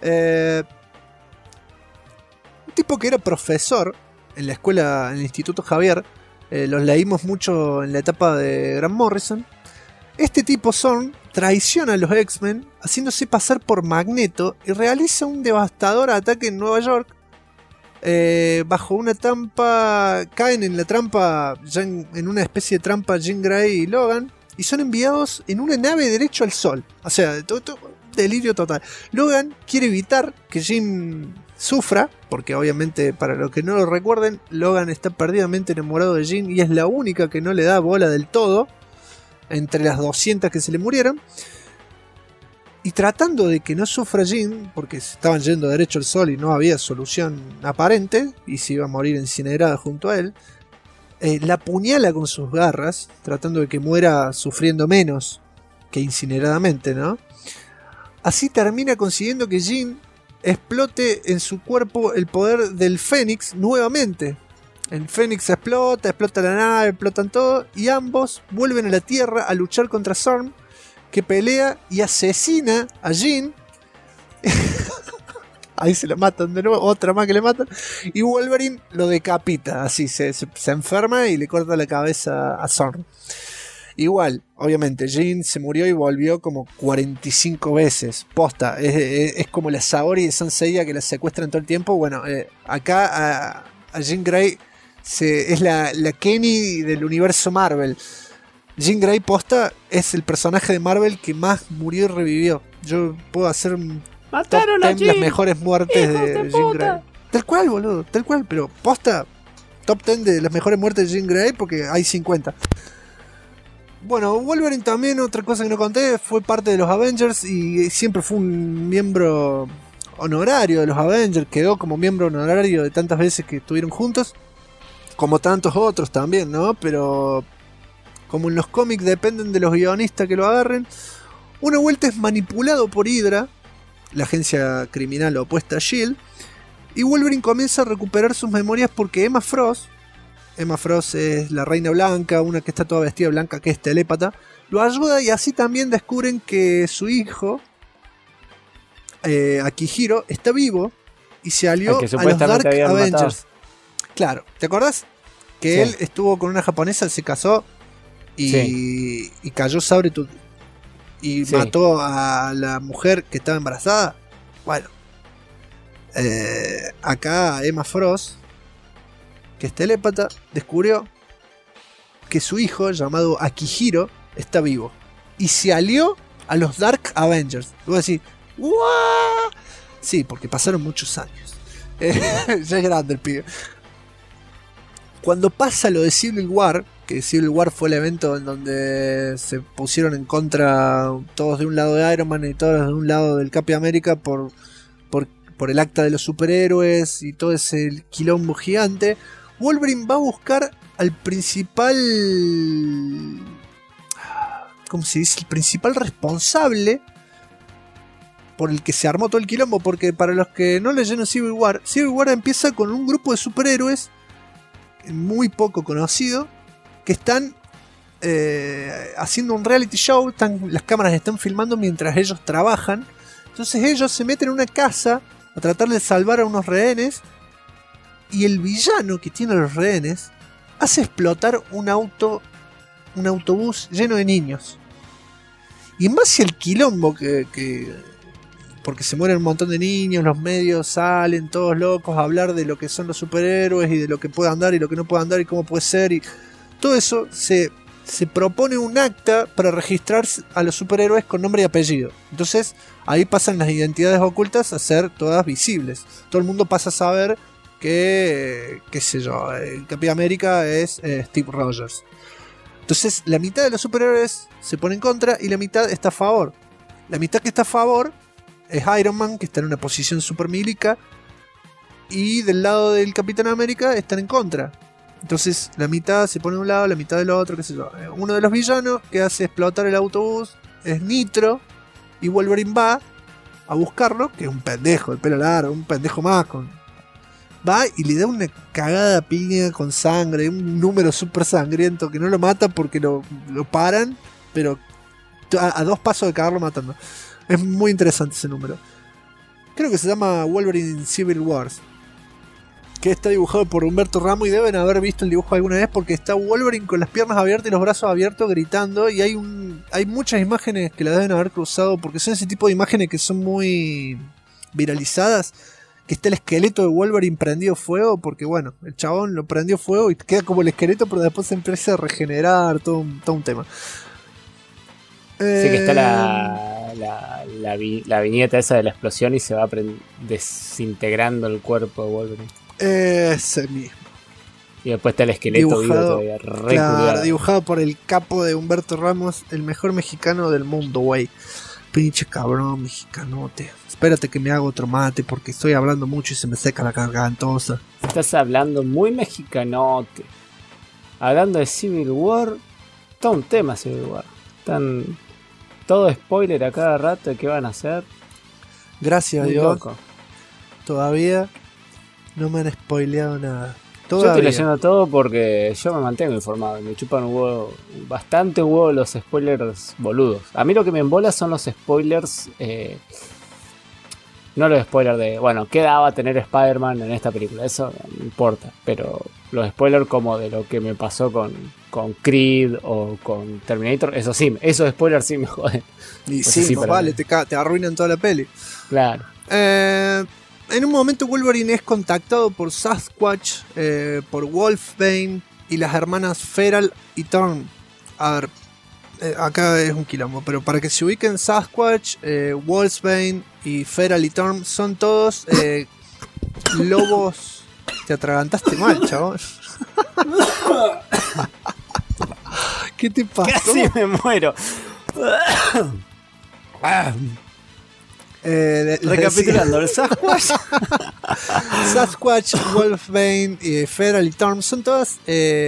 Speaker 2: Tipo que era profesor en la escuela, en el Instituto Xavier. Los leímos mucho en la etapa de Grant Morrison. Este tipo Zorn traiciona a los X-Men haciéndose pasar por Magneto y realiza un devastador ataque en Nueva York. Bajo una trampa, caen en la trampa, en una especie de trampa Jean Grey y Logan, y son enviados en una nave derecho al sol. O sea, delirio total. Logan quiere evitar que Jean sufra, porque obviamente, para los que no lo recuerden, Logan está perdidamente enamorado de Jean y es la única que no le da bola del todo entre las 200 que se le murieron. Y tratando de que no sufra Jean, porque se estaban yendo derecho al sol y no había solución aparente, y se iba a morir incinerada junto a él, la apuñala con sus garras, tratando de que muera sufriendo menos que incineradamente, ¿no? Así termina consiguiendo que Jean explote en su cuerpo el poder del Fénix nuevamente. El Fénix explota la nave, explotan todo, y ambos vuelven a la Tierra a luchar contra Zorn, que pelea y asesina a Jean Ahí se lo matan de nuevo, otra más que le matan. Y Wolverine lo decapita, así se enferma y le corta la cabeza a Zorn. Igual, obviamente, Jean se murió y volvió como 45 veces. Posta, es como la Saori de Saint Seiya que la secuestran todo el tiempo. Bueno, acá a Jean Grey es la Kenny del universo Marvel. Jean Grey, posta, es el personaje de Marvel que más murió y revivió. Yo puedo hacer un
Speaker 1: ¡Mataron
Speaker 2: top
Speaker 1: a
Speaker 2: 10
Speaker 1: Jean!
Speaker 2: las mejores muertes de Jean Grey. Tal cual, boludo, tal cual. Pero posta, top 10 de las mejores muertes de Jean Grey porque hay 50. Bueno, Wolverine también, otra cosa que no conté, fue parte de los Avengers y siempre fue un miembro honorario de los Avengers. Quedó como miembro honorario de tantas veces que estuvieron juntos, como tantos otros también, ¿no? Pero como en los cómics dependen de los guionistas que lo agarren, una vuelta es manipulado por Hydra, la agencia criminal opuesta a S.H.I.E.L.D., y Wolverine comienza a recuperar sus memorias porque Emma Frost es la Reina Blanca, una que está toda vestida blanca, que es telépata, lo ayuda y así también descubren que su hijo, Akihiro, está vivo y se alió a los Dark Avengers. Matado. Claro, ¿te acordás? Que él estuvo con una japonesa, se casó y cayó Sabretooth y mató a la mujer que estaba embarazada. Bueno, acá Emma Frost, que es telépata, descubrió que su hijo, llamado Akihiro, está vivo y se alió a los Dark Avengers. Luego decís, ¿what? Sí, porque pasaron muchos años. Ya es grande el pibe. Cuando pasa lo de Civil War, que Civil War fue el evento en donde se pusieron en contra todos de un lado de Iron Man y todos de un lado del Capitán América por el acta de los superhéroes y todo ese quilombo gigante, Wolverine va a buscar al principal, ¿cómo se dice? El principal responsable por el que se armó todo el quilombo, porque para los que no leyeron Civil War empieza con un grupo de superhéroes muy poco conocido que están haciendo un reality show, las cámaras están filmando mientras ellos trabajan. Entonces ellos se meten en una casa a tratar de salvar a unos rehenes y el villano que tiene a los rehenes hace explotar un autobús lleno de niños. Y en base al quilombo porque se mueren un montón de niños, los medios salen todos locos a hablar de lo que son los superhéroes y de lo que puede andar y lo que no puede andar y cómo puede ser, y todo eso se propone un acta para registrar a los superhéroes con nombre y apellido. Entonces ahí pasan las identidades ocultas a ser todas visibles. Todo el mundo pasa a saber que, qué sé yo, el Capitán América es Steve Rogers. Entonces la mitad de los superhéroes se pone en contra y la mitad está a favor. La mitad que está a favor es Iron Man, que está en una posición super milica, y del lado del Capitán América están en contra. Entonces la mitad se pone de un lado, la mitad del otro, qué sé yo. Uno de los villanos que hace explotar el autobús es Nitro, y Wolverine va a buscarlo, que es un pendejo, el pelo largo, un pendejo más. Va y le da una cagada piña con sangre, un número súper sangriento que no lo mata porque lo paran, pero a 2 pasos de cagarlo matando. Es muy interesante ese número. Creo que se llama Wolverine Civil Wars, que está dibujado por Humberto Ramos y deben haber visto el dibujo alguna vez porque está Wolverine con las piernas abiertas y los brazos abiertos gritando, y hay muchas imágenes que la deben haber cruzado porque son ese tipo de imágenes que son muy viralizadas, que está el esqueleto de Wolverine prendido fuego porque bueno, el chabón lo prendió fuego y queda como el esqueleto, pero después se empieza a regenerar, todo un tema.
Speaker 1: Sí, que está la viñeta esa de la explosión y se va desintegrando el cuerpo de Wolverine.
Speaker 2: Ese mismo.
Speaker 1: Y después está el esqueleto
Speaker 2: dibujado,
Speaker 1: vivo todavía,
Speaker 2: claro, dibujado por el capo de Humberto Ramos, el mejor mexicano del mundo, güey. Pinche cabrón mexicanote. Espérate que me haga otro mate porque estoy hablando mucho y se me seca la gargantosa.
Speaker 1: Estás hablando muy mexicanote. Hablando de Civil War, todo un tema Civil War. Todo spoiler a cada rato de qué van a hacer.
Speaker 2: Gracias a Dios.
Speaker 1: Loco.
Speaker 2: Todavía no me han spoileado nada.
Speaker 1: Yo estoy leyendo todo porque yo me mantengo informado. Me chupan un huevo, bastante huevo los spoilers boludos. A mí lo que me embola son los spoilers No los spoilers de, bueno, ¿qué edad va a tener Spider-Man en esta película? Eso no importa, pero los spoilers como de lo que me pasó con Creed o con Terminator, eso sí, esos spoilers sí me joden.
Speaker 2: Y sí, más vale, te arruinan toda la peli.
Speaker 1: Claro.
Speaker 2: En un momento Wolverine es contactado por Sasquatch, por Wolfbane y las hermanas Feral y Thorn. A ver, acá es un quilombo, pero para que se ubiquen, Sasquatch, Wolfbane y Feral y Thorn son todos lobos. Te atragantaste mal, chabón. ¿Qué te pasó?
Speaker 1: Casi me muero. Recapitulando, el Sasquatch,
Speaker 2: Wolfbane, Feral y Thorn son todas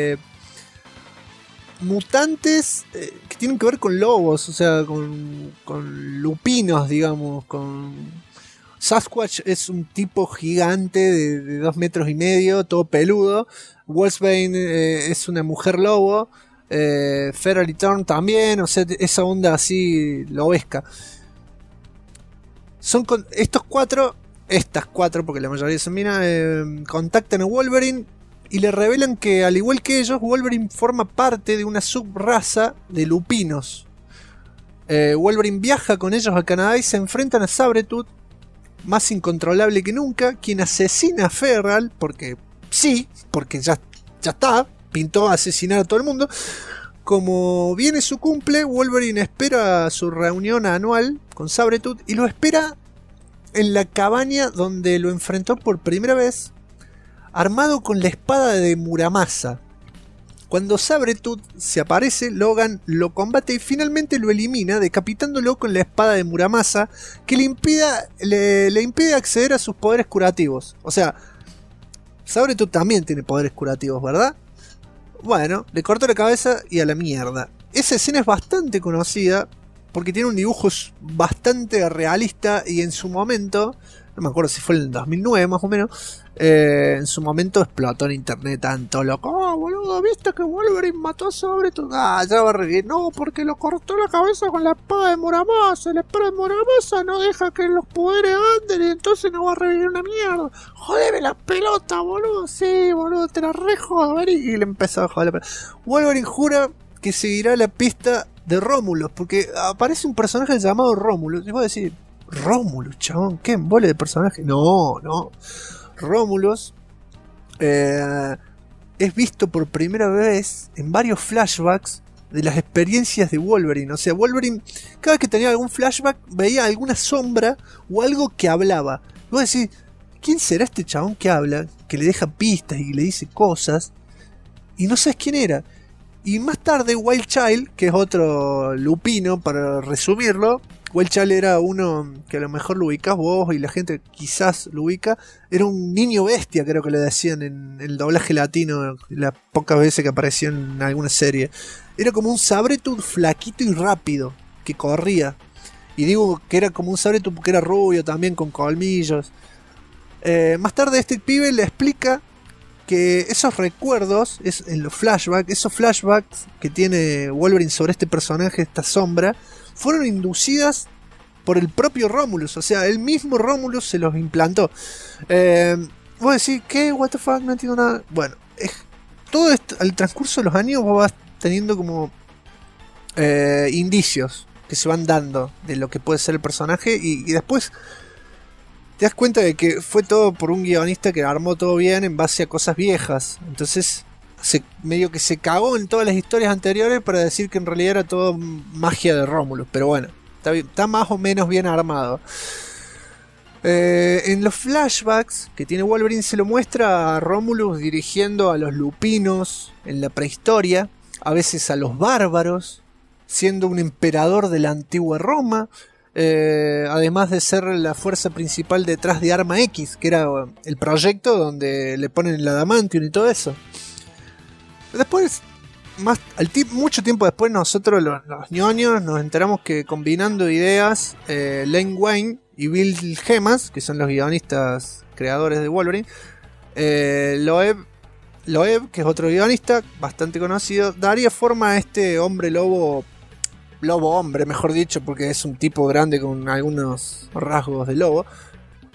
Speaker 2: mutantes que tienen que ver con lobos, o sea, con lupinos, digamos. Sasquatch es un tipo gigante de 2 metros y medio, todo peludo. Wolfbane es una mujer lobo. Feral y Thorn también, o sea, esa onda así lobesca. Son estas cuatro, porque la mayoría son minas, contactan a Wolverine y le revelan que, al igual que ellos, Wolverine forma parte de una subraza de lupinos. Wolverine viaja con ellos a Canadá y se enfrentan a Sabretooth, más incontrolable que nunca, quien asesina a Feral, porque ya está, pintó a asesinar a todo el mundo. Como viene su cumple, Wolverine espera su reunión anual con Sabretooth y lo espera en la cabaña donde lo enfrentó por primera vez, armado con la espada de Muramasa. Cuando Sabretooth se aparece, Logan lo combate y finalmente lo elimina, decapitándolo con la espada de Muramasa, que le impide acceder a sus poderes curativos. O sea, Sabretooth también tiene poderes curativos, ¿verdad? Bueno, le cortó la cabeza y a la mierda. Esa escena es bastante conocida porque tiene un dibujo bastante realista y en su momento, no me acuerdo si fue en el 2009 más o menos, en su momento explotó en internet tanto loco. Oh, boludo, ¿viste que Wolverine mató a Sabretooth? Ah, ya va a reír. No, porque lo cortó la cabeza con la espada de Muramasa. La espada de Muramasa no deja que los poderes anden y entonces no va a revivir una mierda. Jodeme la pelota, boludo. Sí, boludo, te la rejodo. A ver, y le empezó a joder la pelota. Wolverine jura que seguirá la pista de Rómulos, porque aparece un personaje llamado Rómulos. Y vos decís, Rómulos, chabón, ¿qué embole de personaje? No. Rómulos es visto por primera vez en varios flashbacks de las experiencias de Wolverine. O sea, Wolverine, cada vez que tenía algún flashback, veía alguna sombra o algo que hablaba. Y vos decís, ¿quién será este chabón que habla, que le deja pistas y le dice cosas? Y no sabes quién era. Y más tarde, Wild Child, que es otro lupino, para resumirlo, Wild Child era uno que a lo mejor lo ubicás vos y la gente quizás lo ubica. Era un niño bestia, creo que le decían en el doblaje latino, las pocas veces que apareció en alguna serie. Era como un Sabretooth flaquito y rápido, que corría. Y digo que era como un Sabretooth porque era rubio también, con colmillos. Más tarde este pibe le explica que esos recuerdos, en los flashbacks, esos flashbacks que tiene Wolverine sobre este personaje, esta sombra, fueron inducidas por el propio Romulus. O sea, el mismo Romulus se los implantó. Vos decís, ¿qué? ¿What the fuck? No entiendo nada. Bueno, todo esto, al transcurso de los años vos vas teniendo como indicios que se van dando de lo que puede ser el personaje y después te das cuenta de que fue todo por un guionista que armó todo bien en base a cosas viejas. Entonces medio que se cagó en todas las historias anteriores para decir que en realidad era todo magia de Rómulo. Pero bueno, está más o menos bien armado. En los flashbacks que tiene Wolverine se lo muestra a Romulus dirigiendo a los lupinos en la prehistoria, a veces a los bárbaros, siendo un emperador de la antigua Roma. Además de ser la fuerza principal detrás de Arma X, que era el proyecto donde le ponen el adamantium y todo eso. Después, mucho tiempo después, nosotros los ñoños nos enteramos que combinando ideas, Len Wein y Bill Gemas, que son los guionistas creadores de Wolverine, Loeb, que es otro guionista bastante conocido, daría forma a este hombre lobo hombre, mejor dicho, porque es un tipo grande con algunos rasgos de lobo,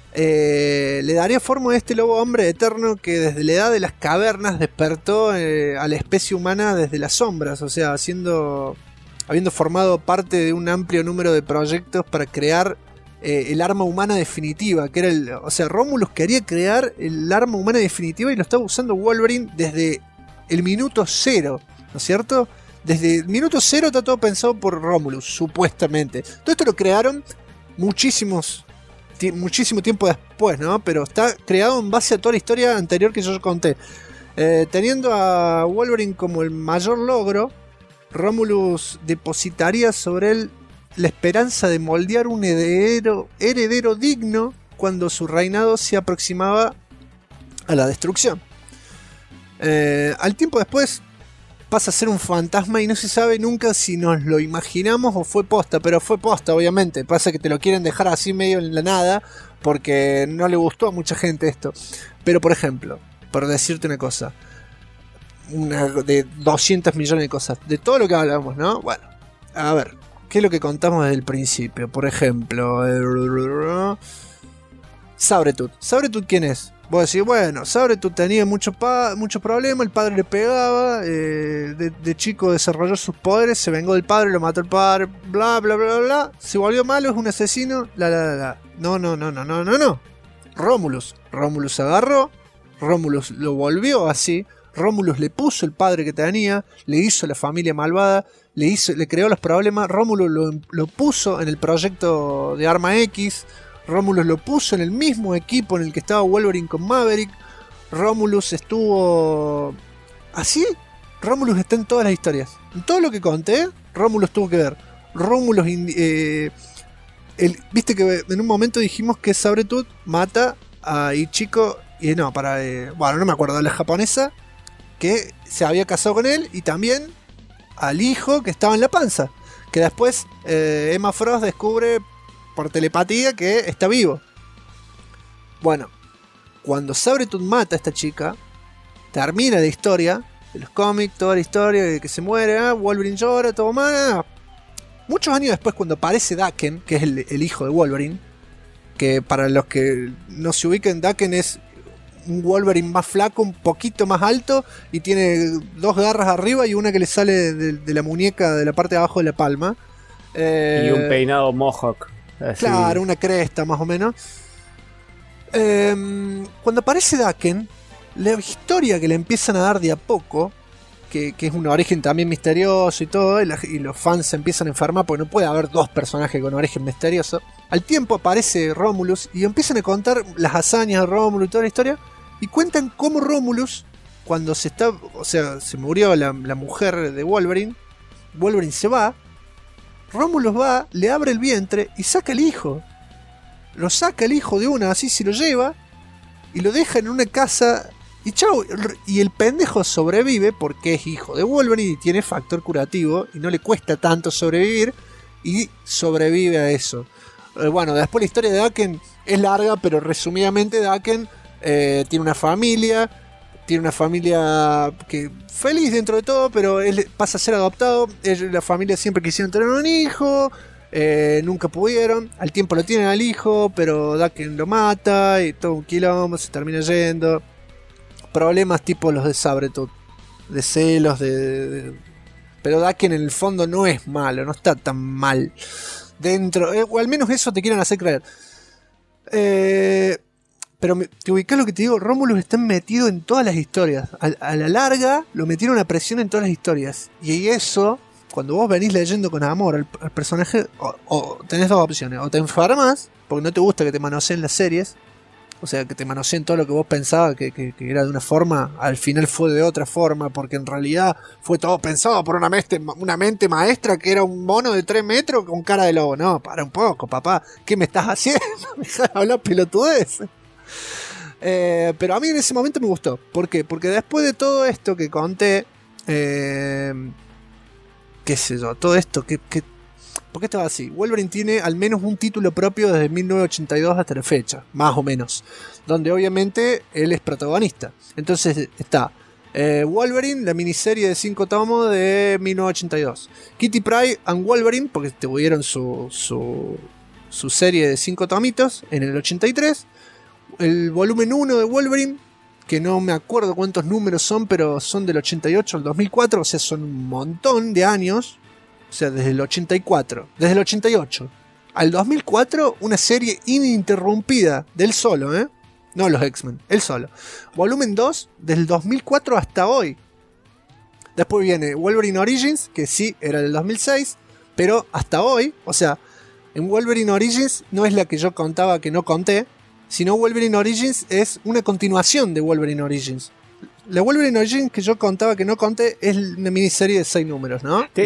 Speaker 2: le daría forma a este lobo hombre eterno que desde la edad de las cavernas despertó a la especie humana desde las sombras, o sea, habiendo formado parte de un amplio número de proyectos para crear el arma humana definitiva, que era o sea, Romulus quería crear el arma humana definitiva y lo estaba usando Wolverine desde el minuto cero, ¿no es cierto? Desde el minuto cero está todo pensado por Romulus, supuestamente. Todo esto lo crearon muchísimo tiempo después, ¿no? Pero está creado en base a toda la historia anterior que yo conté. Teniendo a Wolverine como el mayor logro, Romulus depositaría sobre él la esperanza de moldear un heredero digno cuando su reinado se aproximaba a la destrucción. Al tiempo después pasa a ser un fantasma y no se sabe nunca si nos lo imaginamos o fue posta, pero fue posta obviamente. Pasa que te lo quieren dejar así medio en la nada porque no le gustó a mucha gente esto. Pero por ejemplo, por decirte una cosa, una de 200 millones de cosas, de todo lo que hablamos, ¿no? Bueno, a ver, ¿qué es lo que contamos desde el principio? Por ejemplo, Sabretooth. ¿Sabretooth quién es? Vos decís, bueno, Sabretooth tenía mucho problema, el padre le pegaba, de chico desarrolló sus poderes, se vengó del padre, lo mató el padre, bla, bla, bla, bla, se volvió malo, es un asesino, No. Romulus agarró, Romulus lo volvió así, Romulus le puso el padre que tenía, le hizo la familia malvada, le creó los problemas, Romulus lo puso en el proyecto de Arma X, Romulus lo puso en el mismo equipo en el que estaba Wolverine con Maverick. Romulus estuvo... así, Romulus está en todas las historias. En todo lo que conté, Romulus tuvo que ver. Romulus... viste que en un momento dijimos que Sabretooth mata a Ichiko... bueno, no me acuerdo, de la japonesa, que se había casado con él, y también al hijo que estaba en la panza. Que después Emma Frost descubre por telepatía que está vivo. Bueno, cuando Sabretooth mata a esta chica, termina la historia de los cómics, toda la historia de que se muere, Wolverine llora, todo mal. Muchos años después, cuando aparece Daken, que es el hijo de Wolverine, que para los que no se ubiquen, Daken es un Wolverine más flaco, un poquito más alto, y tiene dos garras arriba y una que le sale de la muñeca, de la parte de abajo de la palma.
Speaker 1: Y un peinado mohawk. Así.
Speaker 2: Claro, una cresta más o menos. Cuando aparece Daken, la historia que le empiezan a dar de a poco, que es un origen también misterioso y todo, y los fans se empiezan a enfermar porque no puede haber dos personajes con origen misterioso. Al tiempo aparece Romulus y empiezan a contar las hazañas de Romulus y toda la historia, y cuentan cómo Romulus, cuando se murió la mujer de Wolverine se va, Romulus va, le abre el vientre y saca el hijo. Lo saca el hijo de una, así se lo lleva y lo deja en una casa y chau. Y el pendejo sobrevive porque es hijo de Wolverine y tiene factor curativo y no le cuesta tanto sobrevivir, y sobrevive a eso. Bueno, después la historia de Daken es larga, pero resumidamente Daken tiene una familia que feliz dentro de todo, pero él pasa a ser adoptado. La familia siempre quisieron tener un hijo, nunca pudieron. Al tiempo lo tienen al hijo, pero Daken lo mata y todo un quilombo, se termina yendo. Problemas tipo los de Sabretooth, de celos, pero Daken en el fondo no es malo, no está tan mal dentro, o al menos eso te quieren hacer creer. Pero te ubicás lo que te digo, Romulus está metido en todas las historias. A la larga lo metieron a presión en todas las historias. Y eso, cuando vos venís leyendo con amor al personaje, o tenés dos opciones. O te enfermas, porque no te gusta que te manoseen las series. O sea, que te manoseen todo lo que vos pensabas que era de una forma, al final fue de otra forma, porque en realidad fue todo pensado por una mente maestra que era un mono de 3 metros con cara de lobo. No, para un poco, papá. ¿Qué me estás haciendo? Dejá de hablar pelotudeces. Pero a mí en ese momento me gustó. ¿Por qué? Porque después de todo esto que conté, qué sé yo, todo esto ¿por qué estaba así? Wolverine tiene al menos un título propio desde 1982 hasta la fecha, más o menos, donde obviamente él es protagonista. Entonces está Wolverine, la miniserie de 5 tomos de 1982, Kitty Pryde and Wolverine, porque tuvieron su su serie de 5 tomitos en el 83. El volumen 1 de Wolverine, que no me acuerdo cuántos números son, pero son del 88 al 2004, o sea, son un montón de años. O sea, desde el 84, desde el 88 al 2004, una serie ininterrumpida del solo, no los X-Men, él solo. Volumen 2, desde el 2004 hasta hoy. Después viene Wolverine Origins, que sí, era del 2006, pero hasta hoy, o sea, en Wolverine Origins no es la que yo contaba que no conté, sino Wolverine Origins es una continuación de Wolverine Origins. La Wolverine Origins que yo contaba que no conté es una miniserie de 6 números, ¿no?
Speaker 1: Te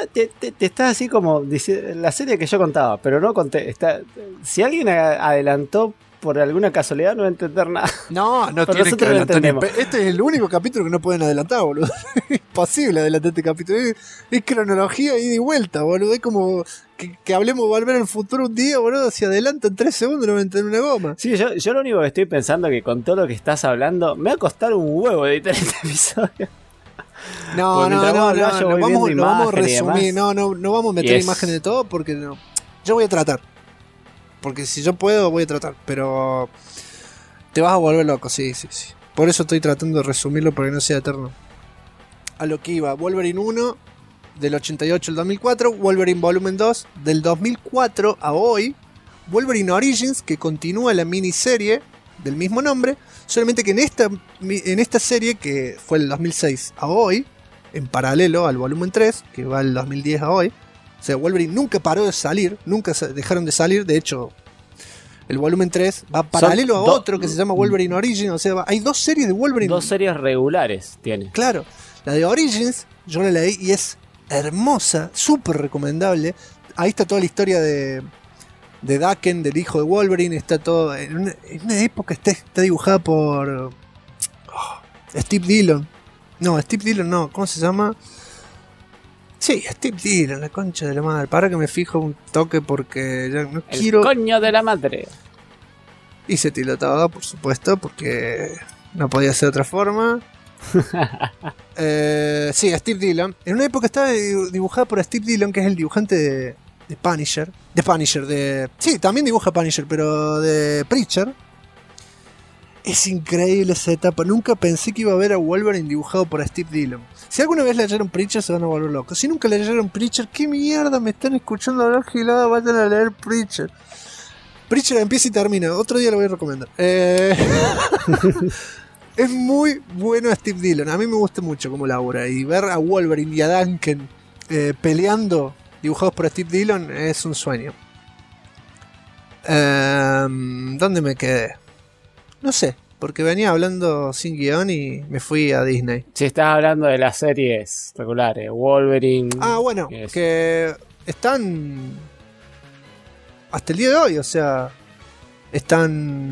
Speaker 1: estás así como la serie que yo contaba, pero no conté. Si alguien adelantó por alguna casualidad, no va a entender nada.
Speaker 2: No tiene que adelantar. Este es el único capítulo que no pueden adelantar, boludo. Es imposible adelantar este capítulo. Es cronología ida y vuelta, boludo. Es como que hablemos de Volver al Futuro un día, boludo. Si adelantan 3 segundos no van a entender una goma.
Speaker 1: Sí, yo lo único que estoy pensando es que con todo lo que estás hablando, me va a costar un huevo editar este episodio.
Speaker 2: No, vamos a resumir. No vamos a meter imágenes de todo porque no. Yo voy a tratar. Porque si yo puedo, voy a tratar. Pero te vas a volver loco, sí. Por eso estoy tratando de resumirlo para que no sea eterno. A lo que iba, Wolverine 1 del 88 al 2004, Wolverine Volumen 2 del 2004 a hoy, Wolverine Origins, que continúa la miniserie del mismo nombre, solamente que en esta serie, que fue el 2006 a hoy, en paralelo al Volumen 3, que va del 2010 a hoy. O sea, Wolverine nunca paró de salir, nunca dejaron de salir. De hecho, el volumen 3 va paralelo a otro que se llama Wolverine Origins. O sea, hay 2 series de Wolverine.
Speaker 1: 2 series regulares tiene.
Speaker 2: Claro, la de Origins, yo la leí y es hermosa, súper recomendable. Ahí está toda la historia de Daken, del hijo de Wolverine. Está todo en una época, está dibujada por Steve Dillon. Steve Dillon no, ¿cómo se llama? Sí, Steve Dillon, la concha de la madre. Para que me fijo un toque porque ya no quiero.
Speaker 1: El coño de la madre.
Speaker 2: Y se tilotaba, por supuesto, porque no podía ser de otra forma. Sí, Steve Dillon. En una época estaba dibujada por Steve Dillon, que es el dibujante de Punisher. Sí, también dibuja Punisher, pero de Preacher. Es increíble esa etapa. Nunca pensé que iba a ver a Wolverine dibujado por Steve Dillon. Si alguna vez leyeron Preacher se van a volver locos. Si nunca leyeron Preacher, ¿qué mierda me están escuchando hablar gilada? Vayan a leer Preacher. Preacher empieza y termina. Otro día lo voy a recomendar. Es muy bueno Steve Dillon. A mí me gusta mucho como labora. Y ver a Wolverine y a Duncan peleando dibujados por Steve Dillon es un sueño. ¿Dónde me quedé? No sé, porque venía hablando sin guión y me fui a Disney.
Speaker 1: Si estás hablando de las series regulares, Wolverine...
Speaker 2: bueno, que están hasta el día de hoy, o sea, está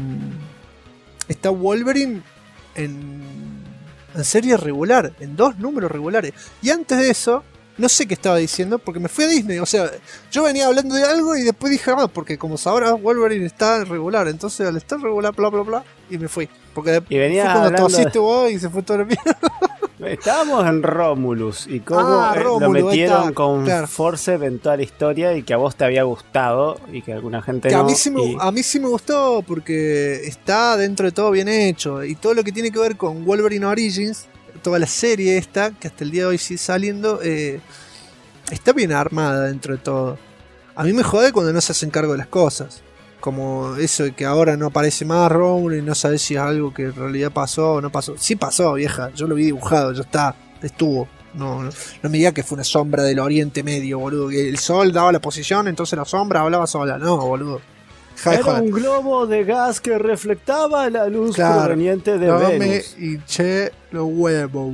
Speaker 2: Wolverine en serie regular, en 2 números regulares. Y antes de eso, no sé qué estaba diciendo, porque me fui a Disney. O sea, yo venía hablando de algo y después dije, porque como sabrás, Wolverine está regular. Entonces, al estar regular, bla, bla, bla, y me fui. Porque
Speaker 1: y venía
Speaker 2: fue cuando tosiste vos y se fue todo la mierda.
Speaker 1: Estábamos en Romulus y cómo
Speaker 2: Rómulo,
Speaker 1: lo metieron con
Speaker 2: claro.
Speaker 1: force en toda la historia y que a vos te había gustado y que alguna gente
Speaker 2: que
Speaker 1: no.
Speaker 2: A mí sí me gustó porque está dentro de todo bien hecho. Y todo lo que tiene que ver con Wolverine Origins, toda la serie esta, que hasta el día de hoy sigue saliendo, está bien armada dentro de todo. A mí me jode cuando no se hacen cargo de las cosas. Como eso de que ahora no aparece más Rómulo y no sabes si es algo que en realidad pasó o no pasó. Sí pasó, vieja. Yo lo vi dibujado, ya está. Estuvo. No me diga que fue una sombra del Oriente Medio, boludo. Que el sol daba la posición, entonces la sombra hablaba sola. No, boludo.
Speaker 1: Era un globo de gas que reflectaba la luz proveniente de Venus.
Speaker 2: Me hinché los huevos.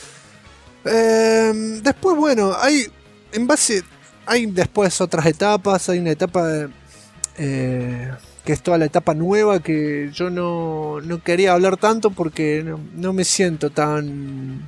Speaker 2: Después, bueno, hay después otras etapas. Hay una etapa que es toda la etapa nueva que yo no quería hablar tanto porque no me siento tan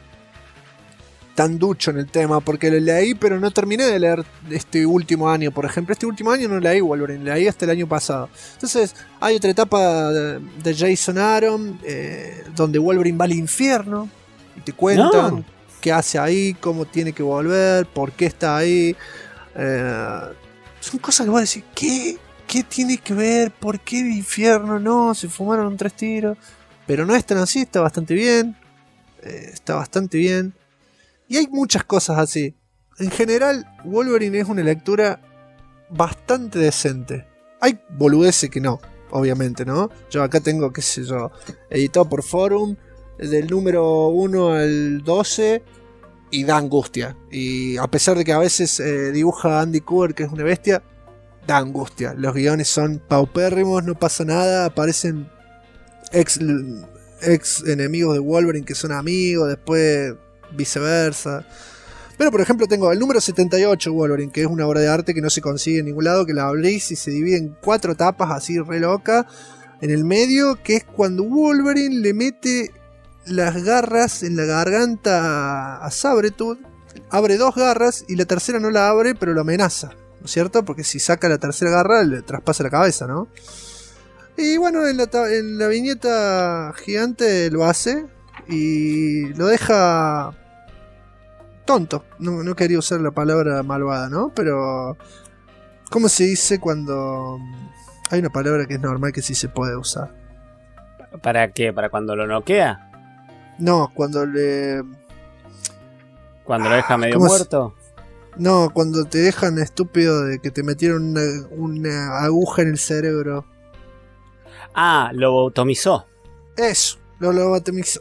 Speaker 2: ducho en el tema, porque lo leí pero no terminé de leer este último año. Por ejemplo, este último año no leí Wolverine, leí hasta el año pasado. Entonces hay otra etapa de Jason Aaron donde Wolverine va al infierno y te cuentan qué hace ahí, cómo tiene que volver, por qué está ahí. son cosas que vos decís, ¿qué? ¿Qué tiene que ver? ¿Por qué el infierno? No, se fumaron 3 tiros. Pero no es tan así, está bastante bien. Está bastante bien. Y hay muchas cosas así. En general, Wolverine es una lectura bastante decente. Hay boludeces que no, obviamente, ¿no? Yo acá tengo, qué sé yo, editado por Forum, del número 1 al 12, y da angustia. Y a pesar de que a veces dibuja Andy Kubert, que es una bestia, da angustia. Los guiones son paupérrimos, no pasa nada, aparecen ex enemigos de Wolverine que son amigos, después viceversa. Pero por ejemplo tengo el número 78 Wolverine, que es una obra de arte que no se consigue en ningún lado, que la abrís y se divide en 4 tapas así re loca. En el medio, que es cuando Wolverine le mete las garras en la garganta a Sabretooth. Abre 2 garras y la tercera no la abre, pero lo amenaza, ¿no es cierto? Porque si saca la tercera garra le traspasa la cabeza, ¿no? Y bueno, en la viñeta gigante lo hace y lo deja tonto. No quería usar la palabra malvada, ¿no? Pero ¿cómo se dice cuando hay una palabra que es normal que sí se puede usar?
Speaker 1: ¿Para qué? ¿Para cuando lo noquea?
Speaker 2: No, cuando le...
Speaker 1: ¿Cuando lo deja medio muerto?
Speaker 2: No, cuando te dejan estúpido de que te metieron una aguja en el cerebro.
Speaker 1: Ah, lo lobotomizó.
Speaker 2: Eso, lo lobotomizó.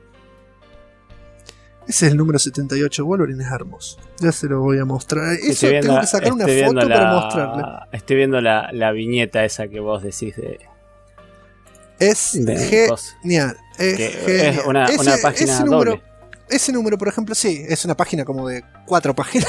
Speaker 2: Ese es el número 78. Wolverine es hermoso. Ya se lo voy a mostrar. Eso tengo que sacar una foto para mostrarle.
Speaker 1: Estoy viendo la viñeta esa que vos decís de...
Speaker 2: Es genial.
Speaker 1: Es una página doble.
Speaker 2: Ese número, por ejemplo, sí, es una página como de 4 páginas.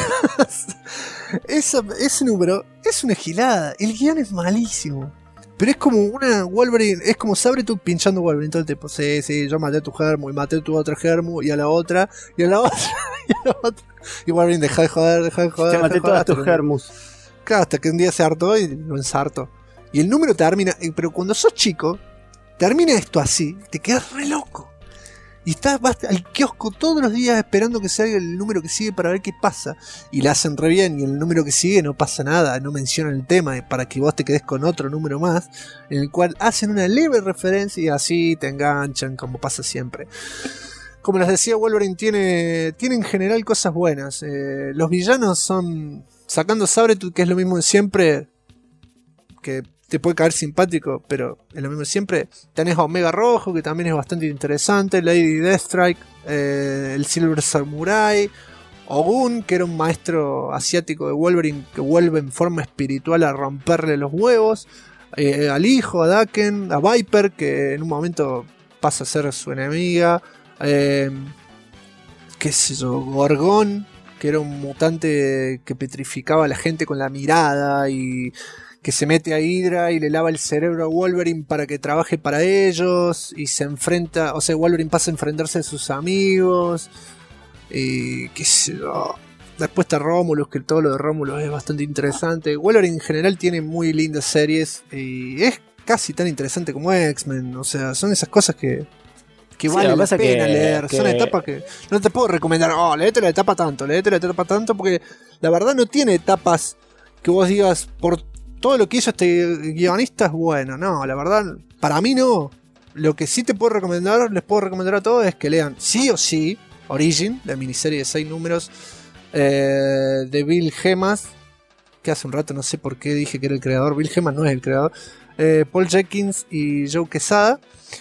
Speaker 2: Ese número es una gilada. El guión es malísimo. Pero es como una Wolverine, es como Sabretooth pinchando Wolverine todo el tiempo. Sí, yo maté a tu germo y maté a tu otra germo y a la otra, y a la otra, y a la otra. Y Wolverine, deja de joder.
Speaker 1: Te maté todas tus germus.
Speaker 2: Claro, hasta que un día se hartó y lo ensartó. Y el número termina, pero cuando sos chico, termina esto así, te quedas re loco. Y vas al kiosco todos los días esperando que salga el número que sigue para ver qué pasa. Y la hacen re bien. Y el número que sigue no pasa nada. No mencionan el tema para que vos te quedes con otro número más. En el cual hacen una leve referencia y así te enganchan, como pasa siempre. Como les decía, Wolverine tiene en general cosas buenas. Los villanos son... Sacando Sabretooth, que es lo mismo de siempre... Que te puede caer simpático, pero es lo mismo de siempre. Tenés a Omega Rojo, que también es bastante interesante. Lady Deathstrike, el Silver Samurai, Ogun, que era un maestro asiático de Wolverine que vuelve en forma espiritual a romperle los huevos. Al hijo, a Daken, a Viper, que en un momento pasa a ser su enemiga. Qué sé yo, Gorgón, que era un mutante que petrificaba a la gente con la mirada y... que se mete a Hydra y le lava el cerebro a Wolverine para que trabaje para ellos y se enfrenta, o sea, Wolverine pasa a enfrentarse a sus amigos y qué sé yo. Después está Romulus, que todo lo de Romulus es bastante interesante. Wolverine en general tiene muy lindas series y es casi tan interesante como X-Men, o sea, son esas cosas que vale la pena leer. Son etapas que no te puedo recomendar, léete la etapa tanto, porque la verdad no tiene etapas que vos digas por todo lo que hizo este guionista es bueno. No, la verdad, para mí no. Lo que sí les puedo recomendar a todos es que lean sí o sí Origin, la miniserie de 6 números de Bill Gemas, que hace un rato no sé por qué dije que era el creador. Bill Gemas no es el creador. Paul Jenkins y Joe Quesada,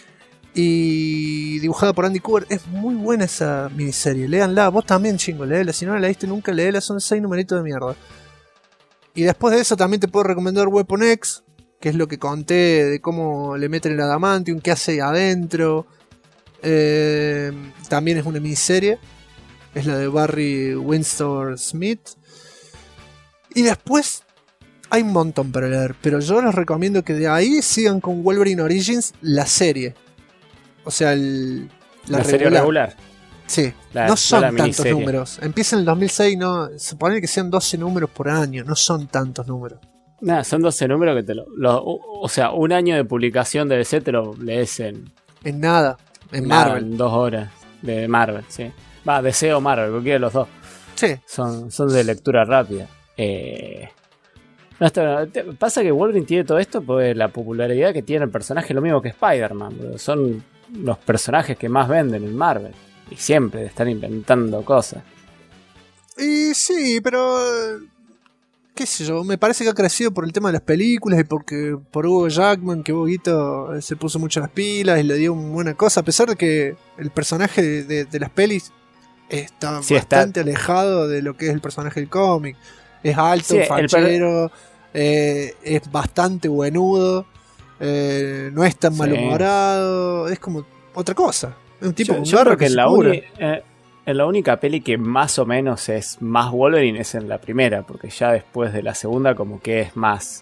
Speaker 2: y dibujada por Andy Kubert. Es muy buena esa miniserie, léanla. Vos también, chingo, léela. Si no la leíste nunca, léela. Son 6 numeritos de mierda. Y después de eso también te puedo recomendar Weapon X, que es lo que conté de cómo le meten el adamantium, qué hace ahí adentro. También es una miniserie. Es la de Barry Windsor Smith. Y después hay un montón para leer, pero yo les recomiendo que de ahí sigan con Wolverine Origins, la serie. O sea, la
Speaker 1: serie regular.
Speaker 2: Sí, no son tantos números. Empieza en el 2006, no, supone que sean 12 números por año, no son tantos números.
Speaker 1: Nada, son 12 números que o sea, un año de publicación de DC te lo lees en
Speaker 2: nada, en Marvel.
Speaker 1: En 2 horas de Marvel, sí. Va, DC o Marvel, cualquiera de los dos.
Speaker 2: Sí.
Speaker 1: Son de lectura rápida. No pasa que Wolverine tiene todo esto pues la popularidad que tiene el personaje, lo mismo que Spider-Man, bro. Son los personajes que más venden en Marvel. Y siempre están inventando cosas.
Speaker 2: Y sí, pero qué sé yo, me parece que ha crecido por el tema de las películas y porque por Hugh Jackman, que Huguito se puso mucho las pilas y le dio una buena cosa, a pesar de que el personaje de las pelis está bastante alejado de lo que es el personaje del cómic. Es alto, sí, fachero, es bastante buenudo, no es tan malhumorado, es como otra cosa. Es un tipo
Speaker 1: yo creo que en la única peli que más o menos es más Wolverine es en la primera, porque ya después de la segunda como que es más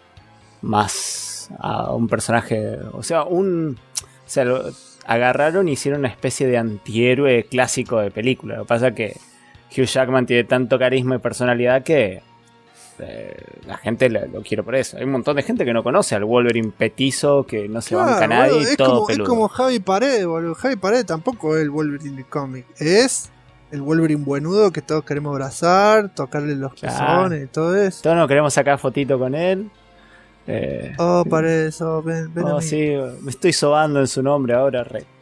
Speaker 1: a un personaje, agarraron y hicieron una especie de antihéroe clásico de película. Lo que pasa es que Hugh Jackman tiene tanto carisma y personalidad que la gente lo quiere por eso. Hay un montón de gente que no conoce al Wolverine petizo, que no se banca a nadie, todo peludo.
Speaker 2: Es como Javi Paredes, boludo. Javi Paredes tampoco es el Wolverine del cómic. Es el Wolverine buenudo que todos queremos abrazar, tocarle los pezones y todo eso.
Speaker 1: Todos nos queremos sacar fotito con él.
Speaker 2: Paredes, ven a mí.
Speaker 1: Sí, me estoy sobando en su nombre ahora.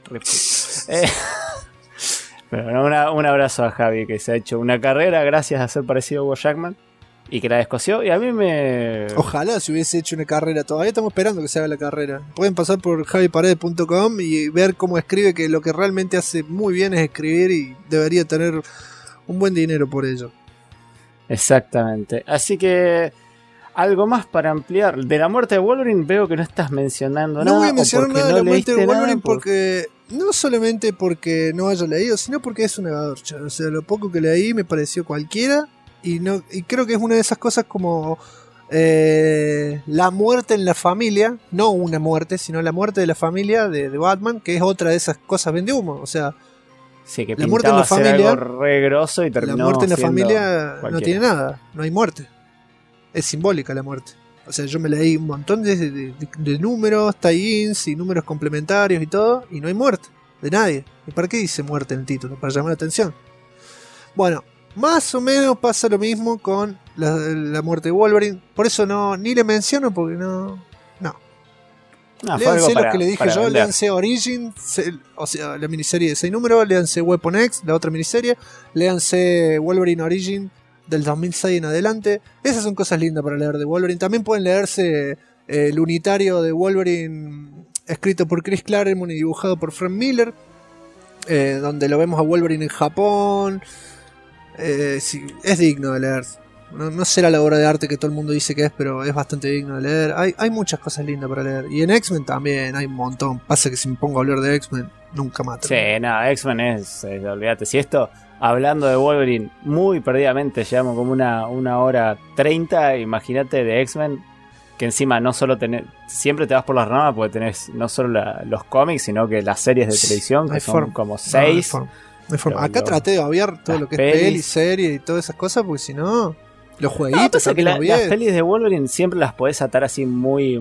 Speaker 1: Pero un abrazo a Javi, que se ha hecho una carrera gracias a ser parecido a Hugh Jackman y que la descosió. Y a mí me...
Speaker 2: Ojalá se hubiese hecho una carrera. Todavía estamos esperando que se haga la carrera. Pueden pasar por javiparedes.com y ver cómo escribe, que lo que realmente hace muy bien es escribir y debería tener un buen dinero por ello.
Speaker 1: Exactamente. Así que... algo más para ampliar. De la muerte de Wolverine veo que no estás mencionando nada.
Speaker 2: No voy a mencionar nada de la muerte de Wolverine porque... no solamente porque no haya leído, sino porque es un negador. O sea, lo poco que leí me pareció cualquiera. Y creo que es una de esas cosas como... la muerte en la familia. No una muerte, sino la muerte de la familia de Batman. Que es otra de esas cosas vende humo. O sea...
Speaker 1: sí, que
Speaker 2: la muerte en la familia...
Speaker 1: algo re grosso y terminó
Speaker 2: la muerte en la familia
Speaker 1: cualquiera.
Speaker 2: No tiene nada. No hay muerte. Es simbólica la muerte. O sea, yo me leí un montón de números, tie-ins y números complementarios y todo, y no hay muerte de nadie. ¿Y para qué dice muerte en el título? Para llamar la atención. Bueno, más o menos pasa lo mismo con la muerte de Wolverine. Por eso ni le menciono porque no. Léanse lo que le dije yo, vender. Léanse Origin, o sea, la miniserie de 6 números, léanse Weapon X, la otra miniserie, léanse Wolverine Origin del 2006 en adelante. Esas son cosas lindas para leer de Wolverine. También pueden leerse el unitario de Wolverine escrito por Chris Claremont y dibujado por Frank Miller, donde lo vemos a Wolverine en Japón. Sí, es digno de leer. No será la obra de arte que todo el mundo dice que es, pero es bastante digno de leer. Hay muchas cosas lindas para leer. Y en X-Men también hay un montón. Pasa que si me pongo a hablar de X-Men, nunca mata.
Speaker 1: Sí, no, X-Men olvídate. Si esto, hablando de Wolverine, muy perdidamente, llevamos como una hora 30. Imagínate de X-Men, que encima no solo tenés, siempre te vas por las ramas porque tenés no solo los cómics, sino que las series de televisión, que son como 6.
Speaker 2: Acá traté de obviar todo lo que es peli, serie y todas esas cosas, porque si no... Los jueguitos
Speaker 1: que las pelis de Wolverine siempre las podés atar así muy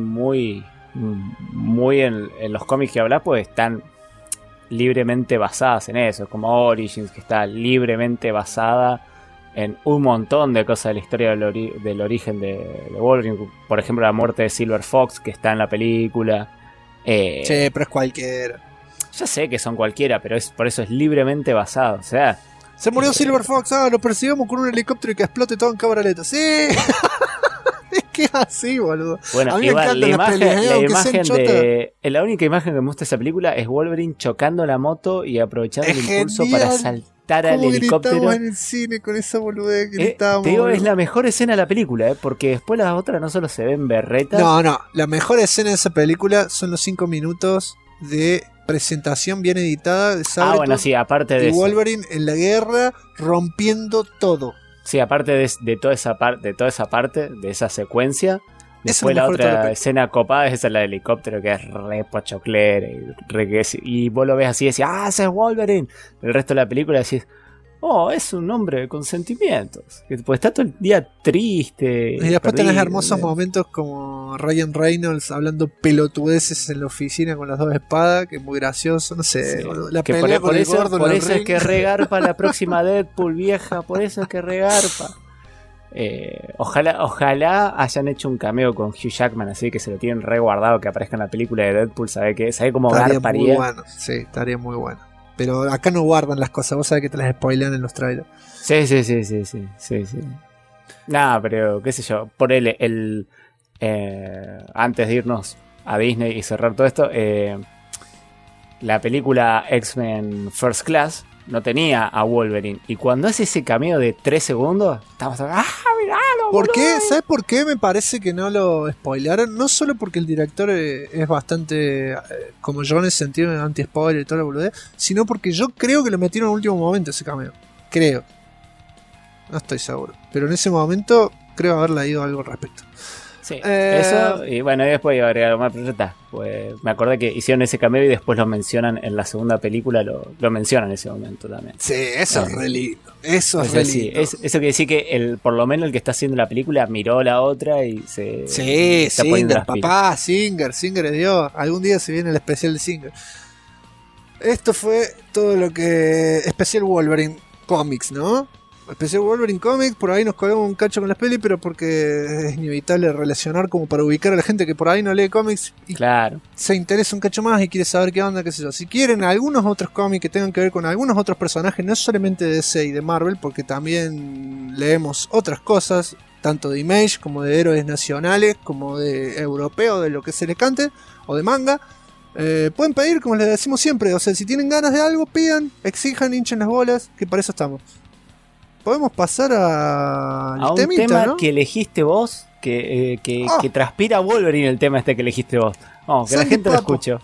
Speaker 1: en los cómics que hablas, pues están libremente basadas en eso. Es como Origins, que está libremente basada en un montón de cosas de la historia del origen de Wolverine. Por ejemplo, la muerte de Silver Fox, que está en la película.
Speaker 2: Sí, pero es cualquiera.
Speaker 1: Ya sé que son cualquiera, pero por eso es libremente basado. O sea...
Speaker 2: se murió Silver Fox, lo perseguimos con un helicóptero y que explote todo en cámara lenta. ¡Sí! Es que es así, boludo.
Speaker 1: Bueno,
Speaker 2: a mí
Speaker 1: igual,
Speaker 2: me encantan las
Speaker 1: imagen la única imagen que me muestra esa película es Wolverine chocando la moto y aprovechando el impulso para saltar al helicóptero.
Speaker 2: Gritamos en el cine con esa boludez que gritábamos.
Speaker 1: Te digo, es la mejor escena de la película, porque después las otras no solo se ven berretas.
Speaker 2: No, la mejor escena de esa película son los 5 minutos de presentación bien editada de Sabretooth,
Speaker 1: bueno, sí, aparte de
Speaker 2: Wolverine en la guerra rompiendo todo.
Speaker 1: Sí, aparte de toda esa parte, de esa secuencia, después la otra escena copada es esa, la del helicóptero, que es re pochoclera y vos lo ves así y decís, ese es Wolverine. El resto de la película decís, es un hombre con sentimientos, pues está todo el día triste.
Speaker 2: Y después tenés hermosos momentos como Ryan Reynolds hablando pelotudeces en la oficina con las 2 espadas, que es muy gracioso, no sé,
Speaker 1: sí.
Speaker 2: La que pelea con el gordo.
Speaker 1: Por eso es que regarpa la próxima Deadpool, vieja, por eso es que regarpa. Ojalá hayan hecho un cameo con Hugh Jackman, así que se lo tienen reguardado, que aparezca en la película de Deadpool. ¿Sabe cómo garparía?
Speaker 2: Muy bueno, sí, estaría muy bueno. Pero acá no guardan las cosas, vos sabés que te las spoilean en los trailers.
Speaker 1: Sí. Nada, pero qué sé yo, por antes de irnos a Disney y cerrar todo esto, la película X-Men First Class no tenía a Wolverine. Y cuando hace ese cameo de 3 segundos, estamos miralo,
Speaker 2: ¿Por qué?
Speaker 1: boludo.
Speaker 2: ¿Sabes por qué me parece que no lo spoilearon? No solo porque el director es bastante, como yo en ese sentido, anti-spoiler y toda la boludez, sino porque yo creo que lo metieron en el último momento ese cameo. Creo. No estoy seguro. Pero en ese momento creo haber leído algo al respecto.
Speaker 1: Sí, eso, y bueno, y después iba a agregar algo más, pero ya está. Pues me acordé que hicieron ese cameo y después lo mencionan en la segunda película, lo mencionan en ese momomento también.
Speaker 2: Sí, eso es re lindo. Eso es re lindo.
Speaker 1: Eso quiere decir que por lo menos el que está haciendo la película miró la otra y se...
Speaker 2: Sí,
Speaker 1: está poniendo
Speaker 2: Singer,
Speaker 1: las pilas.
Speaker 2: papá, Singer es Dios. Algún día se viene el especial de Singer. Esto fue todo lo que... Especial Wolverine Comics, ¿no? Especial Wolverine Comics, por ahí nos colgamos un cacho con las pelis, pero porque es inevitable relacionar como para ubicar a la gente que por ahí no lee cómics y
Speaker 1: Claro.
Speaker 2: se interesa un cacho más y quiere saber qué onda, qué sé yo. Si quieren algunos otros cómics que tengan que ver con algunos otros personajes, no solamente de DC y de Marvel, porque también leemos otras cosas, tanto de Image como de héroes nacionales, como de europeos, de lo que se les cante, o de manga. Pueden pedir, como les decimos siempre, o sea, si tienen ganas de algo, pidan, exijan, hinchen las bolas, que para eso estamos. Podemos pasar al
Speaker 1: A un
Speaker 2: temita,
Speaker 1: tema
Speaker 2: ¿no?
Speaker 1: que elegiste vos, que transpira Wolverine el tema este que elegiste vos. Vamos, que la
Speaker 2: Sandy
Speaker 1: gente lo
Speaker 2: Papo.
Speaker 1: escuche.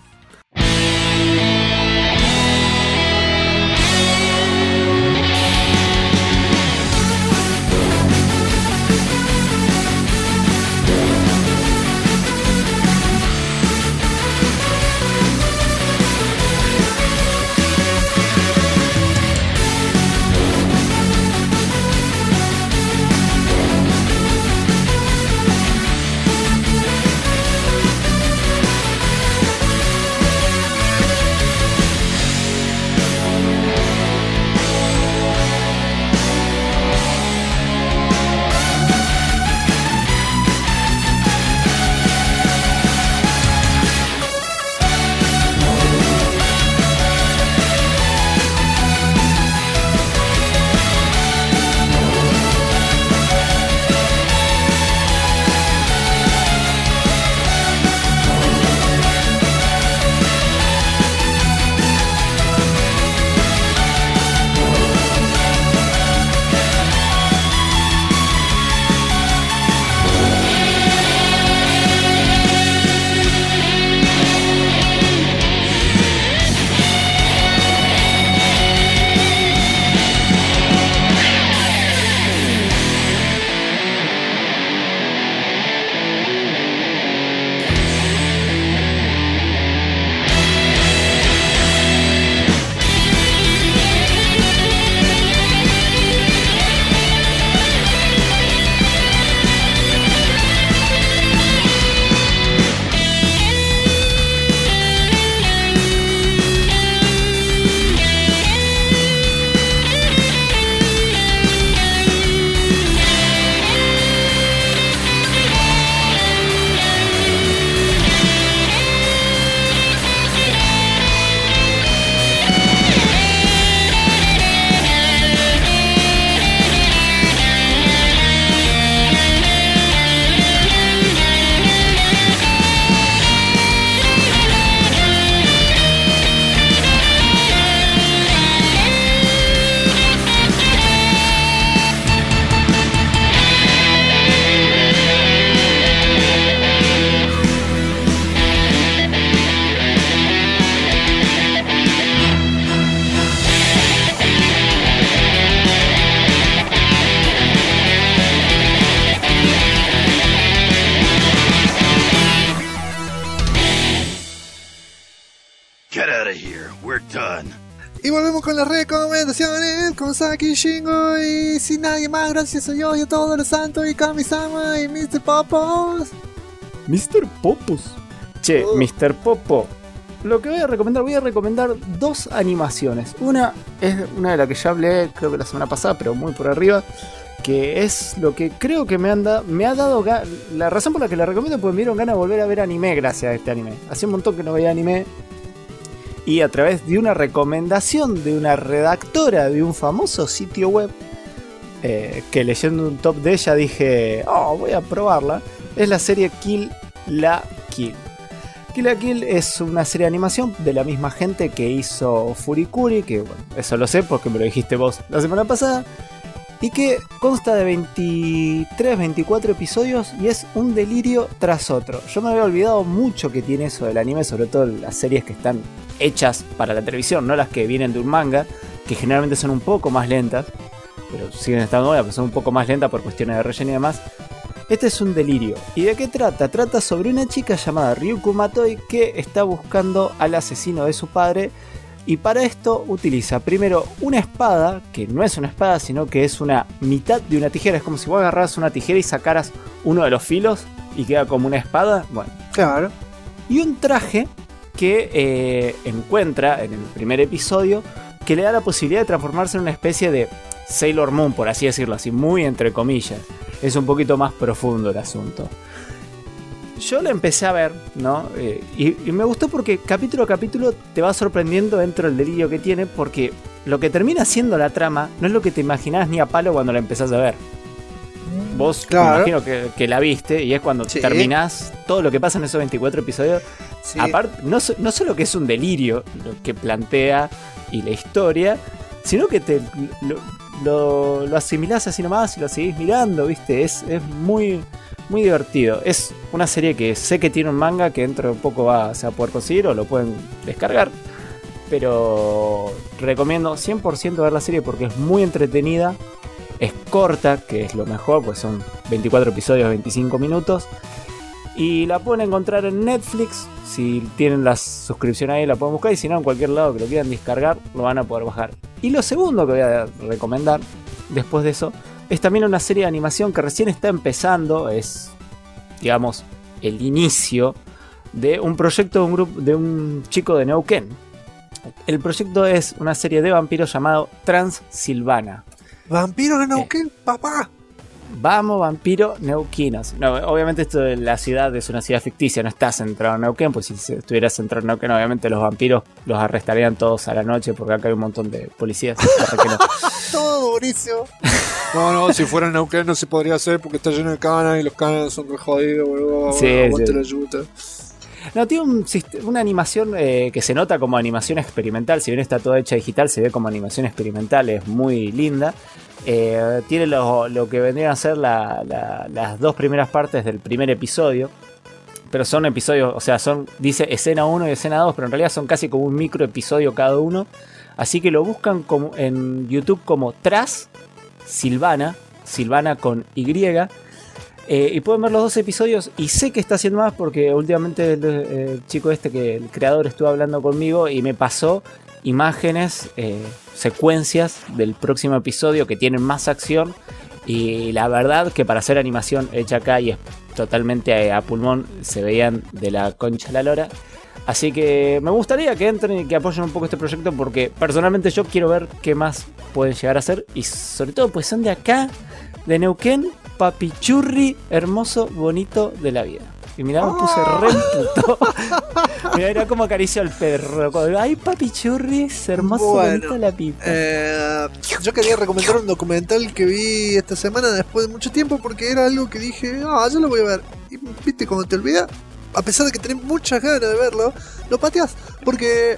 Speaker 4: Get out of here. We're done.
Speaker 2: Y volvemos con las recomendaciones con Saki Shingo y sin nadie más, gracias a Dios y a todos los santos y Kami-sama y Mr. Popos.
Speaker 1: Mr. Popos. Che, Mr. Popo. Lo que voy a recomendar 2 animaciones. Una es una de la que ya hablé, creo que la semana pasada, pero muy por arriba. que es lo que creo que me ha dado la razón por la que la recomiendo, porque me dieron ganas de volver a ver anime gracias a este anime. Hacía un montón que no veía anime, y a través de una recomendación de una redactora de un famoso sitio web, que leyendo un top de ella dije, voy a probarla, es la serie Kill la Kill. Kill la Kill es una serie de animación de la misma gente que hizo Furikuri, que bueno, eso lo sé porque me lo dijiste vos la semana pasada, y que consta de 23, 24 episodios y es un delirio tras otro. Yo me había olvidado mucho que tiene eso del anime, sobre todo las series que están hechas para la televisión, no las que vienen de un manga, que generalmente son un poco más lentas, pero siguen estando buenas, pero son un poco más lentas por cuestiones de relleno y demás. Este es un delirio. ¿Y de qué trata? Trata sobre una chica llamada Ryuko Matoi que está buscando al asesino de su padre, y para esto utiliza primero una espada, que no es una espada, sino que es una mitad de una tijera. Es como si vos agarraras una tijera y sacaras uno de los filos y queda como una espada. Bueno,
Speaker 2: claro.
Speaker 1: Y un traje que encuentra en el primer episodio, que le da la posibilidad de transformarse en una especie de Sailor Moon, por así decirlo, así muy entre comillas. Es un poquito más profundo el asunto. Yo la empecé a ver, ¿no? Y me gustó porque capítulo a capítulo te va sorprendiendo dentro del delirio que tiene, porque lo que termina siendo la trama no es lo que te imaginás ni a palo cuando la empezás a ver. Vos,
Speaker 2: claro,
Speaker 1: me imagino que la viste, y es cuando terminás todo lo que pasa en esos 24 episodios. Sí. Aparte, no solo que es un delirio lo que plantea y la historia, sino que lo asimilás así nomás y lo seguís mirando, ¿viste? Es muy, muy divertido. Es una serie que sé que tiene un manga que dentro de poco se va a poder conseguir o lo pueden descargar, pero recomiendo 100% ver la serie porque es muy entretenida, es corta, que es lo mejor, pues son 24 episodios, 25 minutos, y la pueden encontrar en Netflix. Si tienen la suscripción ahí la pueden buscar, y si no, en cualquier lado que lo quieran descargar lo van a poder bajar. Y lo segundo que voy a recomendar después de eso es también una serie de animación que recién está empezando. Es, digamos, el inicio de un proyecto de un grupo, de un chico de Neuquén. El proyecto es una serie de vampiros llamado Transilvana.
Speaker 2: ¿Vampiros de Neuquén, papá?
Speaker 1: Vamos, vampiro neuquinos. No, obviamente esto de la ciudad es una ciudad ficticia, no está centrado en Neuquén, pues si estuviera centrado en Neuquén, obviamente los vampiros los arrestarían todos a la noche, porque acá hay un montón de policías. No.
Speaker 2: Todo buenísimo.
Speaker 3: No, si fuera en Neuquén no se podría hacer porque está lleno de canas y los canas son re jodidos, boludo.
Speaker 1: Sí,
Speaker 3: aguante
Speaker 1: sí.
Speaker 3: la yuta.
Speaker 1: No, tiene una animación que se nota como animación experimental. Si bien está toda hecha digital, se ve como animación experimental, es muy linda. Tiene lo que vendrían a ser las dos primeras partes del primer episodio, pero son episodios, o sea, dice escena 1 y escena 2, pero en realidad son casi como un micro episodio cada uno. Así que lo buscan como en YouTube como Transilvana, Silvana con Y. Y pueden ver los dos episodios, y sé que está haciendo más porque últimamente el chico que el creador, estuvo hablando conmigo y me pasó imágenes, secuencias del próximo episodio que tienen más acción, y la verdad que para hacer animación hecha acá y es totalmente a pulmón, se veían de la concha a la lora. Así que me gustaría que entren y que apoyen un poco este proyecto, porque personalmente yo quiero ver qué más pueden llegar a hacer, y sobre todo pues son de acá, de Neuquén, papichurri, hermoso, bonito de la vida. Y mirá, me puse re puto. Mirá cómo acaricio al perro. Ay, papichurri, es hermoso, bonito la pipa.
Speaker 2: Yo quería recomendar un documental que vi esta semana después de mucho tiempo, porque era algo que dije, yo lo voy a ver. Y viste, cuando te olvidas, a pesar de que tenés muchas ganas de verlo, lo pateás. Porque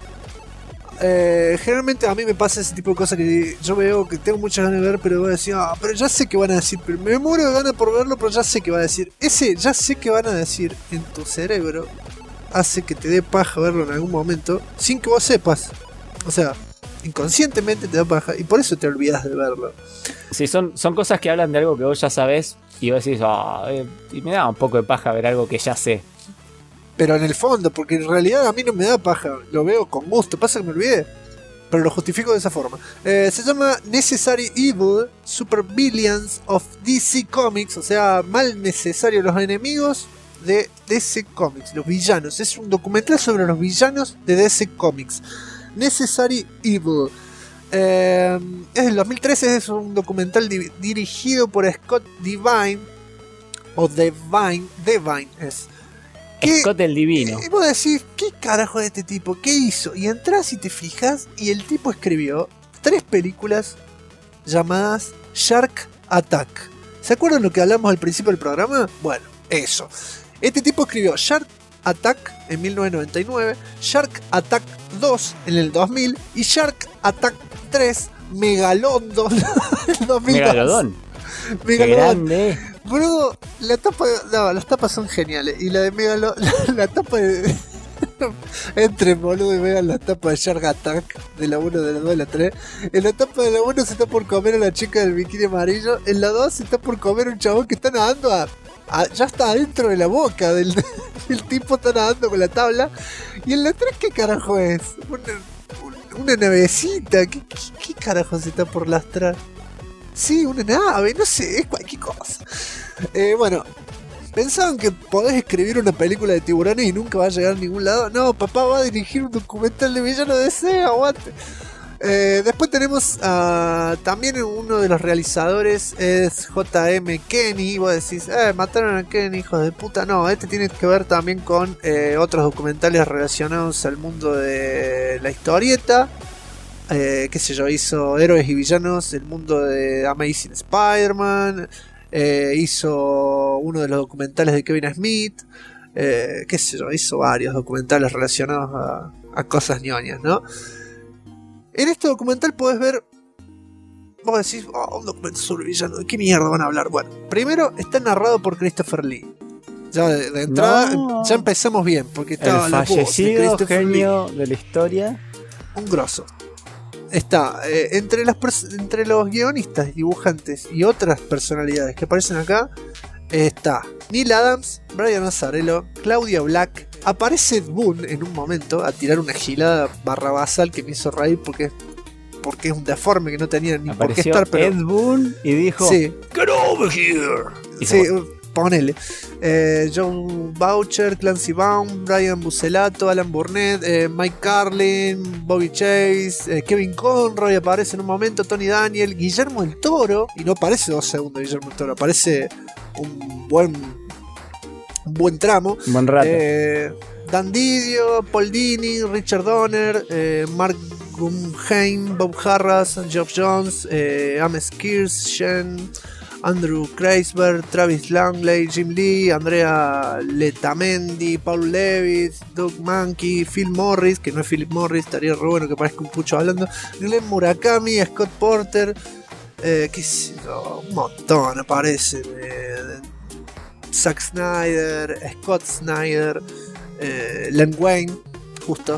Speaker 2: generalmente a mí me pasa ese tipo de cosas que yo veo que tengo muchas ganas de ver, pero voy a decir, pero ya sé que van a decir, pero me muero de ganas por verlo, pero ya sé que va a decir. Ese ya sé que van a decir en tu cerebro hace que te dé paja verlo en algún momento sin que vos sepas. O sea, inconscientemente te da paja y por eso te olvidas de verlo.
Speaker 1: Sí, son cosas que hablan de algo que vos ya sabés y vos decís, y me da un poco de paja ver algo que ya sé.
Speaker 2: Pero en el fondo, porque en realidad a mí no me da paja, lo veo con gusto, pasa que me olvidé, pero lo justifico de esa forma. Se llama Necessary Evil, Super Villains of DC Comics, o sea, mal necesario, los enemigos de DC Comics, los villanos. Es un documental sobre los villanos de DC Comics. Necessary Evil. Es del 2013, es un documental dirigido por Scott Devine. O Devine es.
Speaker 1: Scott el Divino.
Speaker 2: Y vos decís, ¿qué carajo es este tipo? ¿Qué hizo? Y entras y te fijas, y el tipo escribió 3 películas llamadas Shark Attack. ¿Se acuerdan lo que hablamos al principio del programa? Bueno, eso. Este tipo escribió Shark Attack en 1999, Shark Attack 2 en el 2000 y Shark Attack 3 Megalodon en 2002.
Speaker 1: Megalodon. Qué grande.
Speaker 2: Bro, las tapas son geniales. Y la de Megalodon, la tapa de... Entre boludo y vean la tapa de Shark Attack de la 1, de la 2, de la 3. En la tapa de la 1 se está por comer a la chica del bikini amarillo. En la 2 se está por comer a un chabón que está nadando ya está adentro de la boca del tipo, está nadando con la tabla. Y en la 3, ¿qué carajo es? Una navecita. ¿Qué carajo se está por lastrar? Sí, una nave, no sé, es cualquier cosa. Bueno, ¿pensaban que podés escribir una película de tiburones y nunca va a llegar a ningún lado? No, papá va a dirigir un documental de villano de DC, aguante. Después tenemos también uno de los realizadores es J.M. Kenny. Vos decís, mataron a Kenny, hijos de puta. No, este tiene que ver también con otros documentales relacionados al mundo de la historieta. Qué sé yo, hizo Héroes y Villanos, el mundo de Amazing Spider-Man. Hizo uno de los documentales de Kevin Smith. Qué sé yo, hizo varios documentales relacionados a cosas ñoñas, ¿no? En este documental podés ver, vos decís, un documental sobre villanos, ¿de qué mierda van a hablar? Bueno, primero está narrado por Christopher Lee. Ya de entrada, ya empezamos bien, porque estaba
Speaker 1: el
Speaker 2: la voz de
Speaker 1: fallecido
Speaker 2: Christopher
Speaker 1: genio
Speaker 2: Lee.
Speaker 1: de la historia.
Speaker 2: Un grosso. Está entre los guionistas, dibujantes y otras personalidades que aparecen acá. Está Neil Adams, Brian Azzarello, Claudia Black. Aparece Ed Boon en un momento a tirar una gilada barrabasal que me hizo reír porque es un deforme que no tenía ni por qué estar. Pero
Speaker 1: Ed Boon y dijo:
Speaker 2: sí,
Speaker 4: Get over here!
Speaker 2: sí, ponele. John Boucher, Clancy Baum, Brian Bucelato, Alan Burnett, Mike Carlin, Bobby Chase, Kevin Conroy aparece en un momento, Tony Daniel, Guillermo el Toro, y no aparece 2 segundos Guillermo el Toro, aparece un buen tramo.
Speaker 1: Un buen rato.
Speaker 2: Dan Didio, Paul Dini, Richard Donner, Mark Guggenheim, Bob Harras, Geoff Jones, Ames Kirschen, Andrew Kreisberg, Travis Langley, Jim Lee, Andrea Letamendi, Paul Levitt, Doug Mankey, Phil Morris, que no es Philip Morris, estaría re bueno que parezca un pucho hablando, Glenn Murakami, Scott Porter, qué sé yo, un montón aparecen, Zack Snyder, Scott Snyder, Len Wayne, justo,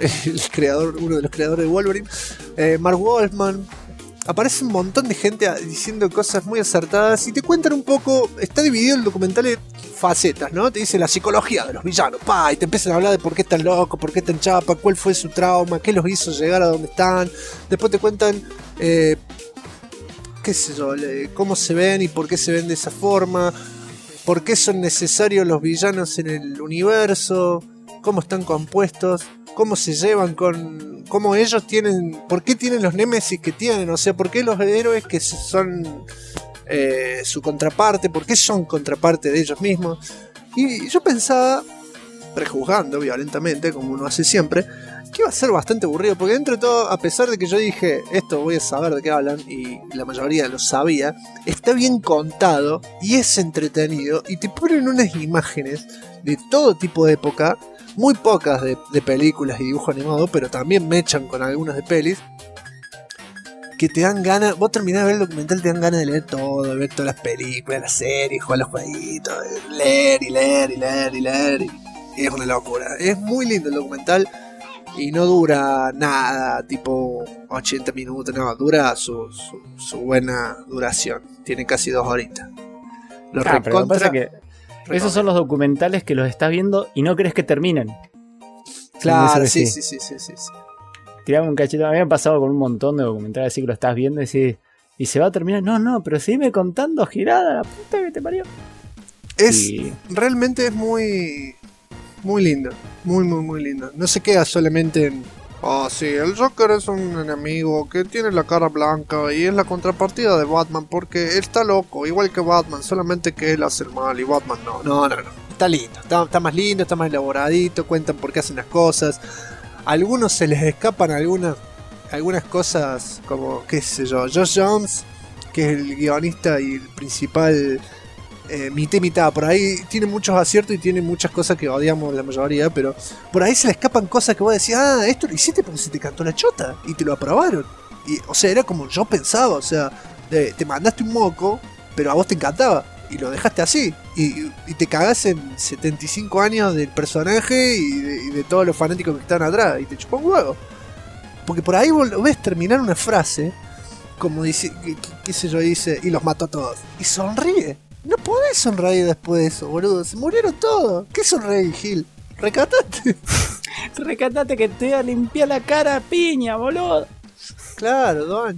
Speaker 2: uno de los creadores de Wolverine, Mark Wolfman. Aparece un montón de gente diciendo cosas muy acertadas y te cuentan un poco. Está dividido el documental en facetas, ¿no? Te dice la psicología de los villanos, y te empiezan a hablar de por qué están locos, por qué están chapa, cuál fue su trauma, qué los hizo llegar a donde están. Después te cuentan, qué sé yo, cómo se ven y por qué se ven de esa forma, por qué son necesarios los villanos en el universo, cómo están compuestos, cómo se llevan con... cómo ellos tienen... por qué tienen los némesis que tienen, o sea, por qué los héroes que son su contraparte, por qué son contraparte de ellos mismos. Y yo pensaba, prejuzgando violentamente, como uno hace siempre, que iba a ser bastante aburrido, porque dentro de todo, a pesar de que yo dije, esto voy a saber de qué hablan, y la mayoría lo sabía, está bien contado, y es entretenido, y te ponen unas imágenes de todo tipo de época, muy pocas de películas y dibujo animado, pero también me echan con algunas de pelis, que te dan ganas, vos terminás de ver el documental, te dan ganas de leer todo, de ver todas las películas, las series, jugar los jueguitos, leer y leer y leer y leer, y es una locura. Es muy lindo el documental, y no dura nada, tipo 80 minutos, no, dura su buena duración, tiene casi 2 horitas. Lo
Speaker 1: pero
Speaker 2: recontra...
Speaker 1: pasa que esos son los documentales que los estás viendo y no crees que terminen.
Speaker 2: Claro, sí.
Speaker 1: Tirame un cachito. A mí me ha pasado con un montón de documentales así que lo estás viendo y decís, ¿y se va a terminar? No, pero seguime contando, girada, la puta que te parió.
Speaker 2: Realmente es muy lindo. Muy lindo. No se queda solamente Oh, sí, el Joker es un enemigo que tiene la cara blanca y es la contrapartida de Batman porque está loco, igual que Batman, solamente que él hace el mal y Batman no. No. Está lindo, está más lindo, está más elaboradito, cuentan por qué hacen las cosas. A algunos se les escapan algunas cosas como, qué sé yo, Josh Jones, que es el guionista y el principal... mitad y mitad, por ahí tiene muchos aciertos y tiene muchas cosas que odiamos la mayoría, pero por ahí se le escapan cosas que vos decís, esto lo hiciste porque se te cantó la chota y te lo aprobaron. Y, o sea, era como yo pensaba, o sea, te mandaste un moco, pero a vos te encantaba y lo dejaste así. Y te cagás en 75 años del personaje y de todos los fanáticos que están atrás y te chupó un huevo. Porque por ahí vos lo ves terminar una frase como dice, qué sé yo, dice, y los mató a todos. Y sonríe. No podés sonreír después de eso, boludo. Se murieron todos. ¿Qué sonreí, Gil? Recatate.
Speaker 1: Recatate que te voy a limpiar la cara, piña, boludo.
Speaker 2: Claro, Don.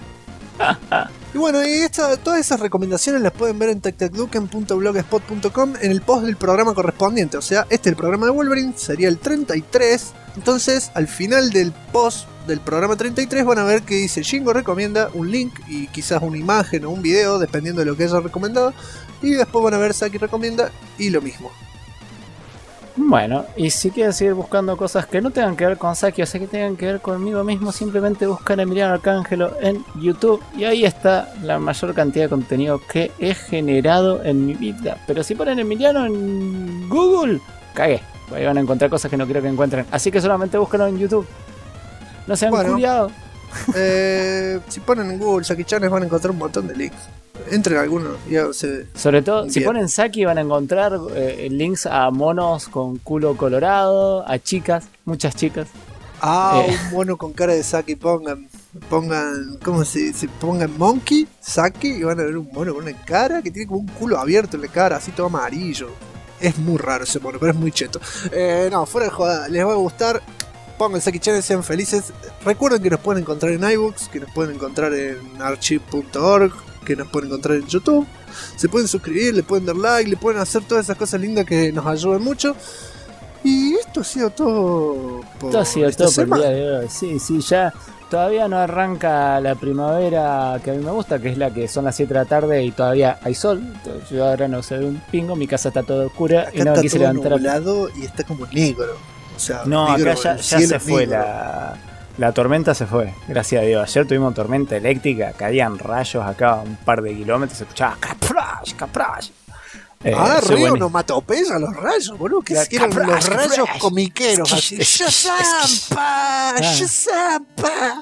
Speaker 2: Y bueno, todas esas recomendaciones las pueden ver en tactacduken.blogspot.com en el post del programa correspondiente. O sea, este es el programa de Wolverine, sería el 33. Entonces, al final del post del programa 33 van a ver que dice Shingo recomienda un link y quizás una imagen o un video, dependiendo de lo que haya recomendado. Y después van a ver Saki recomienda y lo mismo.
Speaker 1: Bueno, y si quieren seguir buscando cosas que no tengan que ver con Saki, o sea que tengan que ver conmigo mismo, simplemente buscan a Emiliano Arcángelo en YouTube y ahí está la mayor cantidad de contenido que he generado en mi vida. Pero si ponen Emiliano en Google, cagué, ahí van a encontrar cosas que no quiero que encuentren. Así que solamente búsquenlo en YouTube. No sean culiados.
Speaker 2: Si ponen en Google Saki Chan van a encontrar un montón de links. Entren algunos.
Speaker 1: Sobre todo, si ponen Saki van a encontrar links a monos con culo colorado, a chicas, muchas chicas.
Speaker 2: Un mono con cara de Saki, pongan, ¿cómo se dice? Pongan Monkey, Saki, y van a ver un mono con una cara que tiene como un culo abierto en la cara, así todo amarillo. Es muy raro ese mono, pero es muy cheto. No, fuera de joda, les va a gustar. Pongan Saki Channel, sean felices. Recuerden que nos pueden encontrar en iBooks, que nos pueden encontrar en archive.org, que nos pueden encontrar en YouTube. Se pueden suscribir, le pueden dar like, le pueden hacer todas esas cosas lindas que nos ayudan mucho. Y esto ha sido todo por
Speaker 1: Esto ha sido
Speaker 2: esta
Speaker 1: todo por
Speaker 2: semana.
Speaker 1: el día de hoy. Sí, ya todavía no arranca la primavera que a mí me gusta, que es la que son las 7 de la tarde y todavía hay sol. Entonces, yo ahora no sé de un pingo, mi casa está toda oscura.
Speaker 2: Acá
Speaker 1: y no me
Speaker 2: está
Speaker 1: quise
Speaker 2: todo
Speaker 1: levantar.
Speaker 2: nublado y está como negro. O sea,
Speaker 1: No,
Speaker 2: negro,
Speaker 1: acá ya
Speaker 2: el cielo
Speaker 1: se
Speaker 2: es
Speaker 1: fue
Speaker 2: negro.
Speaker 1: la tormenta, se fue, gracias a Dios. Ayer tuvimos tormenta eléctrica, caían rayos acá a un par de kilómetros, se escuchaba caprash, caprash.
Speaker 2: Río onomatopeya los rayos, boludo. Que eran los rayos comiqueros así. ¡Shazampa! ¡Shazampa!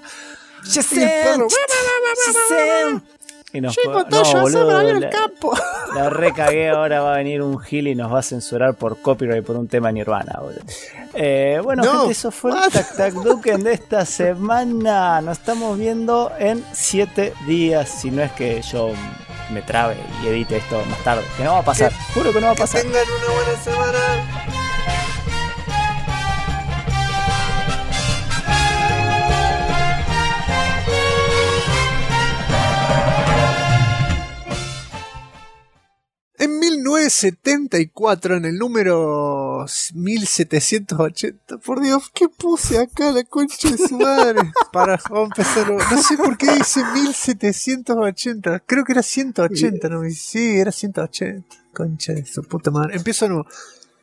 Speaker 1: Y nos
Speaker 2: el campo.
Speaker 1: la recagué, ahora va a venir un gil y nos va a censurar por copyright por un tema Nirvana, boludo. Bueno, gente, eso fue el Tac Tac Duken de esta semana. Nos estamos viendo en 7 días, si no es que yo me trabe y edite esto más tarde. Que no va a pasar, juro que no va a pasar.
Speaker 2: Que tengan una buena semana. En 1974, en el número 1780, por Dios, ¿qué puse acá la concha de su madre? Para empezar, no sé por qué dice 1780, creo que era 180, ¿no? Sí, era 180, concha de su puta madre. Empiezo de nuevo.